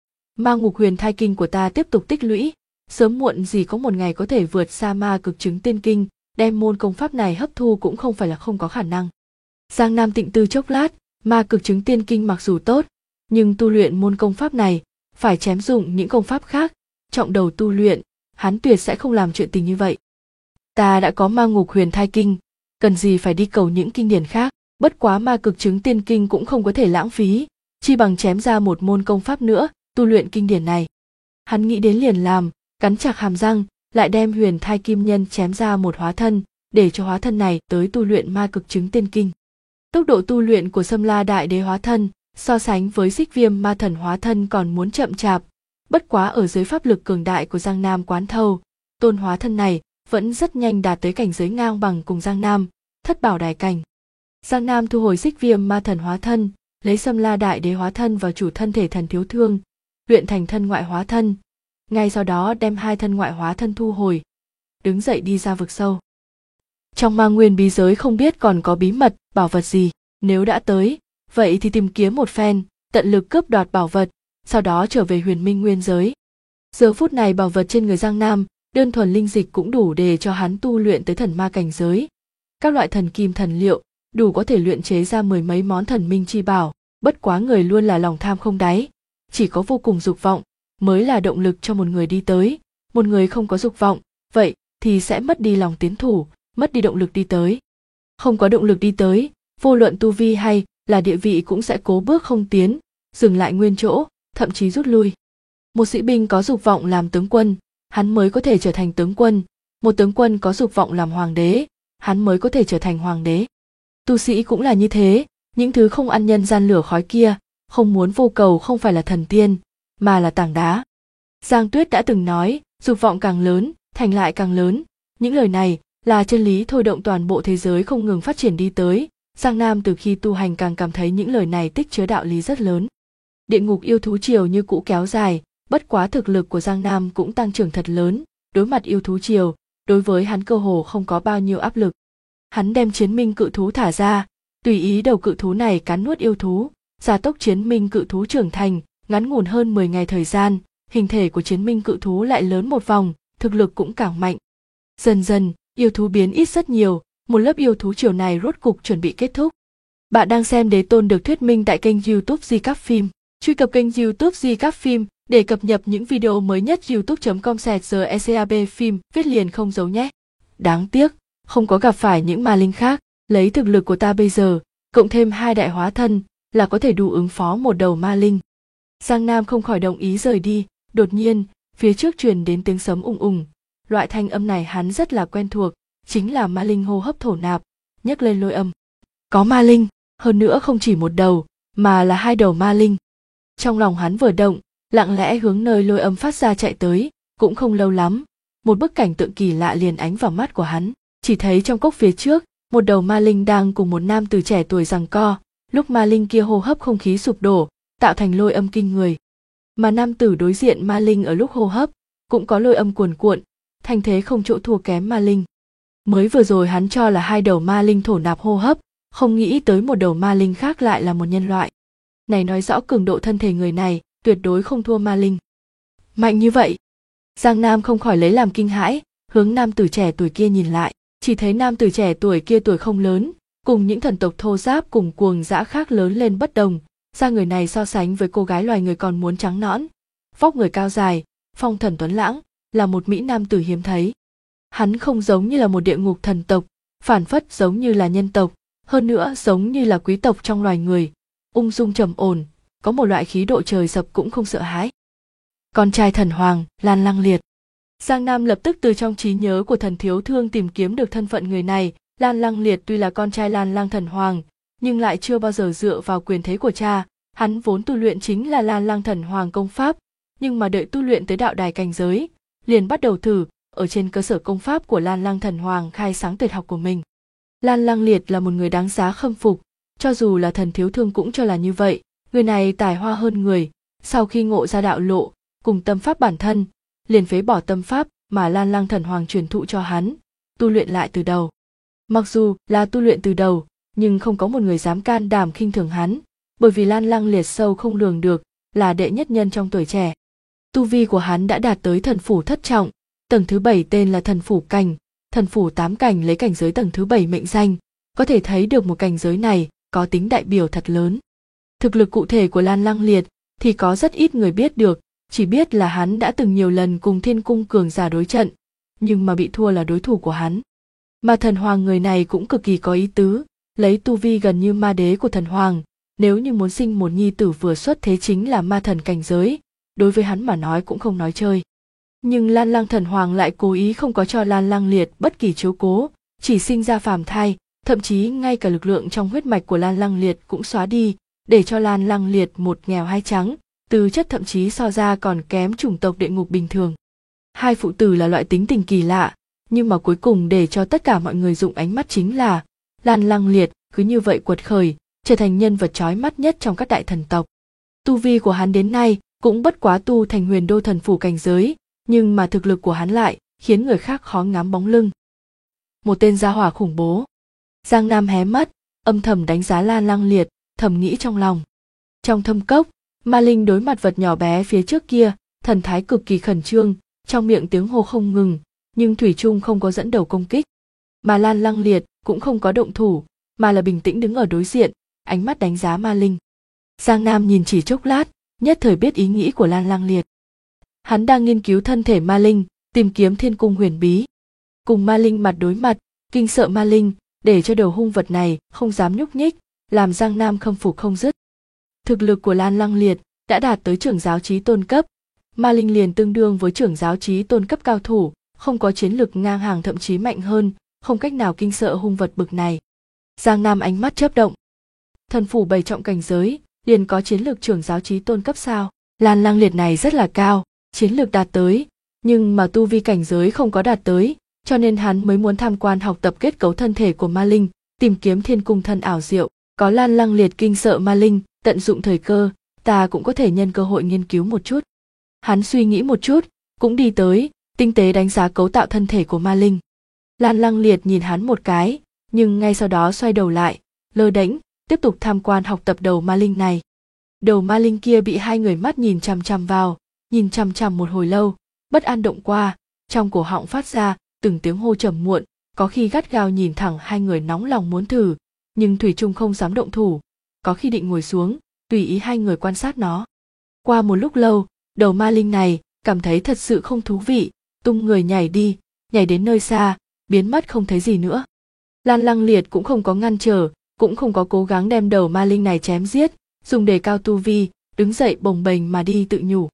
Ma Ngục Huyền Thai Kinh của ta tiếp tục tích lũy, sớm muộn gì có một ngày có thể vượt xa Ma Cực Chứng Tiên Kinh, đem môn công pháp này hấp thu cũng không phải là không có khả năng. Giang Nam tịnh tư chốc lát, Ma Cực Chứng Tiên Kinh mặc dù tốt, nhưng tu luyện môn công pháp này, phải chém dụng những công pháp khác, trọng đầu tu luyện, hắn tuyệt sẽ không làm chuyện tình như vậy. Ta đã có Ma Ngục Huyền Thai Kinh, cần gì phải đi cầu những kinh điển khác, bất quá Ma Cực Chứng Tiên Kinh cũng không có thể lãng phí, chi bằng chém ra một môn công pháp nữa, tu luyện kinh điển này. Hắn nghĩ đến liền làm, cắn chặt hàm răng, lại đem Huyền Thai Kim Nhân chém ra một hóa thân, để cho hóa thân này tới tu luyện Ma Cực Chứng Tiên Kinh. Tốc độ tu luyện của Sâm La Đại Đế hóa thân, so sánh với Xích Viêm Ma Thần hóa thân còn muốn chậm chạp, bất quá ở dưới pháp lực cường đại của Giang Nam quán thâu, tôn hóa thân này vẫn rất nhanh đạt tới cảnh giới ngang bằng cùng Giang Nam, thất bảo đài cảnh. Giang Nam thu hồi Xích Viêm Ma Thần hóa thân, lấy Sâm La Đại Đế hóa thân vào chủ thân thể Thần Thiếu Thương, luyện thành thân ngoại hóa thân, ngay sau đó đem hai thân ngoại hóa thân thu hồi, đứng dậy đi ra vực sâu. Trong Ma Nguyên bí giới không biết còn có bí mật, bảo vật gì, nếu đã tới, vậy thì tìm kiếm một phen, tận lực cướp đoạt bảo vật, sau đó trở về Huyền Minh Nguyên giới. Giờ phút này bảo vật trên người Giang Nam, đơn thuần linh dịch cũng đủ để cho hắn tu luyện tới thần ma cảnh giới. Các loại thần kim thần liệu, đủ có thể luyện chế ra mười mấy món thần minh chi bảo, bất quá người luôn là lòng tham không đáy, chỉ có vô cùng dục vọng mới là động lực cho một người đi tới, một người không có dục vọng, vậy thì sẽ mất đi lòng tiến thủ, mất đi động lực đi tới. Không có động lực đi tới, vô luận tu vi hay là địa vị cũng sẽ cố bước không tiến, dừng lại nguyên chỗ, thậm chí rút lui. Một sĩ binh có dục vọng làm tướng quân, hắn mới có thể trở thành tướng quân, một tướng quân có dục vọng làm hoàng đế, hắn mới có thể trở thành hoàng đế. Tu sĩ cũng là như thế, những thứ không ăn nhân gian lửa khói kia, không muốn vô cầu không phải là thần tiên, mà là tảng đá. Giang Tuyết đã từng nói, dục vọng càng lớn, thành lại càng lớn, những lời này là chân lý thôi động toàn bộ thế giới không ngừng phát triển đi tới. Giang Nam từ khi tu hành càng cảm thấy những lời này tích chứa đạo lý rất lớn. Địa ngục yêu thú triều như cũ kéo dài, bất quá thực lực của Giang Nam cũng tăng trưởng thật lớn, đối mặt yêu thú triều, đối với hắn cơ hồ không có bao nhiêu áp lực. Hắn đem chiến minh cự thú thả ra, tùy ý đầu cự thú này cắn nuốt yêu thú, gia tốc chiến minh cự thú trưởng thành, ngắn ngủn hơn 10 ngày thời gian, hình thể của chiến minh cự thú lại lớn một vòng, thực lực cũng càng mạnh. Dần dần, yêu thú biến ít rất nhiều, một lớp yêu thú chiều này rốt cục chuẩn bị kết thúc. Bạn đang xem Đế Tôn được thuyết minh tại kênh YouTube Recap Phim. Truy cập kênh YouTube Recap Phim để cập nhật những video mới nhất. youtube.com/recap phim viết liền không dấu nhé. Đáng tiếc, không có gặp phải những ma linh khác, lấy thực lực của ta bây giờ, cộng thêm 2 đại hóa thân là có thể đủ ứng phó một đầu ma linh. Giang Nam không khỏi đồng ý rời đi, đột nhiên, phía trước truyền đến tiếng sấm ùng ùng. Loại thanh âm này hắn rất là quen thuộc, chính là ma linh hô hấp thổ nạp, nhấc lên lôi âm. Có ma linh, hơn nữa không chỉ một đầu, mà là 2 đầu ma linh. Trong lòng hắn vừa động, lặng lẽ hướng nơi lôi âm phát ra chạy tới, cũng không lâu lắm, một bức cảnh tượng kỳ lạ liền ánh vào mắt của hắn. Chỉ thấy trong cốc phía trước, một đầu ma linh đang cùng một nam tử trẻ tuổi giằng co, lúc ma linh kia hô hấp không khí sụp đổ, tạo thành lôi âm kinh người. Mà nam tử đối diện ma linh ở lúc hô hấp, cũng có lôi âm cuồn cuộn, thành thế không chỗ thua kém ma linh. Mới vừa rồi hắn cho là 2 đầu ma linh thổ nạp hô hấp, không nghĩ tới một đầu ma linh khác lại là một nhân loại. Này nói rõ cường độ thân thể người này tuyệt đối không thua ma linh. Mạnh như vậy, Giang Nam không khỏi lấy làm kinh hãi, hướng nam tử trẻ tuổi kia nhìn lại, chỉ thấy nam tử trẻ tuổi kia tuổi không lớn, cùng những thần tộc thô ráp cùng cuồng dã khác lớn lên bất đồng, da người này so sánh với cô gái loài người còn muốn trắng nõn, vóc người cao dài, phong thần tuấn lãng, là một mỹ nam tử hiếm thấy. Hắn không giống như là một địa ngục thần tộc, phản phất giống như là nhân tộc, hơn nữa giống như là quý tộc trong loài người, ung dung trầm ổn, có một loại khí độ trời sập cũng không sợ hãi. Con trai thần hoàng, Lan Lăng Liệt. Giang Nam lập tức từ trong trí nhớ của thần thiếu thương tìm kiếm được thân phận người này. Lan Lăng Liệt tuy là con trai Lan Lăng thần hoàng, nhưng lại chưa bao giờ dựa vào quyền thế của cha. Hắn vốn tu luyện chính là Lan Lăng thần hoàng công pháp, nhưng mà đợi tu luyện tới đạo đài cảnh giới, liền bắt đầu thử ở trên cơ sở công pháp của Lan Lăng thần hoàng khai sáng tuyệt học của mình. Lan Lăng Liệt là một người đáng giá khâm phục, cho dù là thần thiếu thương cũng cho là như vậy. Người này tài hoa hơn người, sau khi ngộ ra đạo lộ cùng tâm pháp bản thân, liền phế bỏ tâm pháp mà Lan Lăng thần hoàng truyền thụ cho hắn, tu luyện lại từ đầu. Mặc dù là tu luyện từ đầu, nhưng không có một người dám can đảm khinh thường hắn, bởi vì Lan Lăng Liệt sâu không lường được, là đệ nhất nhân trong tuổi trẻ. Tu vi của hắn đã đạt tới thần phủ thất trọng, tầng thứ 7 tên là thần phủ cảnh, thần phủ 8 cảnh lấy cảnh giới tầng thứ 7 mệnh danh, có thể thấy được một cảnh giới này có tính đại biểu thật lớn. Thực lực cụ thể của Lan Lăng Liệt thì có rất ít người biết được, chỉ biết là hắn đã từng nhiều lần cùng Thiên Cung cường giả đối trận, nhưng mà bị thua là đối thủ của hắn. Mà thần hoàng người này cũng cực kỳ có ý tứ, lấy tu vi gần như ma đế của thần hoàng, nếu như muốn sinh một nhi tử vừa xuất thế chính là ma thần cảnh giới, đối với hắn mà nói cũng không nói chơi. Nhưng Lan Lăng thần hoàng lại cố ý không có cho Lan Lăng Liệt bất kỳ chiếu cố, chỉ sinh ra phàm thai, thậm chí ngay cả lực lượng trong huyết mạch của Lan Lăng Liệt cũng xóa đi, để cho Lan Lăng Liệt một nghèo hai trắng, tư chất thậm chí so ra còn kém chủng tộc địa ngục bình thường. 2 phụ tử là loại tính tình kỳ lạ, nhưng mà cuối cùng để cho tất cả mọi người dụng ánh mắt chính là Lan Lăng Liệt cứ như vậy quật khởi, trở thành nhân vật chói mắt nhất trong các đại thần tộc. Tu vi của hắn đến nay cũng bất quá tu thành Huyền Đô thần phủ cảnh giới, nhưng mà thực lực của hắn lại khiến người khác khó ngắm bóng lưng. Một tên gia hỏa khủng bố. Giang Nam hé mắt, âm thầm đánh giá Lan Lăng Liệt, thầm nghĩ trong lòng. Trong thâm cốc, ma linh đối mặt vật nhỏ bé phía trước kia, thần thái cực kỳ khẩn trương, trong miệng tiếng hô không ngừng, nhưng thủy chung không có dẫn đầu công kích. Mà Lan Lăng Liệt cũng không có động thủ, mà là bình tĩnh đứng ở đối diện, ánh mắt đánh giá ma linh. Giang Nam nhìn chỉ chốc lát, nhất thời biết ý nghĩ của Lan Lăng Liệt. Hắn đang nghiên cứu thân thể ma linh, tìm kiếm thiên cung huyền bí. Cùng ma linh mặt đối mặt, kinh sợ ma linh, để cho đầu hung vật này không dám nhúc nhích, làm Giang Nam khâm phục không dứt. Thực lực của Lan Lăng Liệt đã đạt tới trưởng giáo chí tôn cấp, ma linh liền tương đương với trưởng giáo chí tôn cấp cao thủ, không có chiến lực ngang hàng thậm chí mạnh hơn, không cách nào kinh sợ hung vật bực này. Giang Nam ánh mắt chớp động. Thần phủ 7 trọng cảnh giới, liền có chiến lược trưởng giáo chí tôn cấp sao? Lan Lăng Liệt này rất là cao, chiến lược đạt tới, nhưng mà tu vi cảnh giới không có đạt tới, cho nên hắn mới muốn tham quan học tập kết cấu thân thể của ma linh, tìm kiếm thiên cung thân ảo diệu. Có Lan Lăng Liệt kinh sợ ma linh, tận dụng thời cơ, ta cũng có thể nhân cơ hội nghiên cứu một chút. Hắn suy nghĩ một chút, cũng đi tới, tinh tế đánh giá cấu tạo thân thể của ma linh. Lan Lăng Liệt nhìn hắn một cái, nhưng ngay sau đó xoay đầu lại, lơ đễnh, tiếp tục tham quan học tập đầu ma linh này. Đầu ma linh kia bị hai người mắt nhìn chằm chằm vào, nhìn chằm chằm một hồi lâu, bất an động qua, trong cổ họng phát ra từng tiếng hô trầm muộn, có khi gắt gao nhìn thẳng hai người nóng lòng muốn thử, nhưng thủy chung không dám động thủ, có khi định ngồi xuống, tùy ý hai người quan sát nó. Qua một lúc lâu, đầu ma linh này cảm thấy thật sự không thú vị, tung người nhảy đi, nhảy đến nơi xa, biến mất không thấy gì nữa. Lan Lăng Liệt cũng không có ngăn trở, cũng không có cố gắng đem đầu ma linh này chém giết, dùng đề cao tu vi, đứng dậy bồng bềnh mà đi tự nhủ.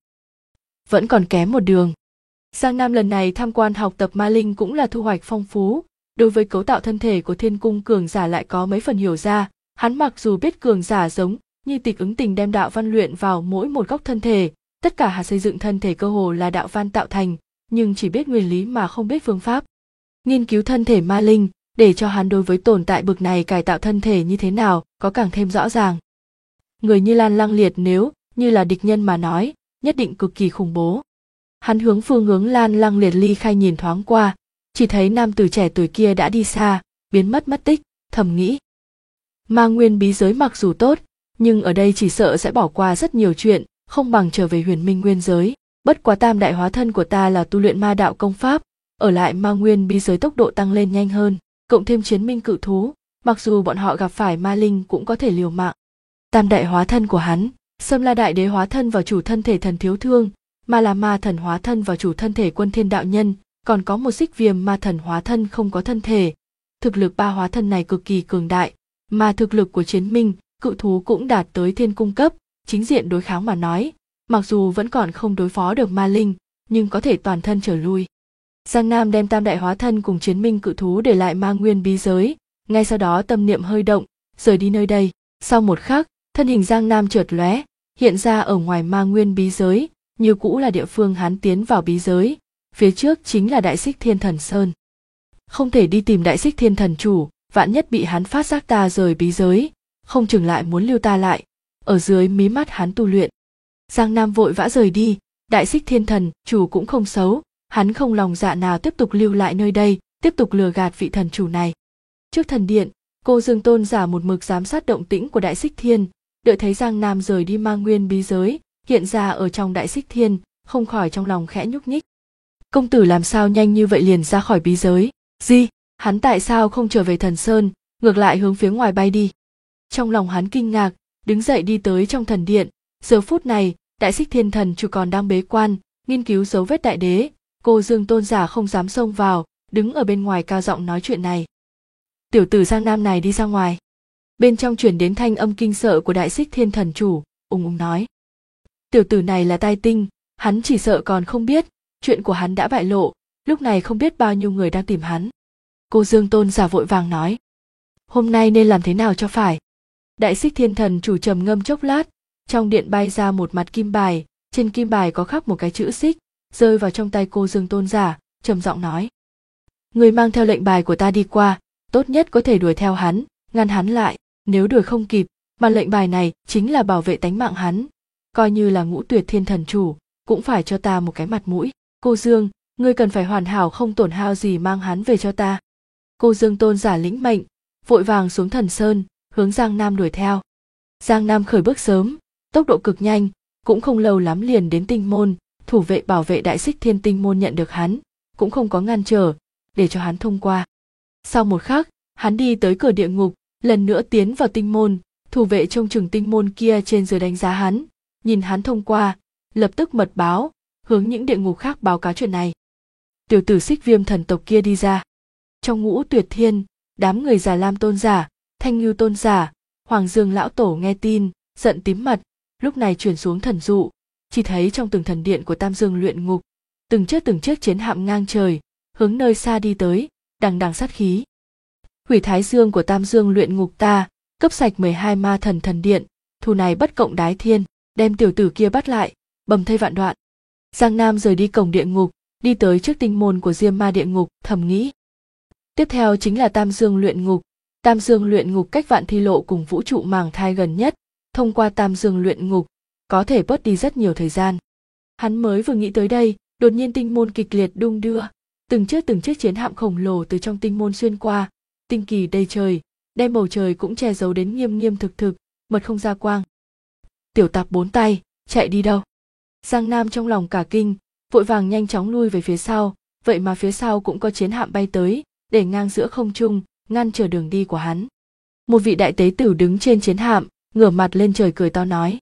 Vẫn còn kém một đường. Giang Nam lần này tham quan học tập ma linh cũng là thu hoạch phong phú, đối với cấu tạo thân thể của thiên cung cường giả lại có mấy phần hiểu ra, hắn mặc dù biết cường giả giống như Tịch Ứng Tình đem đạo văn luyện vào mỗi một góc thân thể, tất cả hạt xây dựng thân thể cơ hồ là đạo văn tạo thành, nhưng chỉ biết nguyên lý mà không biết phương pháp. Nghiên cứu thân thể ma linh, để cho hắn đối với tồn tại bực này cải tạo thân thể như thế nào có càng thêm rõ ràng. Người như Lan Lăng Liệt nếu như là địch nhân mà nói, nhất định cực kỳ khủng bố. Hắn hướng phương hướng Lan Lăng Liệt ly khai nhìn thoáng qua, chỉ thấy nam tử trẻ tuổi kia đã đi xa, biến mất mất tích, thầm nghĩ. Ma nguyên bí giới mặc dù tốt, nhưng ở đây chỉ sợ sẽ bỏ qua rất nhiều chuyện, không bằng trở về huyền minh nguyên giới. Bất quá tam đại hóa thân của ta là tu luyện ma đạo công pháp, ở lại ma nguyên bí giới tốc độ tăng lên nhanh hơn, cộng thêm chiến minh cự thú, mặc dù bọn họ gặp phải ma linh cũng có thể liều mạng. Tam đại hóa thân của hắn, Sâm La Đại Đế hóa thân vào chủ thân thể Thần Thiếu Thương, Ma La Ma Thần hóa thân vào chủ thân thể Quân Thiên Đạo Nhân, còn có một Xích Viêm Ma Thần hóa thân không có thân thể. Thực lực ba hóa thân này cực kỳ cường đại, mà thực lực của chiến minh, cự thú cũng đạt tới thiên cung cấp, chính diện đối kháng mà nói, mặc dù vẫn còn không đối phó được ma linh, nhưng có thể toàn thân trở lui. Giang Nam đem tam đại hóa thân cùng chiến minh cự thú để lại ma nguyên bí giới, ngay sau đó tâm niệm hơi động, rời đi nơi đây. Sau một khắc, thân hình Giang Nam chợt lóe, hiện ra ở ngoài ma nguyên bí giới, như cũ là địa phương hắn tiến vào bí giới, phía trước chính là Đại Xích Thiên Thần Sơn. Không thể đi tìm Đại Xích Thiên Thần chủ, vạn nhất bị hắn phát giác ta rời bí giới, không chừng lại muốn lưu ta lại, ở dưới mí mắt hắn tu luyện. Giang Nam vội vã rời đi, Đại Xích Thiên Thần chủ cũng không xấu, hắn không lòng dạ nào tiếp tục lưu lại nơi đây, tiếp tục lừa gạt vị thần chủ này. Trước thần điện, Cô Dương Tôn giả một mực giám sát động tĩnh của Đại Xích Thiên, đợi thấy Giang Nam rời đi ma nguyên bí giới, hiện ra ở trong Đại Xích Thiên, không khỏi trong lòng khẽ nhúc nhích. Công tử làm sao nhanh như vậy liền ra khỏi bí giới? Gì? Hắn tại sao không trở về Thần Sơn, ngược lại hướng phía ngoài bay đi? Trong lòng hắn kinh ngạc, đứng dậy đi tới trong thần điện. Giờ phút này, Đại Xích Thiên Thần chủ còn đang bế quan, nghiên cứu dấu vết đại đế. Cô Dương Tôn giả không dám xông vào, đứng ở bên ngoài cao giọng nói chuyện này. Tiểu tử Giang Nam này đi ra ngoài. Bên trong truyền đến thanh âm kinh sợ của Đại Xích Thiên Thần chủ, ung ung nói. Tiểu tử này là tai tinh, hắn chỉ sợ còn không biết, chuyện của hắn đã bại lộ, lúc này không biết bao nhiêu người đang tìm hắn. Cô Dương Tôn giả vội vàng nói. Hôm nay nên làm thế nào cho phải? Đại Xích Thiên Thần chủ trầm ngâm chốc lát, trong điện bay ra một mặt kim bài, trên kim bài có khắc một cái chữ xích, rơi vào trong tay cô Dương Tôn giả, trầm giọng nói. Người mang theo lệnh bài của ta đi qua, tốt nhất có thể đuổi theo hắn, ngăn hắn lại, nếu đuổi không kịp, mà lệnh bài này chính là bảo vệ tánh mạng hắn, coi như là Ngũ Tuyệt Thiên Thần chủ, cũng phải cho ta một cái mặt mũi. Cô Dương, ngươi cần phải hoàn hảo không tổn hao gì mang hắn về cho ta. Cô Dương Tôn giả lĩnh mệnh, vội vàng xuống Thần Sơn, hướng Giang Nam đuổi theo. Giang Nam khởi bước sớm, tốc độ cực nhanh, cũng không lâu lắm liền đến tinh môn, thủ vệ bảo vệ Đại Xích Thiên tinh môn nhận được hắn, cũng không có ngăn trở, để cho hắn thông qua. Sau một khắc, hắn đi tới cửa địa ngục, lần nữa tiến vào tinh môn, thủ vệ trông chừng tinh môn kia trên dưới đánh giá hắn, nhìn hắn thông qua, lập tức mật báo, hướng những địa ngục khác báo cáo chuyện này. Tiểu tử Xích Viêm thần tộc kia đi ra. Trong Ngũ Tuyệt Thiên, đám người Già Lam tôn giả, Thanh Ngưu tôn giả, Hoàng Dương lão tổ nghe tin, giận tím mặt, lúc này chuyển xuống thần dụ, chỉ thấy trong từng thần điện của Tam Dương luyện ngục, từng chiếc chiến hạm ngang trời, hướng nơi xa đi tới, đằng đằng sát khí. Hủy Thái Dương của Tam Dương luyện ngục ta, cấp sạch 12 ma thần thần điện, thù này bất cộng đái thiên, đem tiểu tử kia bắt lại, bầm thây vạn đoạn. Giang Nam rời đi cổng địa ngục, đi tới trước tinh môn của Diêm Ma địa ngục, thầm nghĩ. Tiếp theo chính là Tam Dương luyện ngục. Tam Dương luyện ngục cách Vạn Thi lộ cùng vũ trụ màng thai gần nhất, thông qua Tam Dương luyện ngục, có thể bớt đi rất nhiều thời gian. Hắn mới vừa nghĩ tới đây, đột nhiên tinh môn kịch liệt đung đưa, từng chiếc chiến hạm khổng lồ từ trong tinh môn xuyên qua, tinh kỳ đầy trời, đem bầu trời cũng che giấu đến nghiêm nghiêm thực thực, mật không ra quang. Tiểu tặc bốn tay, chạy đi đâu? Giang Nam trong lòng cả kinh, vội vàng nhanh chóng lui về phía sau, vậy mà phía sau cũng có chiến hạm bay tới, để ngang giữa không trung, ngăn trở đường đi của hắn. Một vị đại tế tử đứng trên chiến hạm, ngửa mặt lên trời cười to nói: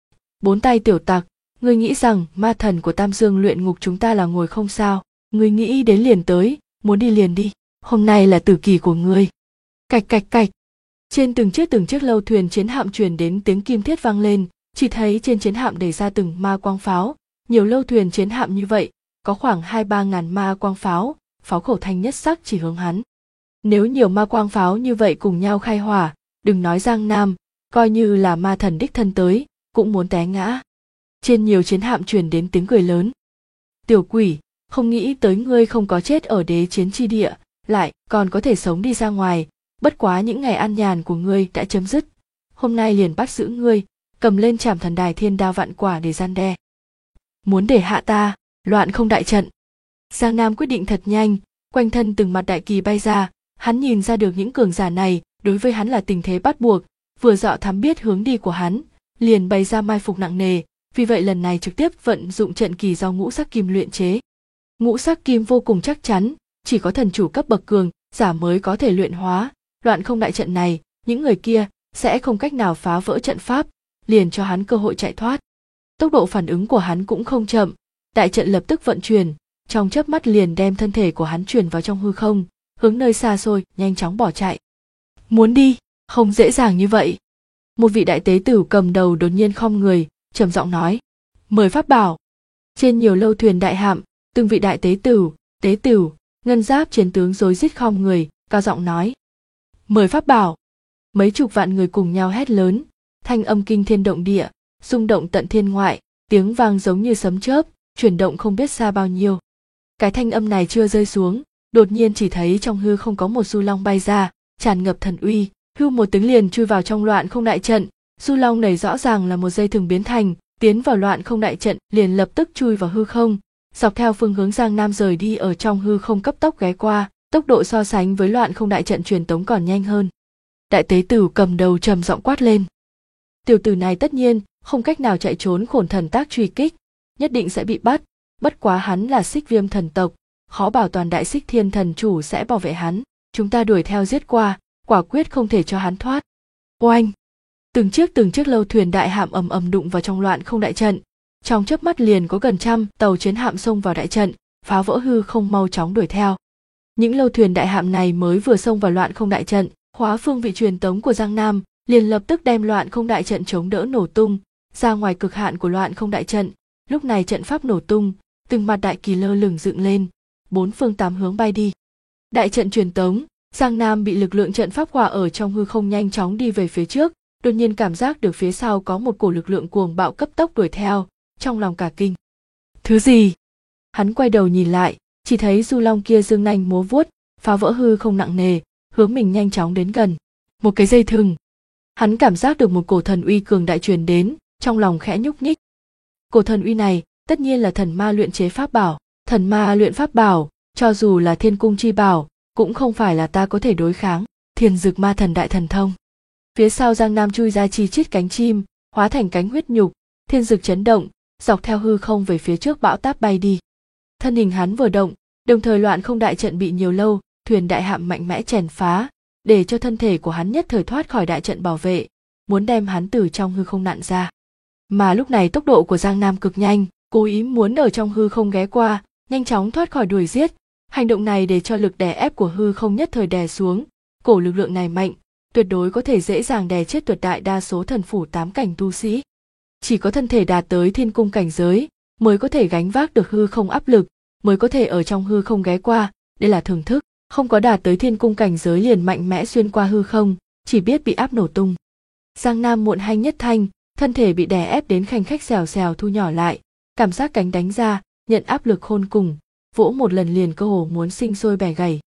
Bốn tay tiểu tặc, ngươi nghĩ rằng ma thần của Tam Dương luyện ngục chúng ta là ngồi không sao? Ngươi nghĩ đến liền tới, muốn đi liền đi, hôm nay là tử kỳ của ngươi. Cạch cạch cạch. Trên từng chiếc lâu thuyền chiến hạm truyền đến tiếng kim thiết vang lên, chỉ thấy trên chiến hạm đẩy ra từng ma quang pháo, nhiều lâu thuyền chiến hạm như vậy, có khoảng 2-3 ngàn ma quang pháo, pháo khẩu thanh nhất sắc chỉ hướng hắn. Nếu nhiều ma quang pháo như vậy cùng nhau khai hỏa, đừng nói Giang Nam, coi như là ma thần đích thân tới, cũng muốn té ngã. Trên nhiều chiến hạm truyền đến tiếng cười lớn. Tiểu quỷ, không nghĩ tới ngươi không có chết ở đế chiến chi địa, lại còn có thể sống đi ra ngoài, bất quá những ngày an nhàn của ngươi đã chấm dứt, hôm nay liền bắt giữ ngươi, cầm lên trảm thần đài thiên đao vạn quả để gian đe. Muốn để hạ ta, loạn không đại trận. Giang Nam quyết định thật nhanh, quanh thân từng mặt đại kỳ bay ra, hắn nhìn ra được những cường giả này đối với hắn là tình thế bắt buộc, vừa dọ thám biết hướng đi của hắn, liền bày ra mai phục nặng nề, vì vậy lần này trực tiếp vận dụng trận kỳ do ngũ sắc kim luyện chế. Ngũ sắc kim vô cùng chắc chắn, chỉ có thần chủ cấp bậc cường giả mới có thể luyện hóa, loạn không đại trận này, những người kia sẽ không cách nào phá vỡ trận pháp, liền cho hắn cơ hội chạy thoát. Tốc độ phản ứng của hắn cũng không chậm, đại trận lập tức vận chuyển, trong chớp mắt liền đem thân thể của hắn chuyển vào trong hư không, hướng nơi xa xôi, nhanh chóng bỏ chạy. Muốn đi, không dễ dàng như vậy. Một vị đại tế tử cầm đầu đột nhiên khom người, trầm giọng nói: Mời pháp bảo. Trên nhiều lâu thuyền đại hạm, từng vị đại tế tử, ngân giáp chiến tướng rối rít khom người, cao giọng nói: Mời pháp bảo. Mấy chục vạn người cùng nhau hét lớn, thanh âm kinh thiên động địa, rung động tận thiên ngoại, tiếng vang giống như sấm chớp, chuyển động không biết xa bao nhiêu. Cái thanh âm này chưa rơi xuống, đột nhiên chỉ thấy trong hư không có một du long bay ra, tràn ngập thần uy, hưu một tiếng liền chui vào trong loạn không đại trận. Du long này rõ ràng là một dây thừng biến thành, tiến vào loạn không đại trận liền lập tức chui vào hư không, dọc theo phương hướng Giang Nam rời đi ở trong hư không cấp tốc ghé qua, tốc độ so sánh với loạn không đại trận truyền tống còn nhanh hơn. Đại tế tử cầm đầu trầm giọng quát lên: Tiểu tử này tất nhiên không cách nào chạy trốn khổn thần tác truy kích, nhất định sẽ bị bắt, bất quá hắn là Xích Viêm thần tộc, khó bảo toàn Đại Xích Thiên thần chủ sẽ bảo vệ hắn, chúng ta đuổi theo giết qua, quả quyết không thể cho hắn thoát. Oanh! Từng chiếc lâu thuyền đại hạm ầm ầm đụng vào trong loạn không đại trận, trong chớp mắt liền có gần trăm tàu chiến hạm xông vào đại trận, phá vỡ hư không mau chóng đuổi theo. Những lâu thuyền đại hạm này mới vừa xông vào loạn không đại trận, khóa phương vị truyền tống của Giang Nam, liền lập tức đem loạn không đại trận chống đỡ nổ tung, ra ngoài cực hạn của loạn không đại trận. Lúc này trận pháp nổ tung, từng mặt đại kỳ lơ lửng dựng lên, bốn phương tám hướng bay đi. Đại trận truyền tống, Giang Nam bị lực lượng trận pháp khỏa ở trong hư không nhanh chóng đi về phía trước, đột nhiên cảm giác được phía sau có một cổ lực lượng cuồng bạo cấp tốc đuổi theo, trong lòng cả kinh. Thứ gì? Hắn quay đầu nhìn lại, chỉ thấy du long kia dương nanh múa vuốt, phá vỡ hư không nặng nề, hướng mình nhanh chóng đến gần. Một cái dây thừng. Hắn cảm giác được một cổ thần uy cường đại truyền đến, trong lòng khẽ nhúc nhích. Cổ thần uy này, tất nhiên là thần ma luyện chế pháp bảo. Thần ma luyện pháp bảo, cho dù là thiên cung chi bảo, cũng không phải là ta có thể đối kháng. Thiền dực ma thần đại thần thông. Phía sau Giang Nam chui ra chi chít cánh chim, hóa thành cánh huyết nhục, thiên dực chấn động, dọc theo hư không về phía trước bão táp bay đi. Thân hình hắn vừa động, đồng thời loạn không đại trận bị nhiều lâu thuyền đại hạm mạnh mẽ chèn phá, để cho thân thể của hắn nhất thời thoát khỏi đại trận bảo vệ, muốn đem hắn từ trong hư không nặn ra. Mà lúc này tốc độ của Giang Nam cực nhanh, cố ý muốn ở trong hư không ghé qua, nhanh chóng thoát khỏi đuổi giết. Hành động này để cho lực đè ép của hư không nhất thời đè xuống, cổ lực lượng này mạnh, tuyệt đối có thể dễ dàng đè chết tuyệt đại đa số thần phủ 8 cảnh tu sĩ. Chỉ có thân thể đạt tới thiên cung cảnh giới mới có thể gánh vác được hư không áp lực, mới có thể ở trong hư không ghé qua, đây là thưởng thức. Không có đạt tới thiên cung cảnh giới liền mạnh mẽ xuyên qua hư không, chỉ biết bị áp nổ tung. Giang Nam muộn hanh nhất thanh, thân thể bị đè ép đến khanh khách xèo xèo thu nhỏ lại, cảm giác cánh đánh ra, nhận áp lực khôn cùng, vỗ một lần liền cơ hồ muốn sinh sôi bẻ gãy.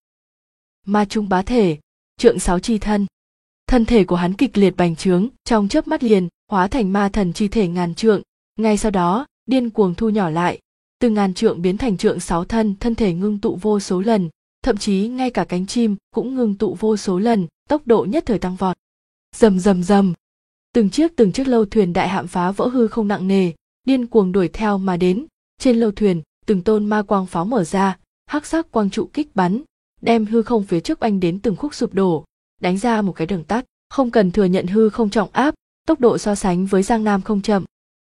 Ma trung bá thể, trượng 6 chi thân. Thân thể của hắn kịch liệt bành trướng, trong chớp mắt liền hóa thành ma thần chi thể ngàn trượng, ngay sau đó, điên cuồng thu nhỏ lại, từ ngàn trượng biến thành trượng 6 thân, thân thể ngưng tụ vô số lần, thậm chí ngay cả cánh chim cũng ngưng tụ vô số lần, tốc độ nhất thời tăng vọt. Rầm rầm rầm. Từng chiếc lâu thuyền đại hạm phá vỡ hư không nặng nề, điên cuồng đuổi theo mà đến. Trên lâu thuyền, từng tôn ma quang pháo mở ra, hắc sắc quang trụ kích bắn, đem hư không phía trước oanh đến từng khúc sụp đổ, đánh ra một cái đường tắt. Không cần thừa nhận hư không trọng áp, tốc độ so sánh với Giang Nam không chậm.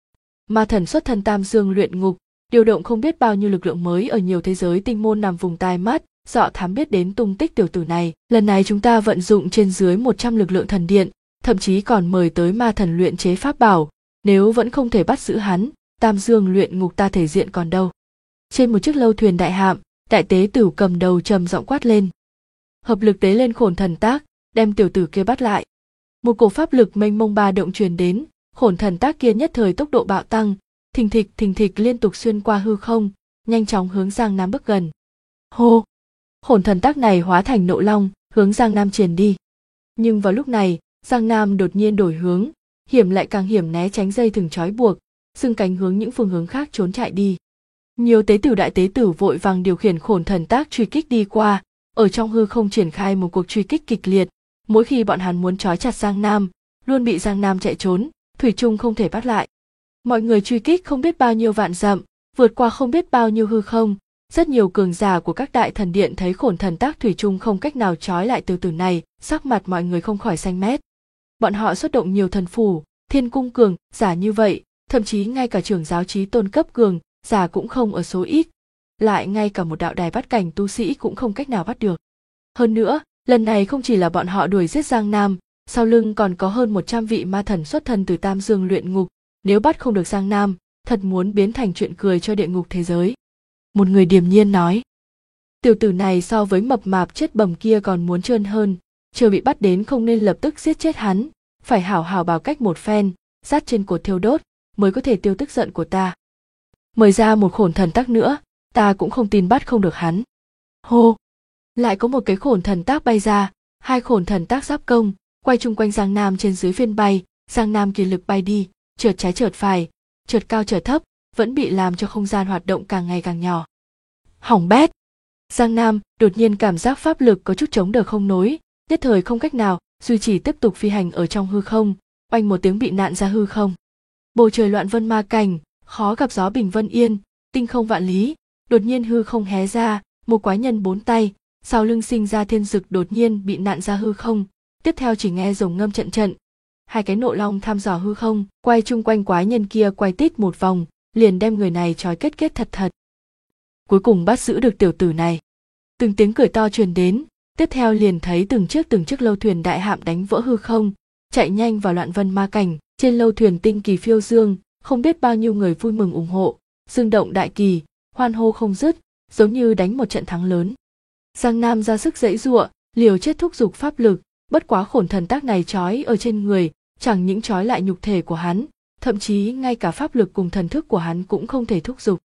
Ma thần xuất thân Tam Dương luyện ngục, điều động không biết bao nhiêu lực lượng mới ở nhiều thế giới tinh môn nằm vùng tai mắt, dọ thám biết đến tung tích tiểu tử này. Lần này chúng ta vận dụng trên dưới 100 lực lượng thần điện, thậm chí còn mời tới ma thần luyện chế pháp bảo, nếu vẫn không thể bắt giữ hắn, Tam Dương luyện ngục ta thể diện còn đâu. Trên một chiếc lâu thuyền đại hạm, đại tế tử cầm đầu trầm giọng quát lên. Hợp lực tế lên Khổn Thần Tác, đem tiểu tử kia bắt lại. Một cổ pháp lực mênh mông ba động truyền đến, Khổn Thần Tác kia nhất thời tốc độ bạo tăng, thình thịch liên tục xuyên qua hư không, nhanh chóng hướng Giang Nam bước gần. Hô! Khổn Thần Tác này hóa thành nộ long, hướng Giang Nam truyền đi. Nhưng vào lúc này, Giang Nam đột nhiên đổi hướng, hiểm lại càng hiểm né tránh dây thừng trói buộc, xưng cánh hướng những phương hướng khác trốn chạy đi. Nhiều tế tử đại tế tử vội vàng điều khiển Khổn Thần Tác truy kích đi qua, ở trong hư không triển khai một cuộc truy kích kịch liệt. Mỗi khi bọn hắn muốn trói chặt Giang Nam, luôn bị Giang Nam chạy trốn, thủy chung không thể bắt lại. Mọi người truy kích không biết bao nhiêu vạn dặm, vượt qua không biết bao nhiêu hư không. Rất nhiều cường giả của các đại thần điện thấy Khổn Thần Tác thủy chung không cách nào trói lại tiểu tử này, sắc mặt mọi người không khỏi xanh mét. Bọn họ xuất động nhiều thần phủ, thiên cung cường giả như vậy, thậm chí ngay cả trưởng giáo chí tôn cấp cường giả cũng không ở số ít, lại ngay cả một đạo đài bắt cảnh tu sĩ cũng không cách nào bắt được. Hơn nữa, lần này không chỉ là bọn họ đuổi giết Giang Nam, sau lưng còn có hơn 100 vị ma thần xuất thân từ Tam Dương luyện ngục, nếu bắt không được Giang Nam, thật muốn biến thành chuyện cười cho địa ngục thế giới. Một người điềm nhiên nói. Tiểu tử này so với mập mạp chết bầm kia còn muốn trơn hơn, chưa bị bắt đến không nên lập tức giết chết hắn, phải hảo hảo bào cách một phen, sát trên cột thiêu đốt, mới có thể tiêu tức giận của ta. Mời ra một Khổn Thần Tác nữa, ta cũng không tin bắt không được hắn. Hô! Lại có một cái Khổn Thần Tác bay ra, hai Khổn Thần Tác giáp công, quay chung quanh Giang Nam trên dưới phiên bay, Giang Nam kỳ lực bay đi, chợt trái chợt phải, chợt cao chợt thấp, vẫn bị làm cho không gian hoạt động càng ngày càng nhỏ. Hỏng bét! Giang Nam đột nhiên cảm giác pháp lực có chút chống đỡ không nối, nhất thời không cách nào duy trì tiếp tục phi hành ở trong hư không, oanh một tiếng bị nạn ra hư không. Bầu trời loạn vân ma cảnh, khó gặp gió bình vân yên, tinh không vạn lý, đột nhiên hư không hé ra, một quái nhân 4 tay, sau lưng sinh ra thiên dực đột nhiên bị nạn ra hư không, tiếp theo chỉ nghe rồng ngâm trận trận. Hai cái nộ long thăm dò hư không, quay chung quanh quái nhân kia quay tít một vòng, liền đem người này trói kết thật. Cuối cùng bắt giữ được tiểu tử này. Từng tiếng cười to truyền đến, tiếp theo liền thấy từng chiếc lâu thuyền đại hạm đánh vỡ hư không, chạy nhanh vào loạn vân ma cảnh. Trên lâu thuyền tinh kỳ phiêu dương, không biết bao nhiêu người vui mừng ủng hộ, dương động đại kỳ, hoan hô không dứt, giống như đánh một trận thắng lớn. Giang Nam ra sức giãy giụa, liều chết thúc giục pháp lực, bất quá Khổn Thần Tác này trói ở trên người, chẳng những trói lại nhục thể của hắn, thậm chí ngay cả pháp lực cùng thần thức của hắn cũng không thể thúc giục.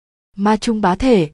Ma trung bá thể,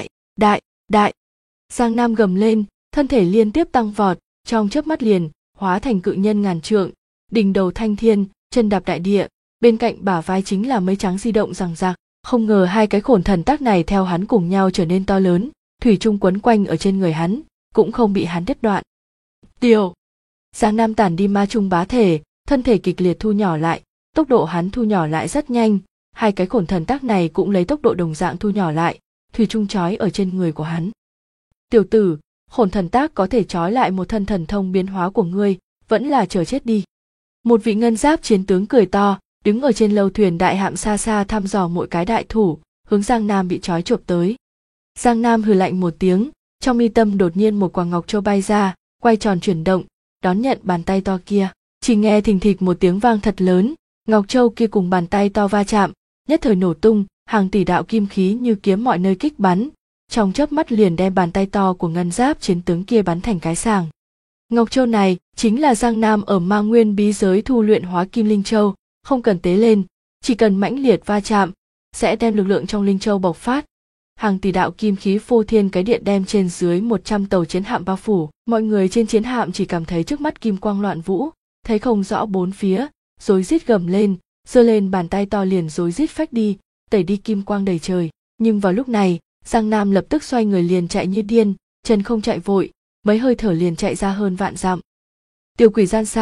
đại! Giang Nam gầm lên, thân thể liên tiếp tăng vọt, trong chớp mắt liền hóa thành cự nhân ngàn trượng, đỉnh đầu thanh thiên, chân đạp đại địa, bên cạnh bả vai chính là mây trắng di động rằng rạc. Không ngờ hai cái Khổn Thần Tác này theo hắn cùng nhau trở nên to lớn, thủy chung quấn quanh ở trên người hắn, cũng không bị hắn đứt đoạn. Tiêu! Giang Nam tản đi ma trung bá thể, thân thể kịch liệt thu nhỏ lại, tốc độ hắn thu nhỏ lại rất nhanh, hai cái Khổn Thần Tác này cũng lấy tốc độ đồng dạng thu nhỏ lại, thủy chung trói ở trên người của hắn. Tiểu tử, Khổn Thần Tác có thể trói lại một thân thần thông biến hóa của ngươi, vẫn là chờ chết đi. Một vị ngân giáp chiến tướng cười to, đứng ở trên lâu thuyền đại hạm xa xa thăm dò mỗi cái đại thủ, hướng Giang Nam bị trói chộp tới. Giang Nam hừ lạnh một tiếng, trong mi tâm đột nhiên một quả ngọc châu bay ra, quay tròn chuyển động, đón nhận bàn tay to kia. Chỉ nghe thình thịch một tiếng vang thật lớn, ngọc châu kia cùng bàn tay to va chạm, nhất thời nổ tung, hàng tỷ đạo kim khí như kiếm mọi nơi kích bắn, trong chớp mắt liền đem bàn tay to của ngân giáp chiến tướng kia bắn thành cái sàng. Ngọc châu này chính là Giang Nam ở Ma Nguyên bí giới thu luyện hóa kim linh châu, không cần tế lên, chỉ cần mãnh liệt va chạm, sẽ đem lực lượng trong linh châu bộc phát. Hàng tỷ đạo kim khí phô thiên cái điện đem trên dưới 100 tàu chiến hạm bao phủ, mọi người trên chiến hạm chỉ cảm thấy trước mắt kim quang loạn vũ, thấy không rõ bốn phía, rối rít gầm lên, giơ lên bàn tay to liền rối rít phách đi, tẩy đi kim quang đầy trời. Nhưng vào lúc này, Giang Nam lập tức xoay người liền chạy như điên, chân không chạy vội, mấy hơi thở liền chạy ra hơn vạn dặm. Tiểu quỷ gian xảo,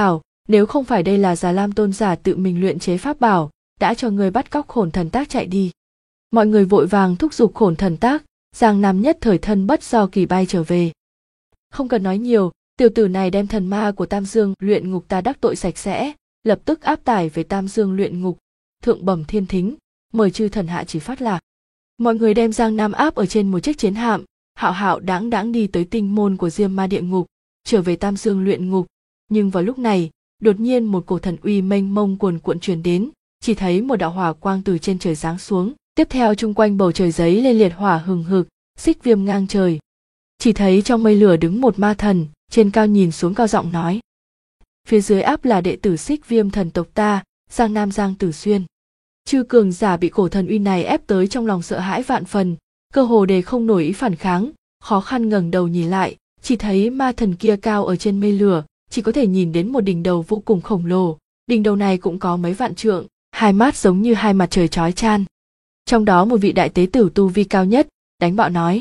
Nếu không phải đây là Già Lam tôn giả tự mình luyện chế pháp bảo, đã cho ngươi bắt cóc Khổn Thần Tác chạy đi. Mọi người vội vàng thúc giục Khổn Thần Tác, Giang Nam nhất thời thân bất do kỳ bay trở về. Không cần nói nhiều, tiểu tử này đem thần ma của Tam Dương luyện ngục ta đắc tội sạch sẽ, lập tức áp tải về Tam Dương luyện ngục, thượng bẩm thiên thính, mời chư thần hạ chỉ phát lạc. Mọi người đem Giang Nam áp ở trên một chiếc chiến hạm, hạo hạo đãng đãng đi tới tinh môn của Diêm Ma địa ngục, trở về Tam Dương luyện ngục. Nhưng vào lúc này, đột nhiên một cổ thần uy mênh mông cuồn cuộn truyền đến, chỉ thấy một đạo hỏa quang từ trên trời giáng xuống, tiếp theo chung quanh bầu trời giấy lên liệt hỏa hừng hực, xích viêm ngang trời. Chỉ thấy trong mây lửa đứng một ma thần, trên cao nhìn xuống cao giọng nói: phía dưới áp là đệ tử xích viêm thần tộc ta, Giang Nam Giang Tử Xuyên. Chư cường giả bị cổ thần uy này ép tới trong lòng sợ hãi vạn phần, cơ hồ đề không nổi ý phản kháng, khó khăn ngẩng đầu nhìn lại, chỉ thấy ma thần kia cao ở trên mây lửa, chỉ có thể nhìn đến một đỉnh đầu vô cùng khổng lồ, đỉnh đầu này cũng có mấy vạn trượng, hai mắt giống như hai mặt trời chói chan. Trong đó một vị đại tế tử tu vi cao nhất, đánh bạo nói: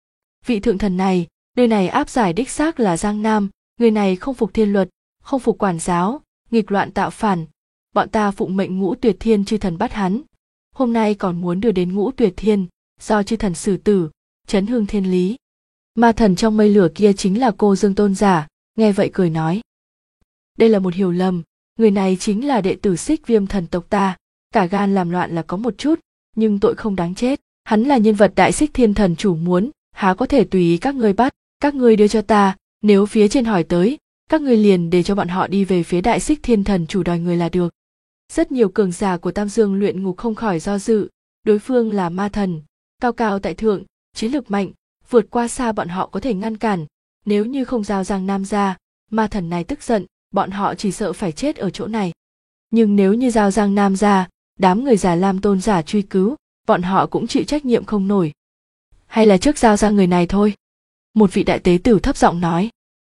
vị thượng thần này, nơi này áp giải đích xác là Giang Nam, người này không phục thiên luật, không phục quản giáo, nghịch loạn tạo phản, bọn ta phụng mệnh Ngũ Tuyệt Thiên chư thần bắt hắn, hôm nay còn muốn đưa đến Ngũ Tuyệt Thiên, do chư thần xử tử, chấn hương thiên lý. Ma thần trong mây lửa kia chính là Cô Dương tôn giả, nghe vậy cười nói: đây là một hiểu lầm, người này chính là đệ tử xích viêm thần tộc ta, cả gan làm loạn là có một chút, nhưng tội không đáng chết, hắn là nhân vật đại xích thiên thần chủ muốn, há có thể tùy ý các ngươi bắt, các ngươi đưa cho ta, nếu phía trên hỏi tới, các ngươi liền để cho bọn họ đi về phía đại xích thiên thần chủ đòi người là được. Rất nhiều cường giả của Tam Dương luyện ngục không khỏi do dự, đối phương là ma thần, cao cao tại thượng, chiến lực mạnh, vượt qua xa bọn họ có thể ngăn cản, nếu như không giao Giang Nam ra, ma thần này tức giận, bọn họ chỉ sợ phải chết ở chỗ này. Nhưng nếu như giao Giang Nam ra, đám người Già Lam tôn giả truy cứu, bọn họ cũng chịu trách nhiệm không nổi. Hay là trước giao ra người này thôi. Một vị đại tế tử thấp giọng nói: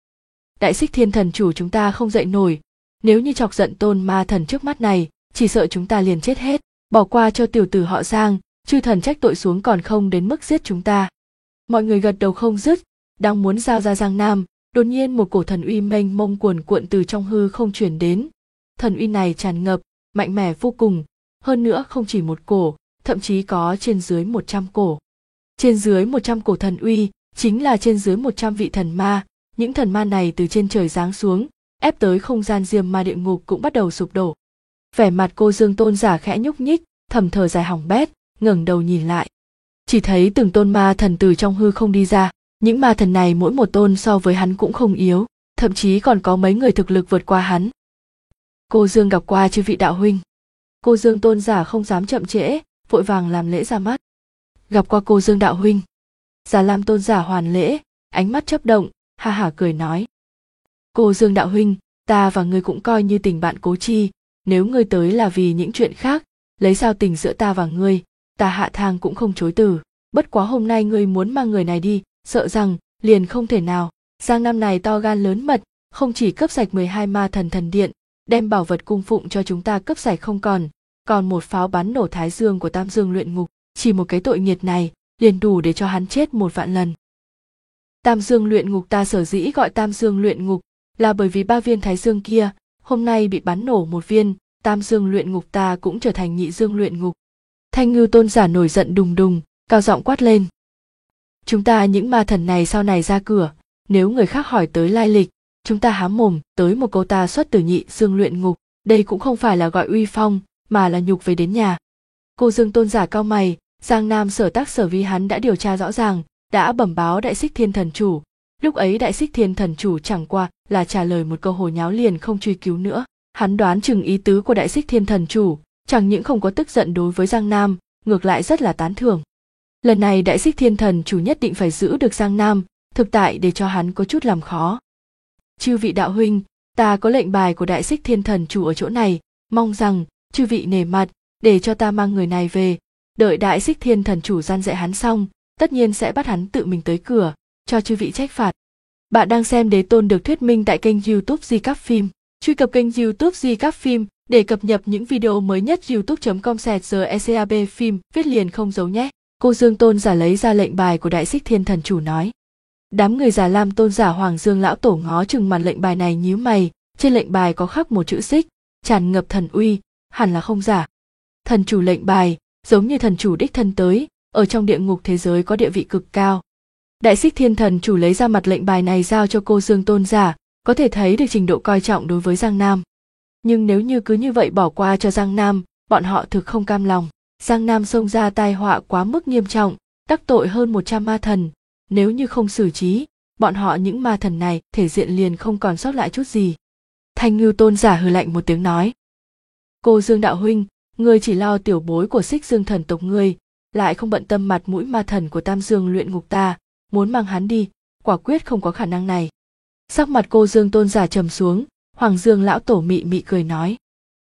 đại xích thiên thần chủ chúng ta không dậy nổi, nếu như chọc giận tôn ma thần trước mắt này, chỉ sợ chúng ta liền chết hết, bỏ qua cho tiểu tử họ Giang, chư thần trách tội xuống còn không đến mức giết chúng ta. Mọi người gật đầu không dứt, đang muốn giao ra Giang Nam, đột nhiên một cổ thần uy mênh mông cuồn cuộn từ trong hư không truyền đến. Thần uy này tràn ngập, mạnh mẽ vô cùng, hơn nữa không chỉ một cổ, thậm chí có trên dưới 100 cổ. Trên dưới 100 cổ thần uy, chính là trên dưới 100 vị thần ma, những thần ma này từ trên trời giáng xuống, ép tới không gian Diêm Ma địa ngục cũng bắt đầu sụp đổ. Vẻ mặt Cô Dương tôn giả khẽ nhúc nhích, thầm thở dài hỏng bét, ngẩng đầu nhìn lại. Chỉ thấy từng tôn ma thần từ trong hư không đi ra, những ma thần này mỗi một tôn so với hắn cũng không yếu, thậm chí còn có mấy người thực lực vượt qua hắn. Cô Dương gặp qua chư vị đạo huynh. Cô Dương tôn giả không dám chậm trễ, vội vàng làm lễ ra mắt. Gặp qua Cô Dương đạo huynh. Già Lam tôn giả hoàn lễ, ánh mắt chớp động, ha hả cười nói: Cô Dương đạo huynh, ta và ngươi cũng coi như tình bạn cố chi, nếu ngươi tới là vì những chuyện khác, lấy sao tình giữa ta và ngươi, ta hạ thang cũng không chối từ, bất quá hôm nay ngươi muốn mang người này đi, sợ rằng liền không thể nào. Giang Nam này to gan lớn mật, không chỉ cướp sạch 12 ma thần thần điện, đem bảo vật cung phụng cho chúng ta cướp sạch không còn một pháo bắn nổ Thái Dương của Tam Dương luyện ngục, chỉ một cái tội nghiệt này liền đủ để cho hắn chết 1 vạn lần. Tam Dương luyện ngục ta sở dĩ gọi Tam Dương luyện ngục là bởi vì 3 viên Thái Dương kia hôm nay bị bắn nổ 1 viên, Tam Dương luyện ngục ta cũng trở thành Nhị Dương luyện ngục. Thanh Ngưu tôn giả nổi giận đùng đùng, cao giọng quát lên: chúng ta những ma thần này sau này ra cửa, nếu người khác hỏi tới lai lịch, chúng ta há mồm tới một câu ta xuất từ Nhị Dương luyện ngục, đây cũng không phải là gọi uy phong, mà là nhục về đến nhà. Cô Dương tôn giả cau mày, Giang Nam sở tác sở vi hắn đã điều tra rõ ràng, đã bẩm báo Đại Xích Thiên thần chủ. Lúc ấy Đại Xích Thiên thần chủ chẳng qua là trả lời một câu hồ nháo liền không truy cứu nữa. Hắn đoán chừng ý tứ của Đại Xích Thiên thần chủ, chẳng những không có tức giận đối với Giang Nam, ngược lại rất là tán thưởng. Lần này Đại Xích Thiên thần chủ nhất định phải giữ được Giang Nam, thực tại để cho hắn có chút làm khó. Chư vị đạo huynh, ta có lệnh bài của Đại Xích Thiên thần chủ ở chỗ này, mong rằng chư vị nể mặt, để cho ta mang người này về. Đợi Đại Xích Thiên thần chủ gian dạy hắn xong, tất nhiên sẽ bắt hắn tự mình tới cửa, cho chư vị trách phạt. Bạn đang xem Đế Tôn được thuyết minh tại kênh YouTube Di Cáp Phim. Truy cập kênh YouTube Di Cáp Phim để cập nhật những video mới nhất. youtube.com/secab phim viết liền không dấu nhé. Cô Dương tôn giả lấy ra lệnh bài của Đại Xích Thiên thần chủ nói. Đám người Già Lam tôn giả Hoàng Dương lão tổ ngó chừng mặt lệnh bài này nhíu mày, trên lệnh bài có khắc một chữ xích, tràn ngập thần uy, hẳn là không giả. Thần chủ lệnh bài, giống như thần chủ đích thân tới, ở trong địa ngục thế giới có địa vị cực cao. Đại Xích Thiên thần chủ lấy ra mặt lệnh bài này giao cho cô Dương tôn giả, có thể thấy được trình độ coi trọng đối với Giang Nam. Nhưng nếu như cứ như vậy bỏ qua cho Giang Nam, bọn họ thực không cam lòng. Giang Nam xông ra tai họa quá mức nghiêm trọng, đắc tội hơn 100 ma thần, nếu như không xử trí, bọn họ những ma thần này thể diện liền không còn sót lại chút gì. Thanh Ngưu tôn giả hừ lạnh một tiếng nói: Cô Dương đạo huynh, ngươi chỉ lo tiểu bối của Xích Dương thần tộc ngươi, lại không bận tâm mặt mũi ma thần của Tam Dương luyện ngục ta, muốn mang hắn đi, quả quyết không có khả năng này. Sắc mặt cô Dương tôn giả trầm xuống, Hoàng Dương lão tổ mị mị cười nói: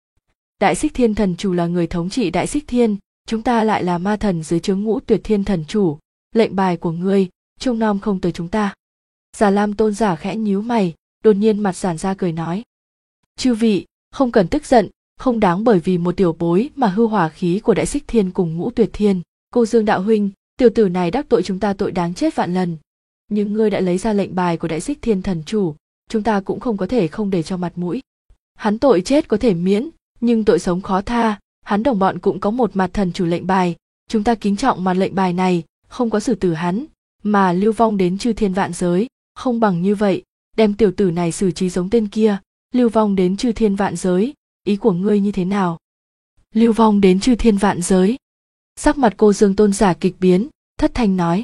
Đại Xích Thiên thần chủ là người thống trị Đại Xích Thiên, chúng ta lại là ma thần dưới trướng Ngũ Tuyệt Thiên thần chủ, lệnh bài của ngươi trông nom không tới chúng ta. Già Lam tôn giả khẽ nhíu mày, đột nhiên mặt giãn ra cười nói: Chư vị, không cần tức giận, không đáng bởi vì một tiểu bối mà hư hỏa khí của Đại Xích Thiên cùng Ngũ Tuyệt Thiên. Cô Dương đạo huynh, tiểu tử này đắc tội chúng ta tội đáng chết vạn lần. Nhưng ngươi đã lấy ra lệnh bài của Đại Xích Thiên thần chủ, chúng ta cũng không có thể không để cho mặt mũi. Hắn tội chết có thể miễn, nhưng tội sống khó tha, hắn đồng bọn cũng có một mặt thần chủ lệnh bài, chúng ta kính trọng mặt lệnh bài này, không có xử tử hắn, mà lưu vong đến chư thiên vạn giới, không bằng như vậy, đem tiểu tử này xử trí giống tên kia, lưu vong đến chư thiên vạn giới, ý của ngươi như thế nào? Lưu vong đến chư thiên vạn giới. Sắc mặt cô Dương tôn giả kịch biến, thất thanh nói: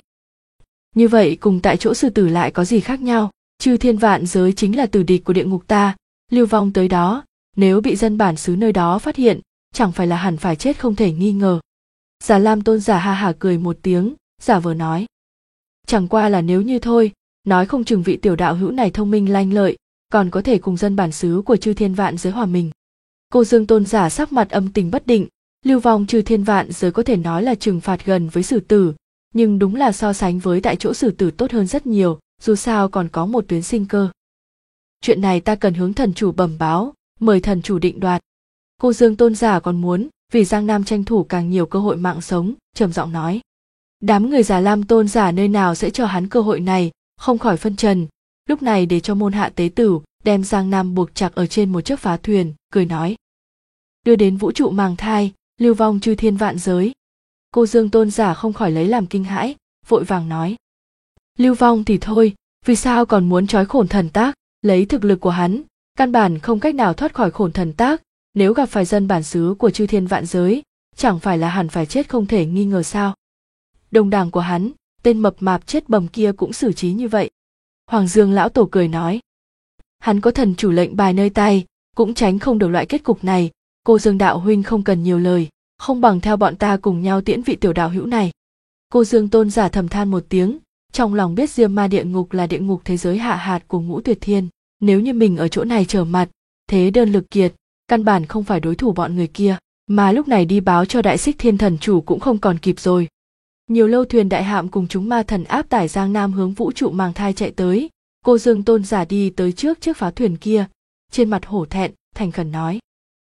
Như vậy cùng tại chỗ xử tử lại có gì khác nhau? Chư thiên vạn giới chính là tử địch của địa ngục ta, lưu vong tới đó, nếu bị dân bản xứ nơi đó phát hiện, chẳng phải là hẳn phải chết không thể nghi ngờ. Già Lam tôn giả ha hả cười một tiếng, giả vờ nói: Chẳng qua là nếu như thôi, nói không chừng vị tiểu đạo hữu này thông minh lanh lợi, còn có thể cùng dân bản xứ của chư thiên vạn giới hòa mình. Cô Dương tôn giả sắc mặt âm tình bất định, lưu vong chư thiên vạn giới có thể nói là trừng phạt gần với xử tử, nhưng đúng là so sánh với tại chỗ xử tử tốt hơn rất nhiều, dù sao còn có một tuyến sinh cơ. Chuyện này ta cần hướng thần chủ bẩm báo, mời thần chủ định đoạt. Cô Dương tôn giả còn muốn vì Giang Nam tranh thủ càng nhiều cơ hội mạng sống, trầm giọng nói. Đám người Già Lam tôn giả nơi nào sẽ cho hắn cơ hội này, không khỏi phân trần, lúc này để cho môn hạ tế tử đem Giang Nam buộc chặt ở trên một chiếc phá thuyền, cười nói: Đưa đến vũ trụ màng thai, lưu vong chư thiên vạn giới. Cô Dương tôn giả không khỏi lấy làm kinh hãi, vội vàng nói: Lưu vong thì thôi, vì sao còn muốn trói khổn thần tác? Lấy thực lực của hắn, căn bản không cách nào thoát khỏi khổn thần tác, nếu gặp phải dân bản xứ của chư thiên vạn giới, chẳng phải là hẳn phải chết không thể nghi ngờ sao? Đồng đảng của hắn, tên mập mạp chết bầm kia cũng xử trí như vậy. Hoàng Dương lão tổ cười nói: Hắn có thần chủ lệnh bài nơi tay, cũng tránh không được loại kết cục này. Cô Dương đạo huynh không cần nhiều lời, không bằng theo bọn ta cùng nhau tiễn vị tiểu đạo hữu này. Cô Dương tôn giả thầm than một tiếng, trong lòng biết Diêm Ma địa ngục là địa ngục thế giới hạ hạt của Ngũ Tuyệt Thiên, nếu như mình ở chỗ này trở mặt, thế đơn lực kiệt, căn bản không phải đối thủ bọn người kia, mà lúc này đi báo cho Đại Xích Thiên thần chủ cũng không còn kịp rồi. Nhiều lâu thuyền đại hạm cùng chúng ma thần áp tải Giang Nam hướng vũ trụ màng thai chạy tới, cô Dương tôn giả đi tới trước chiếc phá thuyền kia, trên mặt hổ thẹn, thành khẩn nói: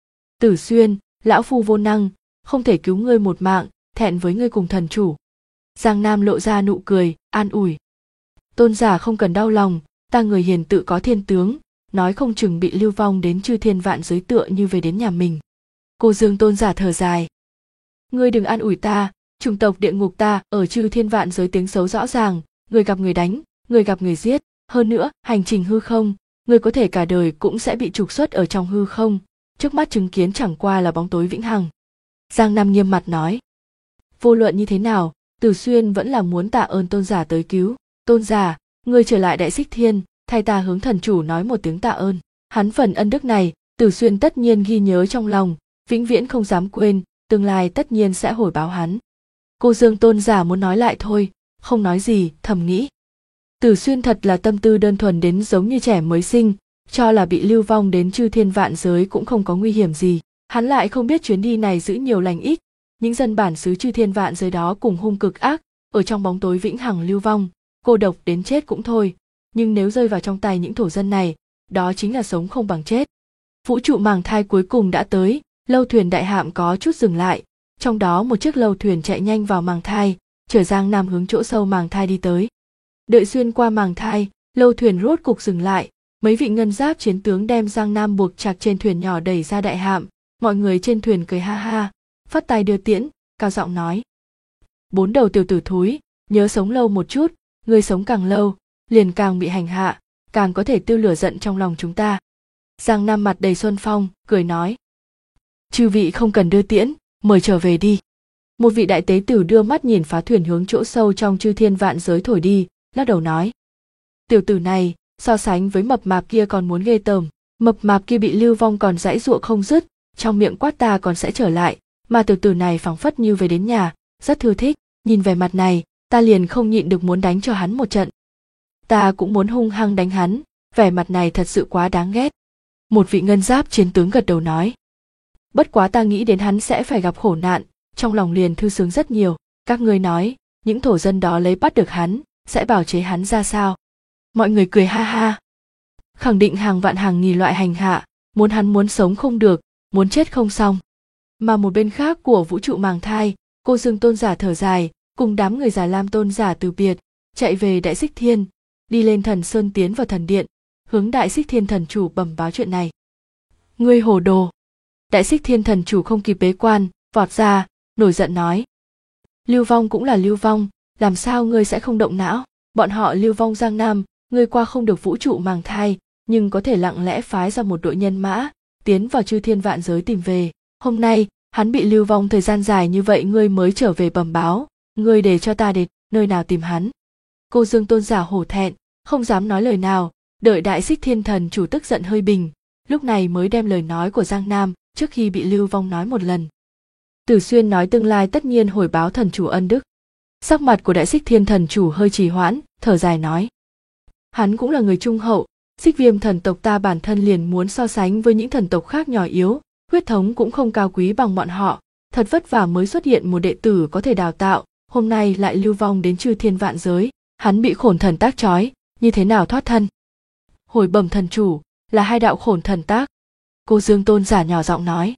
Tử Xuyên, lão phu vô năng, không thể cứu ngươi một mạng, thẹn với ngươi cùng thần chủ. Giang Nam lộ ra nụ cười, an ủi: Tôn giả không cần đau lòng, ta người hiền tự có thiên tướng, nói không chừng bị lưu vong đến chư thiên vạn giới tựa như về đến nhà mình. Cô Dương tôn giả thở dài: Ngươi đừng an ủi ta, chủng tộc địa ngục ta ở chư thiên vạn giới tiếng xấu rõ ràng, người gặp người đánh, người gặp người giết, hơn nữa hành trình hư không, người có thể cả đời cũng sẽ bị trục xuất ở trong hư không, trước mắt chứng kiến chẳng qua là bóng tối vĩnh hằng. Giang Nam nghiêm mặt nói: Vô luận như thế nào, Tử Xuyên vẫn là muốn tạ ơn tôn giả tới cứu. Tôn giả, người trở lại Đại Xích Thiên, thay ta hướng thần chủ nói một tiếng tạ ơn. Hắn phần ân đức này, Tử Xuyên tất nhiên ghi nhớ trong lòng, vĩnh viễn không dám quên, tương lai tất nhiên sẽ hồi báo hắn. Cô Dương tôn giả muốn nói lại thôi, không nói gì, thầm nghĩ. Tử Xuyên thật là tâm tư đơn thuần đến giống như trẻ mới sinh, cho là bị lưu vong đến chư thiên vạn giới cũng không có nguy hiểm gì. Hắn lại không biết chuyến đi này giữ nhiều lành ít, những dân bản xứ chư thiên vạn giới đó cùng hung cực ác, ở trong bóng tối vĩnh hằng lưu vong, cô độc đến chết cũng thôi, nhưng nếu rơi vào trong tay những thổ dân này, đó chính là sống không bằng chết. Vũ trụ màng thai cuối cùng đã tới, lâu thuyền đại hạm có chút dừng lại, trong đó một chiếc lâu thuyền chạy nhanh vào màng thai, chở Giang Nam hướng chỗ sâu màng thai đi tới. Đợi xuyên qua màng thai, lâu thuyền rốt cục dừng lại, Mấy vị ngân giáp chiến tướng đem Giang Nam buộc chặt trên thuyền nhỏ đẩy ra đại hạm, mọi người trên thuyền cười ha ha, phất tay đưa tiễn, cao giọng nói: "Bốn đầu tiểu tử thúi, nhớ sống lâu một chút, người sống càng lâu, liền càng bị hành hạ, càng có thể tiêu lửa giận trong lòng chúng ta." Giang Nam mặt đầy xuân phong, cười nói: "Chư vị không cần đưa tiễn, mời trở về đi." Một vị đại tế tử đưa mắt nhìn phá thuyền hướng chỗ sâu trong chư thiên vạn giới thổi đi, lắc đầu nói: "Tiểu tử này, so sánh với mập mạp kia còn muốn ghê tởm, mập mạp kia bị lưu vong còn giãy giụa không dứt, trong miệng quát ta còn sẽ trở lại, mà tiểu tử này phảng phất như về đến nhà, rất thư thích, nhìn vẻ mặt này, ta liền không nhịn được muốn đánh cho hắn một trận. Ta cũng muốn hung hăng đánh hắn, vẻ mặt này thật sự quá đáng ghét." Một vị ngân giáp chiến tướng gật đầu nói: "Bất quá ta nghĩ đến hắn sẽ phải gặp khổ nạn, trong lòng liền thư sướng rất nhiều. Các ngươi nói, những thổ dân đó lấy bắt được hắn, sẽ bào chế hắn ra sao?" Mọi người cười ha ha. Khẳng định hàng vạn hàng nghìn loại hành hạ, muốn hắn muốn sống không được, muốn chết không xong. Mà một bên khác của vũ trụ màng thai, cô Dương Tôn giả thở dài, cùng đám người Già Lam Tôn giả từ biệt, chạy về Đại Xích Thiên, đi lên Thần Sơn tiến vào thần điện, hướng Đại Xích Thiên thần chủ bẩm báo chuyện này. "Ngươi hồ đồ!" Đại Xích Thiên thần chủ không kịp bế quan, vọt ra, nổi giận nói: "Lưu vong cũng là lưu vong, làm sao ngươi sẽ không động não? Bọn họ lưu vong Giang Nam, ngươi qua không được vũ trụ màng thai, nhưng có thể lặng lẽ phái ra một đội nhân mã, tiến vào chư thiên vạn giới tìm về. Hôm nay, hắn bị lưu vong thời gian dài như vậy ngươi mới trở về bẩm báo, ngươi để cho ta đến nơi nào tìm hắn?" Cô Dương Tôn giả hổ thẹn, không dám nói lời nào, đợi Đại Xích Thiên thần chủ tức giận hơi bình, lúc này mới đem lời nói của Giang Nam trước khi bị lưu vong nói một lần. Tử Xuyên nói tương lai tất nhiên hồi báo thần chủ ân đức. Sắc mặt của Đại Xích Thiên thần chủ hơi trì hoãn, thở dài nói: "Hắn cũng là người trung hậu, Xích Viêm thần tộc ta bản thân liền muốn so sánh với những thần tộc khác nhỏ yếu, huyết thống cũng không cao quý bằng bọn họ, thật vất vả mới xuất hiện một đệ tử có thể đào tạo, hôm nay lại lưu vong đến chư thiên vạn giới, hắn bị khổn thần tác trói, như thế nào thoát thân?" Hồi bẩm thần chủ, là hai đạo khổn thần tác. Cô Dương Tôn giả nhỏ giọng nói.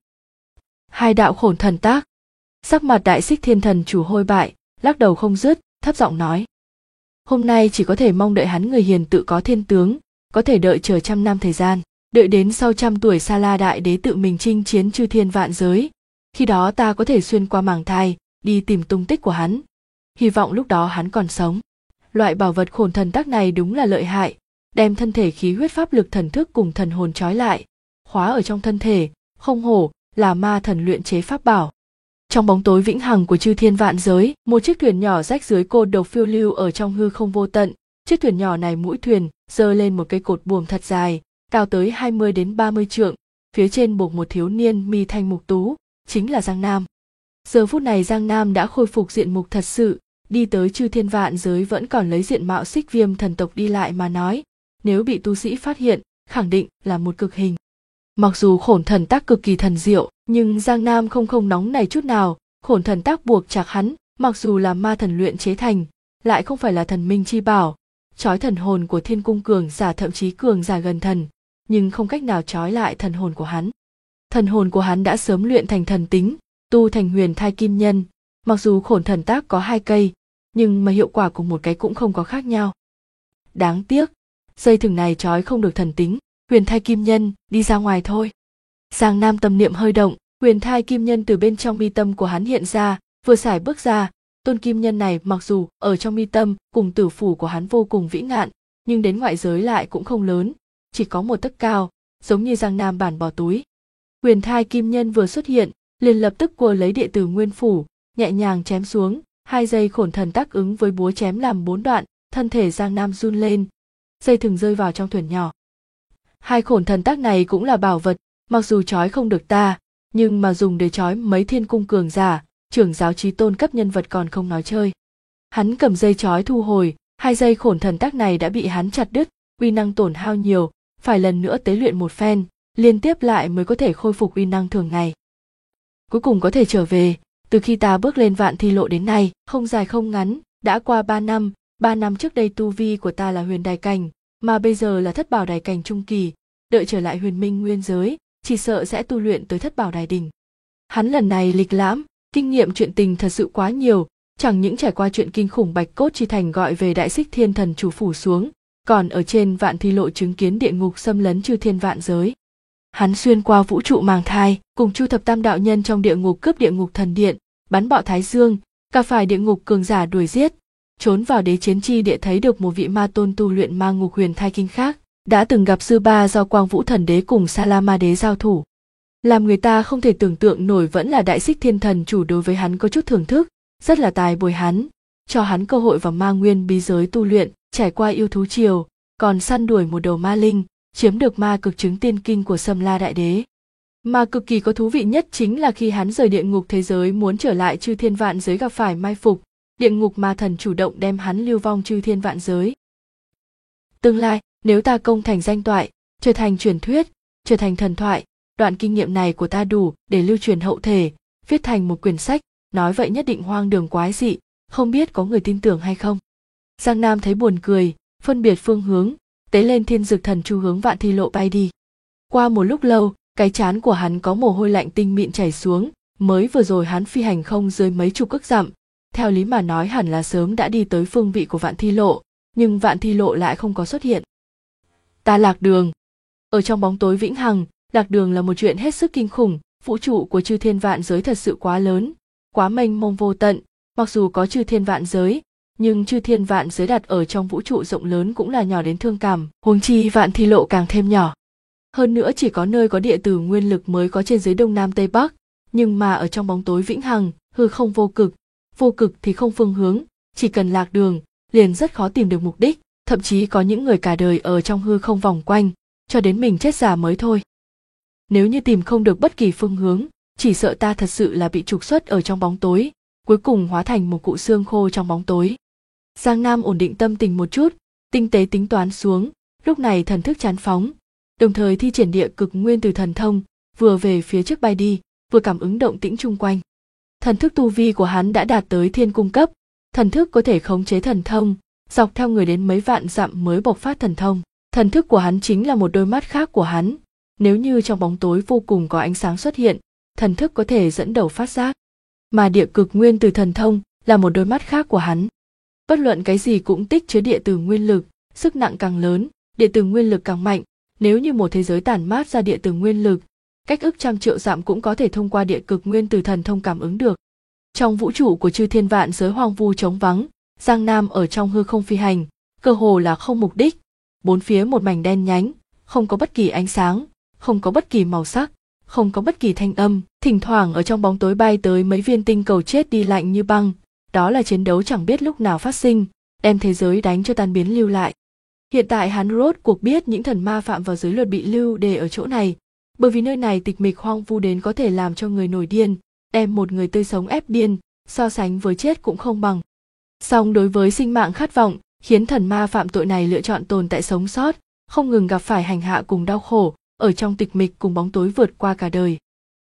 Hai đạo khổn thần tác. Sắc mặt Đại Xích Thiên thần chủ hôi bại, lắc đầu không dứt, thấp giọng nói: "Hôm nay chỉ có thể mong đợi hắn người hiền tự có thiên tướng, có thể đợi chờ 100 năm thời gian, đợi đến sau 100 tuổi Sa La Đại Đế tự mình chinh chiến chư thiên vạn giới, khi đó ta có thể xuyên qua màng thai, đi tìm tung tích của hắn. Hy vọng lúc đó hắn còn sống." Loại bảo vật khổn thần tác này đúng là lợi hại, đem thân thể khí huyết pháp lực thần thức cùng thần hồn trói lại, khóa ở trong thân thể, không hổ là ma thần luyện chế pháp bảo. Trong bóng tối vĩnh hằng của chư thiên vạn giới, một chiếc thuyền nhỏ rách dưới cô độc phiêu lưu ở trong hư không vô tận. Chiếc thuyền nhỏ này mũi thuyền giơ lên một cây cột buồm thật dài, cao tới 20 đến 30 trượng, phía trên buộc một thiếu niên mi thanh mục tú, chính là Giang Nam. Giờ phút này Giang Nam đã khôi phục diện mục thật sự, đi tới chư thiên vạn giới vẫn còn lấy diện mạo Xích Viêm thần tộc đi lại mà nói, nếu bị tu sĩ phát hiện, khẳng định là một cực hình. Mặc dù khổn thần tác cực kỳ thần diệu, nhưng Giang Nam không nóng này chút nào, khổn thần tác buộc chặt hắn, mặc dù là ma thần luyện chế thành, lại không phải là thần minh chi bảo, trói thần hồn của thiên cung cường giả thậm chí cường giả gần thần, nhưng không cách nào trói lại thần hồn của hắn. Thần hồn của hắn đã sớm luyện thành thần tính, tu thành huyền thai kim nhân, mặc dù khổn thần tác có 2 cây, nhưng mà hiệu quả của một cái cũng không có khác nhau. Đáng tiếc, dây thừng này trói không được thần tính, huyền thai kim nhân, đi ra ngoài thôi. Giang Nam tâm niệm hơi động, huyền thai kim nhân từ bên trong mi tâm của hắn hiện ra, vừa sải bước ra, tôn kim nhân này mặc dù ở trong mi tâm cùng tử phủ của hắn vô cùng vĩ ngạn, nhưng đến ngoại giới lại cũng không lớn, chỉ có 1 tấc cao, giống như Giang Nam bản bò túi. Huyền thai kim nhân vừa xuất hiện, liền lập tức quơ lấy đệ tử Nguyên phủ, nhẹ nhàng chém xuống, 2 dây khổn thần tác ứng với búa chém làm 4 đoạn, thân thể Giang Nam run lên, dây thừng rơi vào trong thuyền nhỏ. 2 khổn thần tác này cũng là bảo vật, mặc dù trói không được ta, nhưng mà dùng để trói mấy thiên cung cường giả, trưởng giáo chí tôn cấp nhân vật còn không nói chơi. Hắn cầm dây trói thu hồi, 2 dây khổn thần tác này đã bị hắn chặt đứt, uy năng tổn hao nhiều, phải lần nữa tế luyện một phen, liên tiếp lại mới có thể khôi phục uy năng thường ngày. Cuối cùng có thể trở về, từ khi ta bước lên vạn thi lộ đến nay, không dài không ngắn, đã qua 3 năm, 3 năm trước đây tu vi của ta là huyền đài cảnh, mà bây giờ là thất bảo đài cảnh trung kỳ, đợi trở lại huyền minh nguyên giới, chỉ sợ sẽ tu luyện tới thất bảo đài đỉnh. Hắn lần này lịch lãm, kinh nghiệm chuyện tình thật sự quá nhiều, chẳng những trải qua chuyện kinh khủng Bạch Cốt Chi Thành gọi về Đại Xích Thiên thần chủ phủ xuống, còn ở trên Vạn Thi Lộ chứng kiến địa ngục xâm lấn chư thiên vạn giới. Hắn xuyên qua vũ trụ mang thai, cùng Chu Thập Tam đạo nhân trong địa ngục cướp địa ngục thần điện, bắn bạo Thái Dương, cả phải địa ngục cường giả đuổi giết, trốn vào đế chiến chi địa thấy được một vị ma tôn tu luyện ma ngục huyền thai kinh khác, đã từng gặp sư ba do Quang Vũ Thần Đế cùng Sa La Ma Đế giao thủ. Làm người ta không thể tưởng tượng nổi vẫn là Đại Xích Thiên Thần chủ đối với hắn có chút thưởng thức, rất là tài bồi hắn, cho hắn cơ hội vào ma nguyên bí giới tu luyện, trải qua yêu thú triều, còn săn đuổi một đầu ma linh, chiếm được ma cực chứng tiên kinh của Sâm La Đại Đế. Mà cực kỳ có thú vị nhất chính là khi hắn rời địa ngục thế giới muốn trở lại chư thiên vạn giới gặp phải mai phục, địa ngục ma thần chủ động đem hắn lưu vong chư thiên vạn giới. Tương lai, nếu ta công thành danh toại, trở thành truyền thuyết, trở thành thần thoại, đoạn kinh nghiệm này của ta đủ để lưu truyền hậu thể, viết thành một quyển sách, nói vậy nhất định hoang đường quái dị, không biết có người tin tưởng hay không. Giang Nam thấy buồn cười, phân biệt phương hướng, tế lên Thiên Dực Thần Chu hướng Vạn Thi Lộ bay đi. Qua một lúc lâu, cái trán của hắn có mồ hôi lạnh tinh mịn chảy xuống, mới vừa rồi hắn phi hành không dưới mấy chục ức dặm, theo lý mà nói hẳn là sớm đã đi tới phương vị của Vạn Thi Lộ, nhưng Vạn Thi Lộ lại không có xuất hiện. Ta lạc đường. Ở trong bóng tối vĩnh hằng, lạc đường là một chuyện hết sức kinh khủng, vũ trụ của chư thiên vạn giới thật sự quá lớn, quá mênh mông vô tận, mặc dù có chư thiên vạn giới, nhưng chư thiên vạn giới đặt ở trong vũ trụ rộng lớn cũng là nhỏ đến thương cảm, huống chi Vạn Thi Lộ càng thêm nhỏ. Hơn nữa chỉ có nơi có địa tử nguyên lực mới có trên dưới đông nam tây bắc, nhưng mà ở trong bóng tối vĩnh hằng, hư không vô cực thì không phương hướng, chỉ cần lạc đường, liền rất khó tìm được mục đích, thậm chí có những người cả đời ở trong hư không vòng quanh, cho đến mình chết già mới thôi. Nếu như tìm không được bất kỳ phương hướng, chỉ sợ ta thật sự là bị trục xuất ở trong bóng tối, cuối cùng hóa thành một cụ xương khô trong bóng tối. Giang Nam ổn định tâm tình một chút, tinh tế tính toán xuống, lúc này thần thức chán phóng, đồng thời thi triển địa cực nguyên từ thần thông, vừa về phía trước bay đi, vừa cảm ứng động tĩnh chung quanh. Thần thức tu vi của hắn đã đạt tới thiên cung cấp, thần thức có thể khống chế thần thông, dọc theo người đến mấy vạn dặm mới bộc phát thần thông. Thần thức của hắn chính là một đôi mắt khác của hắn, nếu như trong bóng tối vô cùng có ánh sáng xuất hiện, thần thức có thể dẫn đầu phát giác. Mà địa cực nguyên từ thần thông là một đôi mắt khác của hắn. Bất luận cái gì cũng tích chứa địa tử nguyên lực, sức nặng càng lớn, địa tử nguyên lực càng mạnh, nếu như một thế giới tản mát ra địa tử nguyên lực, cách ức trăm triệu dặm cũng có thể thông qua địa cực nguyên từ thần thông cảm ứng được. Trong vũ trụ của chư thiên vạn giới hoang vu trống vắng, Giang Nam ở trong hư không phi hành, cơ hồ là không mục đích, bốn phía một mảnh đen nhánh, không có bất kỳ ánh sáng, không có bất kỳ màu sắc, không có bất kỳ thanh âm, thỉnh thoảng ở trong bóng tối bay tới mấy viên tinh cầu chết đi lạnh như băng, đó là chiến đấu chẳng biết lúc nào phát sinh, đem thế giới đánh cho tan biến lưu lại. Hiện tại hắn rốt cuộc biết những thần ma phạm vào giới luật bị lưu để ở chỗ này, bởi vì nơi này tịch mịch hoang vu đến có thể làm cho người nổi điên, đem một người tươi sống ép điên, so sánh với chết cũng không bằng. Song đối với sinh mạng khát vọng, khiến thần ma phạm tội này lựa chọn tồn tại sống sót, không ngừng gặp phải hành hạ cùng đau khổ, ở trong tịch mịch cùng bóng tối vượt qua cả đời.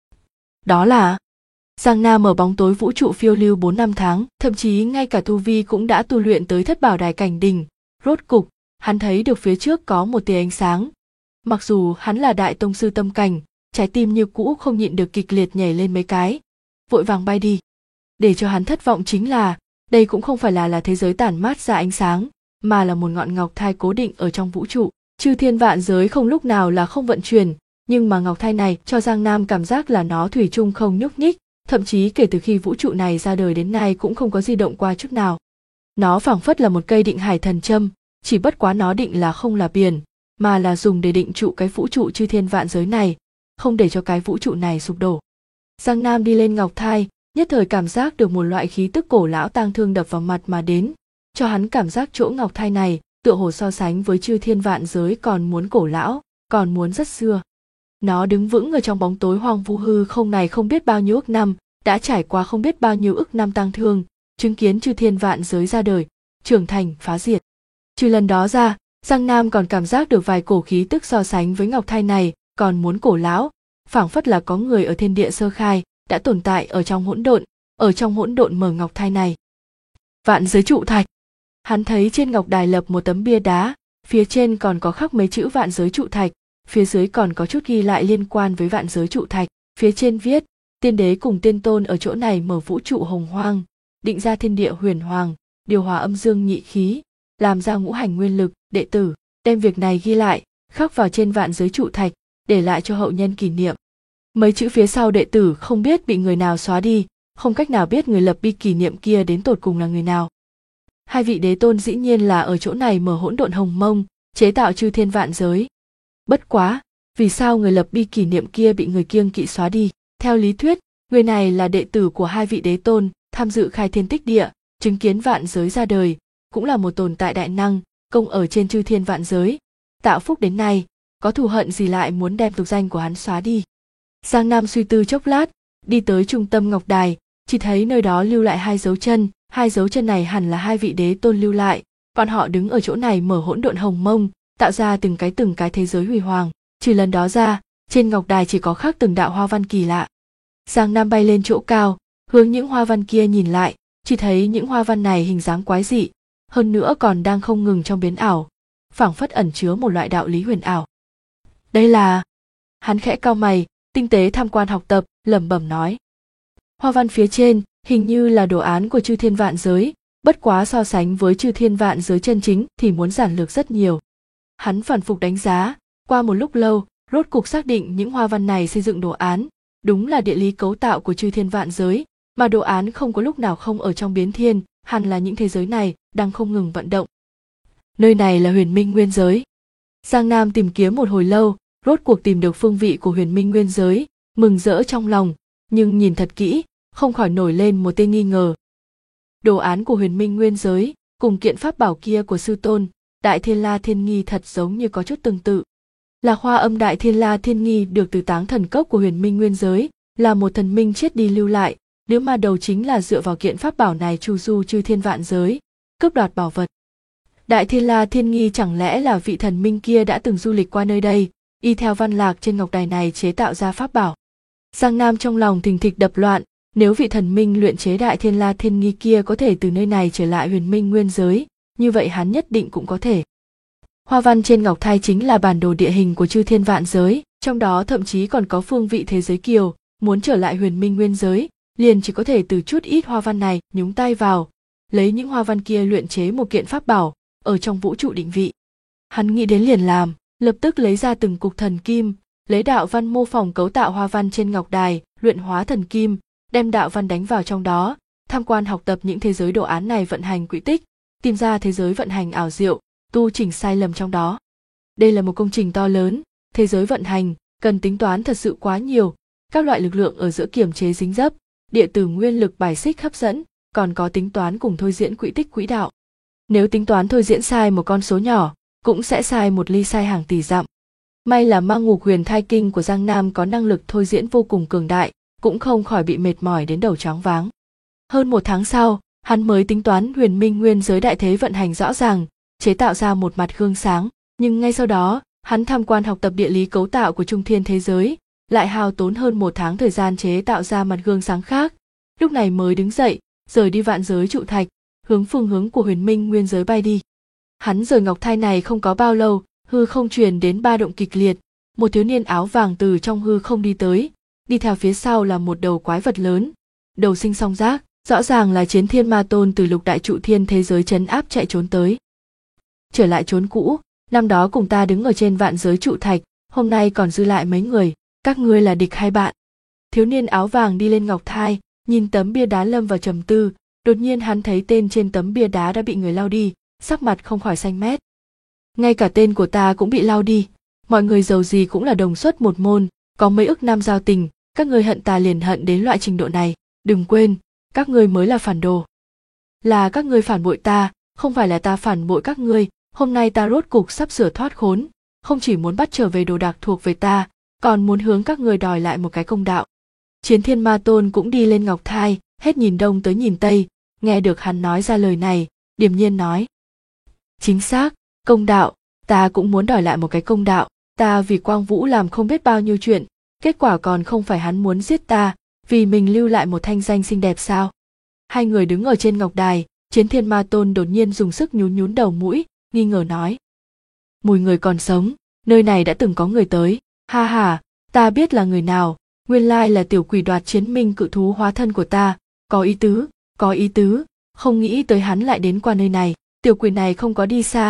Đó là Giang Nam ở bóng tối vũ trụ phiêu lưu 4 năm tháng, thậm chí ngay cả tu vi cũng đã tu luyện tới thất bảo đài cảnh đỉnh, rốt cục, hắn thấy được phía trước có một tia ánh sáng. Mặc dù hắn là đại tông sư tâm cảnh, trái tim như cũ không nhịn được kịch liệt nhảy lên mấy cái, vội vàng bay đi. Để cho hắn thất vọng chính là, đây cũng không phải là thế giới tản mát ra ánh sáng, mà là một ngọn ngọc thai cố định ở trong vũ trụ. Chư thiên vạn giới không lúc nào là không vận chuyển, nhưng mà ngọc thai này cho Giang Nam cảm giác là nó thủy chung không nhúc nhích, thậm chí kể từ khi vũ trụ này ra đời đến nay cũng không có di động qua chút nào. Nó phảng phất là một cây định hải thần châm, chỉ bất quá nó định là không là biển, mà là dùng để định trụ cái vũ trụ chư thiên vạn giới này, không để cho cái vũ trụ này sụp đổ. Giang Nam đi lên ngọc thai, nhất thời cảm giác được một loại khí tức cổ lão tang thương đập vào mặt mà đến, cho hắn cảm giác chỗ ngọc thai này tựa hồ so sánh với chư thiên vạn giới còn muốn cổ lão, còn muốn rất xưa. Nó đứng vững ở trong bóng tối hoang vu hư không này không biết bao nhiêu ức năm, đã trải qua không biết bao nhiêu ức năm tang thương, chứng kiến chư thiên vạn giới ra đời, trưởng thành, phá diệt. Trừ lần đó ra, Giang Nam còn cảm giác được vài cổ khí tức so sánh với ngọc thai này, còn muốn cổ lão, phảng phất là có người ở thiên địa sơ khai, đã tồn tại ở trong hỗn độn mở ngọc thai này. Vạn giới trụ thạch. Hắn thấy trên ngọc đài lập một tấm bia đá, phía trên còn có khắc mấy chữ vạn giới trụ thạch, phía dưới còn có chút ghi lại liên quan với vạn giới trụ thạch, phía trên viết, tiên đế cùng tiên tôn ở chỗ này mở vũ trụ hồng hoang, định ra thiên địa huyền hoàng, điều hòa âm dương nhị khí, làm ra ngũ hành nguyên lực, đệ tử, đem việc này ghi lại, khắc vào trên vạn giới trụ thạch, để lại cho hậu nhân kỷ niệm. Mấy chữ phía sau đệ tử không biết bị người nào xóa đi, không cách nào biết người lập bi kỷ niệm kia đến tột cùng là người nào. Hai vị đế tôn dĩ nhiên là ở chỗ này mở hỗn độn hồng mông, chế tạo chư thiên vạn giới. Bất quá, vì sao người lập bi kỷ niệm kia bị người kiêng kỵ xóa đi? Theo lý thuyết, người này là đệ tử của hai vị đế tôn, tham dự khai thiên tích địa, chứng kiến vạn giới ra đời, cũng là một tồn tại đại năng, công ở trên chư thiên vạn giới, tạo phúc đến nay, có thù hận gì lại muốn đem tục danh của hắn xóa đi. Giang Nam suy tư chốc lát, đi tới trung tâm ngọc đài, chỉ thấy nơi đó lưu lại hai dấu chân này hẳn là hai vị đế tôn lưu lại, bọn họ đứng ở chỗ này mở hỗn độn hồng mông, tạo ra từng cái thế giới huy hoàng. Trừ lần đó ra, trên ngọc đài chỉ có khắc từng đạo hoa văn kỳ lạ. Giang Nam bay lên chỗ cao, hướng những hoa văn kia nhìn lại, chỉ thấy những hoa văn này hình dáng quái dị, hơn nữa còn đang không ngừng trong biến ảo, phảng phất ẩn chứa một loại đạo lý huyền ảo. Đây là... Hắn khẽ cau mày, tinh tế tham quan học tập, lẩm bẩm nói. Hoa văn phía trên hình như là đồ án của chư thiên vạn giới, bất quá so sánh với chư thiên vạn giới chân chính thì muốn giản lược rất nhiều. Hắn phản phục đánh giá, qua một lúc lâu, rốt cuộc xác định những hoa văn này xây dựng đồ án, đúng là địa lý cấu tạo của chư thiên vạn giới, mà đồ án không có lúc nào không ở trong biến thiên, hẳn là những thế giới này đang không ngừng vận động. Nơi này là Huyền Minh Nguyên giới. Giang Nam tìm kiếm một hồi lâu, rốt cuộc tìm được phương vị của Huyền Minh Nguyên giới, mừng rỡ trong lòng, nhưng nhìn thật kỹ, không khỏi nổi lên một tia nghi ngờ. Đồ án của Huyền Minh Nguyên giới cùng kiện pháp bảo kia của sư tôn, Đại Thiên La Thiên Nghi thật giống như có chút tương tự. Là Hoa Âm Đại Thiên La Thiên Nghi được từ táng thần cốc của Huyền Minh Nguyên giới, là một thần minh chết đi lưu lại, nếu mà đầu chính là dựa vào kiện pháp bảo này chu du chư thiên vạn giới, cướp đoạt bảo vật. Đại Thiên La Thiên Nghi chẳng lẽ là vị thần minh kia đã từng du lịch qua nơi đây, y theo văn lạc trên ngọc đài này chế tạo ra pháp bảo. Giang Nam trong lòng thình thịch đập loạn, nếu vị thần minh luyện chế Đại Thiên La Thiên Nghi kia có thể từ nơi này trở lại Huyền Minh Nguyên giới, như vậy hắn nhất định cũng có thể. Hoa văn trên ngọc thai chính là bản đồ địa hình của chư thiên vạn giới, trong đó thậm chí còn có phương vị thế giới kiều, muốn trở lại Huyền Minh Nguyên giới, liền chỉ có thể từ chút ít hoa văn này nhúng tay vào, lấy những hoa văn kia luyện chế một kiện pháp bảo, ở trong vũ trụ định vị. Hắn nghĩ đến liền làm, lập tức lấy ra từng cục thần kim, lấy đạo văn mô phỏng cấu tạo hoa văn trên ngọc đài, luyện hóa thần kim, đem đạo văn đánh vào trong đó, tham quan học tập những thế giới đồ án này vận hành quỹ tích, tìm ra thế giới vận hành ảo diệu, tu chỉnh sai lầm trong đó. Đây là một công trình to lớn, thế giới vận hành, cần tính toán thật sự quá nhiều, các loại lực lượng ở giữa kiềm chế dính dấp, địa tử nguyên lực bài xích hấp dẫn, còn có tính toán cùng thôi diễn quỹ tích quỹ đạo. Nếu tính toán thôi diễn sai một con số nhỏ, cũng sẽ sai một ly sai hàng tỷ dặm. May là Ma Ngục Huyền Thai Kinh của Giang Nam có năng lực thôi diễn vô cùng cường đại, cũng không khỏi bị mệt mỏi đến đầu choáng váng. Hơn một tháng sau, hắn mới tính toán Huyền Minh Nguyên giới đại thế vận hành rõ ràng, chế tạo ra một mặt gương sáng, nhưng ngay sau đó, hắn tham quan học tập địa lý cấu tạo của trung thiên thế giới, lại hao tốn hơn một tháng thời gian chế tạo ra mặt gương sáng khác, lúc này mới đứng dậy, rời đi vạn giới trụ thạch, hướng phương hướng của Huyền Minh Nguyên giới bay đi. Hắn rời ngọc thai này không có bao lâu, hư không truyền đến ba động kịch liệt, một thiếu niên áo vàng từ trong hư không đi tới, đi theo phía sau là một đầu quái vật lớn, đầu sinh song giác, rõ ràng là Chiến Thiên Ma Tôn từ lục đại trụ thiên thế giới trấn áp chạy trốn tới. Trở lại chốn cũ, năm đó cùng ta đứng ở trên vạn giới trụ thạch, hôm nay còn dư lại mấy người, các ngươi là địch hay bạn? Thiếu niên áo vàng đi lên ngọc thai, nhìn tấm bia đá lâm vào trầm tư, đột nhiên hắn thấy tên trên tấm bia đá đã bị người lau đi, sắc mặt không khỏi xanh mét. Ngay cả tên của ta cũng bị lau đi, mọi người giàu gì cũng là đồng xuất một môn, có mấy ức năm giao tình, các ngươi hận ta liền hận đến loại trình độ này, đừng quên, các ngươi mới là phản đồ. Là các ngươi phản bội ta, không phải là ta phản bội các ngươi, hôm nay ta rốt cục sắp sửa thoát khốn, không chỉ muốn bắt trở về đồ đạc thuộc về ta, còn muốn hướng các ngươi đòi lại một cái công đạo. Chiến Thiên Ma Tôn cũng đi lên ngọc thai, hết nhìn đông tới nhìn tây, nghe được hắn nói ra lời này, điềm nhiên nói. Chính xác, công đạo, ta cũng muốn đòi lại một cái công đạo, ta vì Quang Vũ làm không biết bao nhiêu chuyện, kết quả còn không phải hắn muốn giết ta, vì mình lưu lại một thanh danh xinh đẹp sao. Hai người đứng ở trên ngọc đài, Chiến Thiên Ma Tôn đột nhiên dùng sức nhún nhún đầu mũi, nghi ngờ nói. Mùi người còn sống, nơi này đã từng có người tới, ha ha, ta biết là người nào, nguyên lai là tiểu quỷ đoạt chiến minh cự thú hóa thân của ta, có ý tứ, không nghĩ tới hắn lại đến qua nơi này, tiểu quỷ này không có đi xa,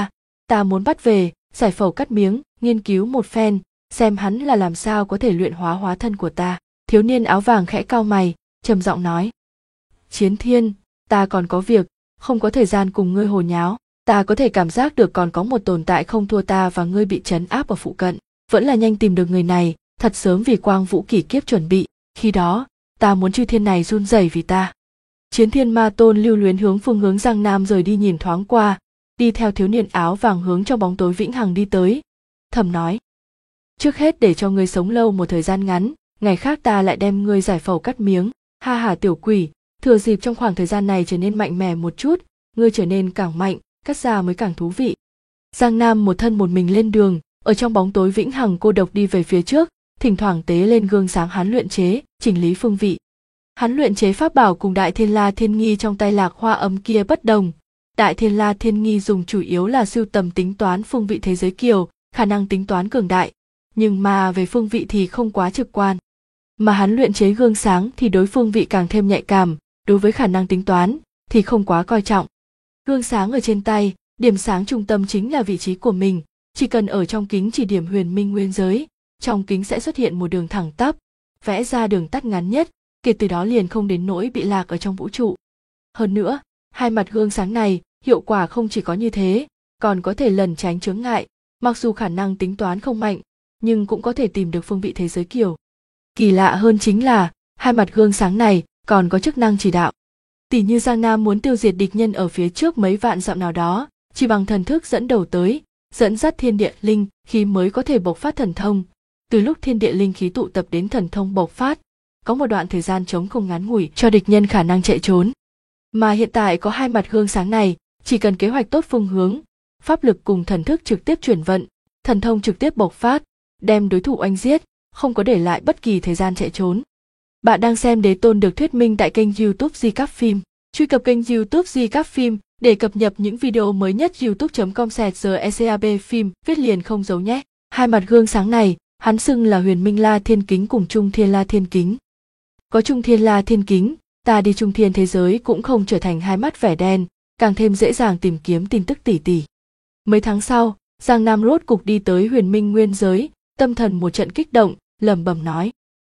Ta muốn bắt về, giải phẫu cắt miếng, nghiên cứu một phen, xem hắn là làm sao có thể luyện hóa hóa thân của ta. Thiếu niên áo vàng khẽ cau mày, trầm giọng nói. Chiến Thiên, ta còn có việc, không có thời gian cùng ngươi hồ nháo. Ta có thể cảm giác được còn có một tồn tại không thua ta và ngươi bị trấn áp ở phụ cận. Vẫn là nhanh tìm được người này, thật sớm vì Quang Vũ kỷ kiếp chuẩn bị. Khi đó, ta muốn chư thiên này run rẩy vì ta. Chiến Thiên Ma Tôn lưu luyến hướng phương hướng Giang Nam rời đi, nhìn thoáng qua, đi theo thiếu niên áo vàng hướng trong bóng tối vĩnh hằng đi tới. Thầm nói. Trước hết để cho ngươi sống lâu một thời gian ngắn, ngày khác ta lại đem ngươi giải phẫu cắt miếng. Ha ha tiểu quỷ, thừa dịp trong khoảng thời gian này trở nên mạnh mẽ một chút, ngươi trở nên càng mạnh, cắt ra mới càng thú vị. Giang Nam một thân một mình lên đường, ở trong bóng tối vĩnh hằng cô độc đi về phía trước, thỉnh thoảng tế lên gương sáng hắn luyện chế, chỉnh lý phương vị. Hắn luyện chế pháp bảo cùng Đại Thiên La Thiên Nghi trong tay Lạc Hoa Âm kia bất đồng. Đại Thiên La Thiên Nghi dùng chủ yếu là sưu tầm tính toán phương vị thế giới kiều, khả năng tính toán cường đại, nhưng mà về phương vị thì không quá trực quan. Mà hắn luyện chế gương sáng thì đối phương vị càng thêm nhạy cảm, đối với khả năng tính toán thì không quá coi trọng. Gương sáng ở trên tay, điểm sáng trung tâm chính là vị trí của mình, chỉ cần ở trong kính chỉ điểm huyền minh nguyên giới, trong kính sẽ xuất hiện một đường thẳng tắp, vẽ ra đường tắt ngắn nhất, kể từ đó liền không đến nỗi bị lạc ở trong vũ trụ. Hơn nữa, hai mặt gương sáng này, hiệu quả không chỉ có như thế, còn có thể lẩn tránh chướng ngại, mặc dù khả năng tính toán không mạnh, nhưng cũng có thể tìm được phương vị thế giới kiều. Kỳ lạ hơn chính là, hai mặt gương sáng này còn có chức năng chỉ đạo. Tỉ như Giang Nam muốn tiêu diệt địch nhân ở phía trước mấy vạn dặm nào đó, chỉ bằng thần thức dẫn đầu tới, dẫn dắt thiên địa linh khí mới có thể bộc phát thần thông. Từ lúc thiên địa linh khí tụ tập đến thần thông bộc phát, có một đoạn thời gian trống không ngắn ngủi cho địch nhân khả năng chạy trốn. Mà hiện tại có hai mặt gương sáng này, chỉ cần kế hoạch tốt phương hướng, pháp lực cùng thần thức trực tiếp chuyển vận, thần thông trực tiếp bộc phát, đem đối thủ oanh giết, không có để lại bất kỳ thời gian chạy trốn. Bạn đang xem Đế Tôn được thuyết minh tại kênh YouTube Di Các Phim. Truy cập kênh YouTube Di Các Phim để cập nhật những video mới nhất. youtube.com/secab phim viết liền không dấu nhé. Hai mặt gương sáng này, hắn xưng là Huyền Minh La Thiên Kính cùng Trung Thiên La Thiên Kính. Có Trung Thiên La Thiên Kính, ta đi trung thiên thế giới cũng không trở thành hai mắt vẻ đen, càng thêm dễ dàng tìm kiếm tin tức tỉ tỉ. Mấy tháng sau, Giang Nam rốt cục đi tới Huyền Minh nguyên giới, tâm thần một trận kích động, lẩm bẩm nói.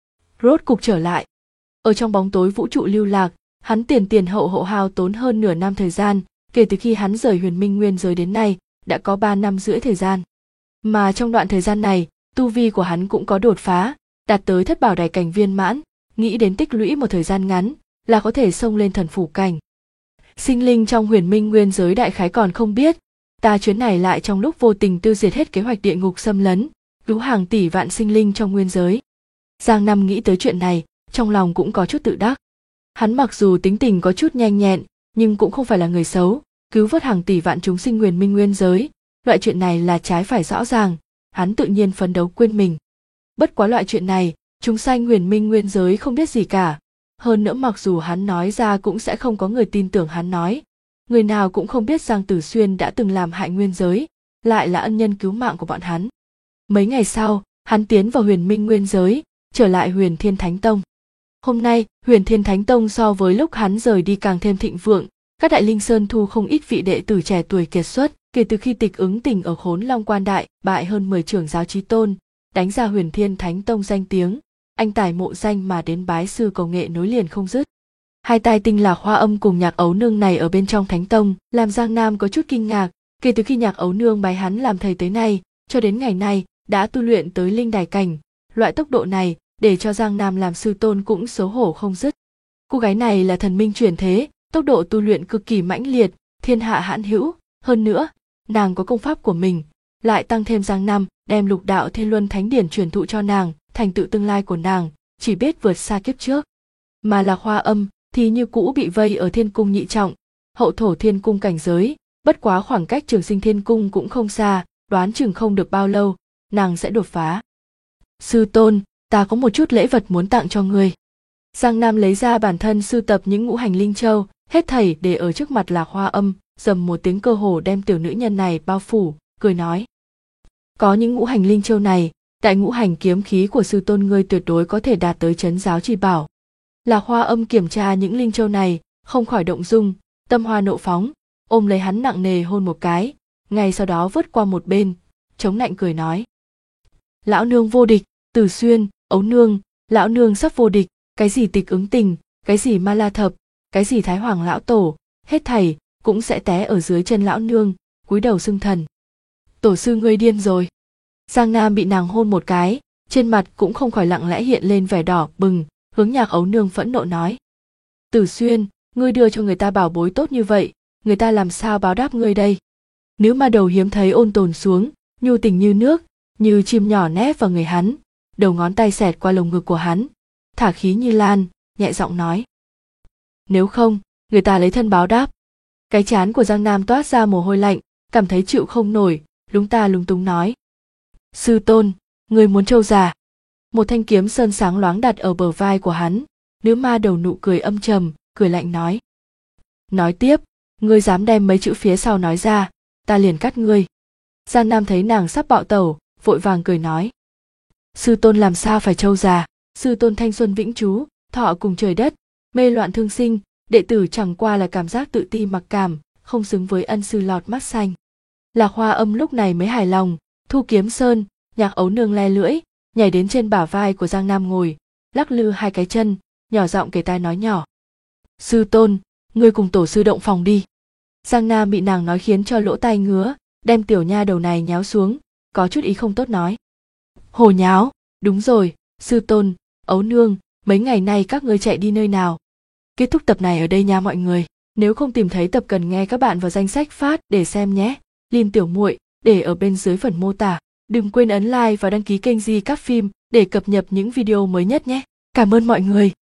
Rốt cục trở lại. Ở trong bóng tối vũ trụ lưu lạc, hắn tiền hậu hao tốn hơn nửa năm thời gian, kể từ khi hắn rời Huyền Minh nguyên giới đến nay, đã có 3 năm rưỡi thời gian. Mà trong đoạn thời gian này, tu vi của hắn cũng có đột phá, đạt tới thất bảo đài cảnh viên mãn, nghĩ đến tích lũy một thời gian ngắn là có thể xông lên thần phủ cảnh. Sinh linh trong Huyền Minh nguyên giới đại khái còn không biết, ta chuyến này lại trong lúc vô tình tiêu diệt hết kế hoạch địa ngục xâm lấn, cứu hàng tỷ vạn sinh linh trong nguyên giới. Giang Nam nghĩ tới chuyện này, trong lòng cũng có chút tự đắc. Hắn mặc dù tính tình có chút nhanh nhẹn, nhưng cũng không phải là người xấu, cứu vớt hàng tỷ vạn chúng sinh Huyền Minh nguyên giới, loại chuyện này là trái phải rõ ràng, hắn tự nhiên phấn đấu quên mình. Bất quá loại chuyện này, chúng sanh Huyền Minh nguyên giới không biết gì cả. Hơn nữa mặc dù hắn nói ra cũng sẽ không có người tin tưởng hắn nói. Người nào cũng không biết Giang Tử Xuyên đã từng làm hại nguyên giới, lại là ân nhân cứu mạng của bọn hắn. Mấy ngày sau, hắn tiến vào Huyền Minh nguyên giới, trở lại Huyền Thiên Thánh Tông. Hôm nay, Huyền Thiên Thánh Tông so với lúc hắn rời đi càng thêm thịnh vượng, các đại linh sơn thu không ít vị đệ tử trẻ tuổi kiệt xuất, kể từ khi Tịch Ứng Tình ở Khốn Long Quan Đại bại hơn 10 trưởng giáo chí tôn, đánh ra Huyền Thiên Thánh Tông danh tiếng, anh tài mộ danh mà đến bái sư cầu nghệ nối liền không dứt. Hai tai tinh Lạc Hoa Âm cùng Nhạc Ấu Nương này ở bên trong Thánh Tông, làm Giang Nam có chút kinh ngạc, kể từ khi Nhạc Ấu Nương bái hắn làm thầy tới nay, cho đến ngày nay đã tu luyện tới linh đài cảnh, loại tốc độ này để cho Giang Nam làm sư tôn cũng xấu hổ không dứt. Cô gái này là thần minh chuyển thế, tốc độ tu luyện cực kỳ mãnh liệt, thiên hạ hãn hữu, hơn nữa, nàng có công pháp của mình, lại tăng thêm Giang Nam đem Lục Đạo Thiên Luân Thánh Điển truyền thụ cho nàng, thành tựu tương lai của nàng chỉ biết vượt xa kiếp trước. Mà Lạc Hoa Âm thì như cũ bị vây ở Thiên Cung nhị trọng, hậu thổ Thiên Cung cảnh giới, bất quá khoảng cách Trường Sinh Thiên Cung cũng không xa, đoán chừng không được bao lâu, nàng sẽ đột phá. Sư tôn, ta có một chút lễ vật muốn tặng cho ngươi. Giang Nam lấy ra bản thân sưu tập những ngũ hành linh châu, hết thảy để ở trước mặt Lạc Hoa Âm, rầm một tiếng cơ hồ đem tiểu nữ nhân này bao phủ, cười nói. Có những ngũ hành linh châu này, đại ngũ hành kiếm khí của sư tôn ngươi tuyệt đối có thể đạt tới trấn giáo chỉ bảo. Lạc Hoa Âm kiểm tra những linh châu này, không khỏi động dung, tâm hoa nộ phóng, ôm lấy hắn nặng nề hôn một cái, ngay sau đó vứt qua một bên, chống nạnh cười nói. Lão nương vô địch, Từ Xuyên, Ấu nương, lão nương sắp vô địch, cái gì tịch ứng tình, cái gì ma la thập, cái gì thái hoàng lão tổ, hết thảy cũng sẽ té ở dưới chân lão nương, cúi đầu xưng thần. Tổ sư ngươi điên rồi. Giang Nam bị nàng hôn một cái, trên mặt cũng không khỏi lặng lẽ hiện lên vẻ đỏ bừng, hướng Nhạc Ấu nương phẫn nộ nói. Tử Xuyên, ngươi đưa cho người ta bảo bối tốt như vậy, người ta làm sao báo đáp ngươi đây? Nữ ma đầu hiếm thấy ôn tồn xuống, nhu tình như nước, như chim nhỏ nép vào người hắn, đầu ngón tay xẹt qua lồng ngực của hắn, thả khí như lan, nhẹ giọng nói. Nếu không, người ta lấy thân báo đáp. Cái trán của Giang Nam toát ra mồ hôi lạnh, cảm thấy chịu không nổi, lúng ta lúng túng nói. Sư tôn, người muốn trâu già. Một thanh kiếm sơn sáng loáng đặt ở bờ vai của hắn, nữ ma đầu nụ cười âm trầm, cười lạnh nói. Nói tiếp, ngươi dám đem mấy chữ phía sau nói ra, ta liền cắt ngươi. Giang Nam thấy nàng sắp bạo tẩu, vội vàng cười nói. Sư tôn làm sao phải trâu già, sư tôn thanh xuân vĩnh trú, thọ cùng trời đất, mê loạn thương sinh, đệ tử chẳng qua là cảm giác tự ti mặc cảm, không xứng với ân sư lọt mắt xanh. Lạc Hoa Âm lúc này mới hài lòng, thu kiếm sơn, Nhạc Ấu nương le lưỡi, nhảy đến trên bả vai của Giang Nam ngồi, lắc lư hai cái chân, nhỏ giọng kề tai nói nhỏ. Sư tôn, ngươi cùng tổ sư động phòng đi. Giang Nam bị nàng nói khiến cho lỗ tai ngứa, đem tiểu nha đầu này nháo xuống, có chút ý không tốt nói. Hồ nháo, đúng rồi, sư tôn, Ấu nương, mấy ngày nay các ngươi chạy đi nơi nào? Kết thúc tập này ở đây nha mọi người. Nếu không tìm thấy tập cần nghe các bạn vào danh sách phát để xem nhé. Link tiểu muội để ở bên dưới phần mô tả. Đừng quên ấn like và đăng ký kênh Di Các Phim để cập nhật những video mới nhất nhé. Cảm ơn mọi người.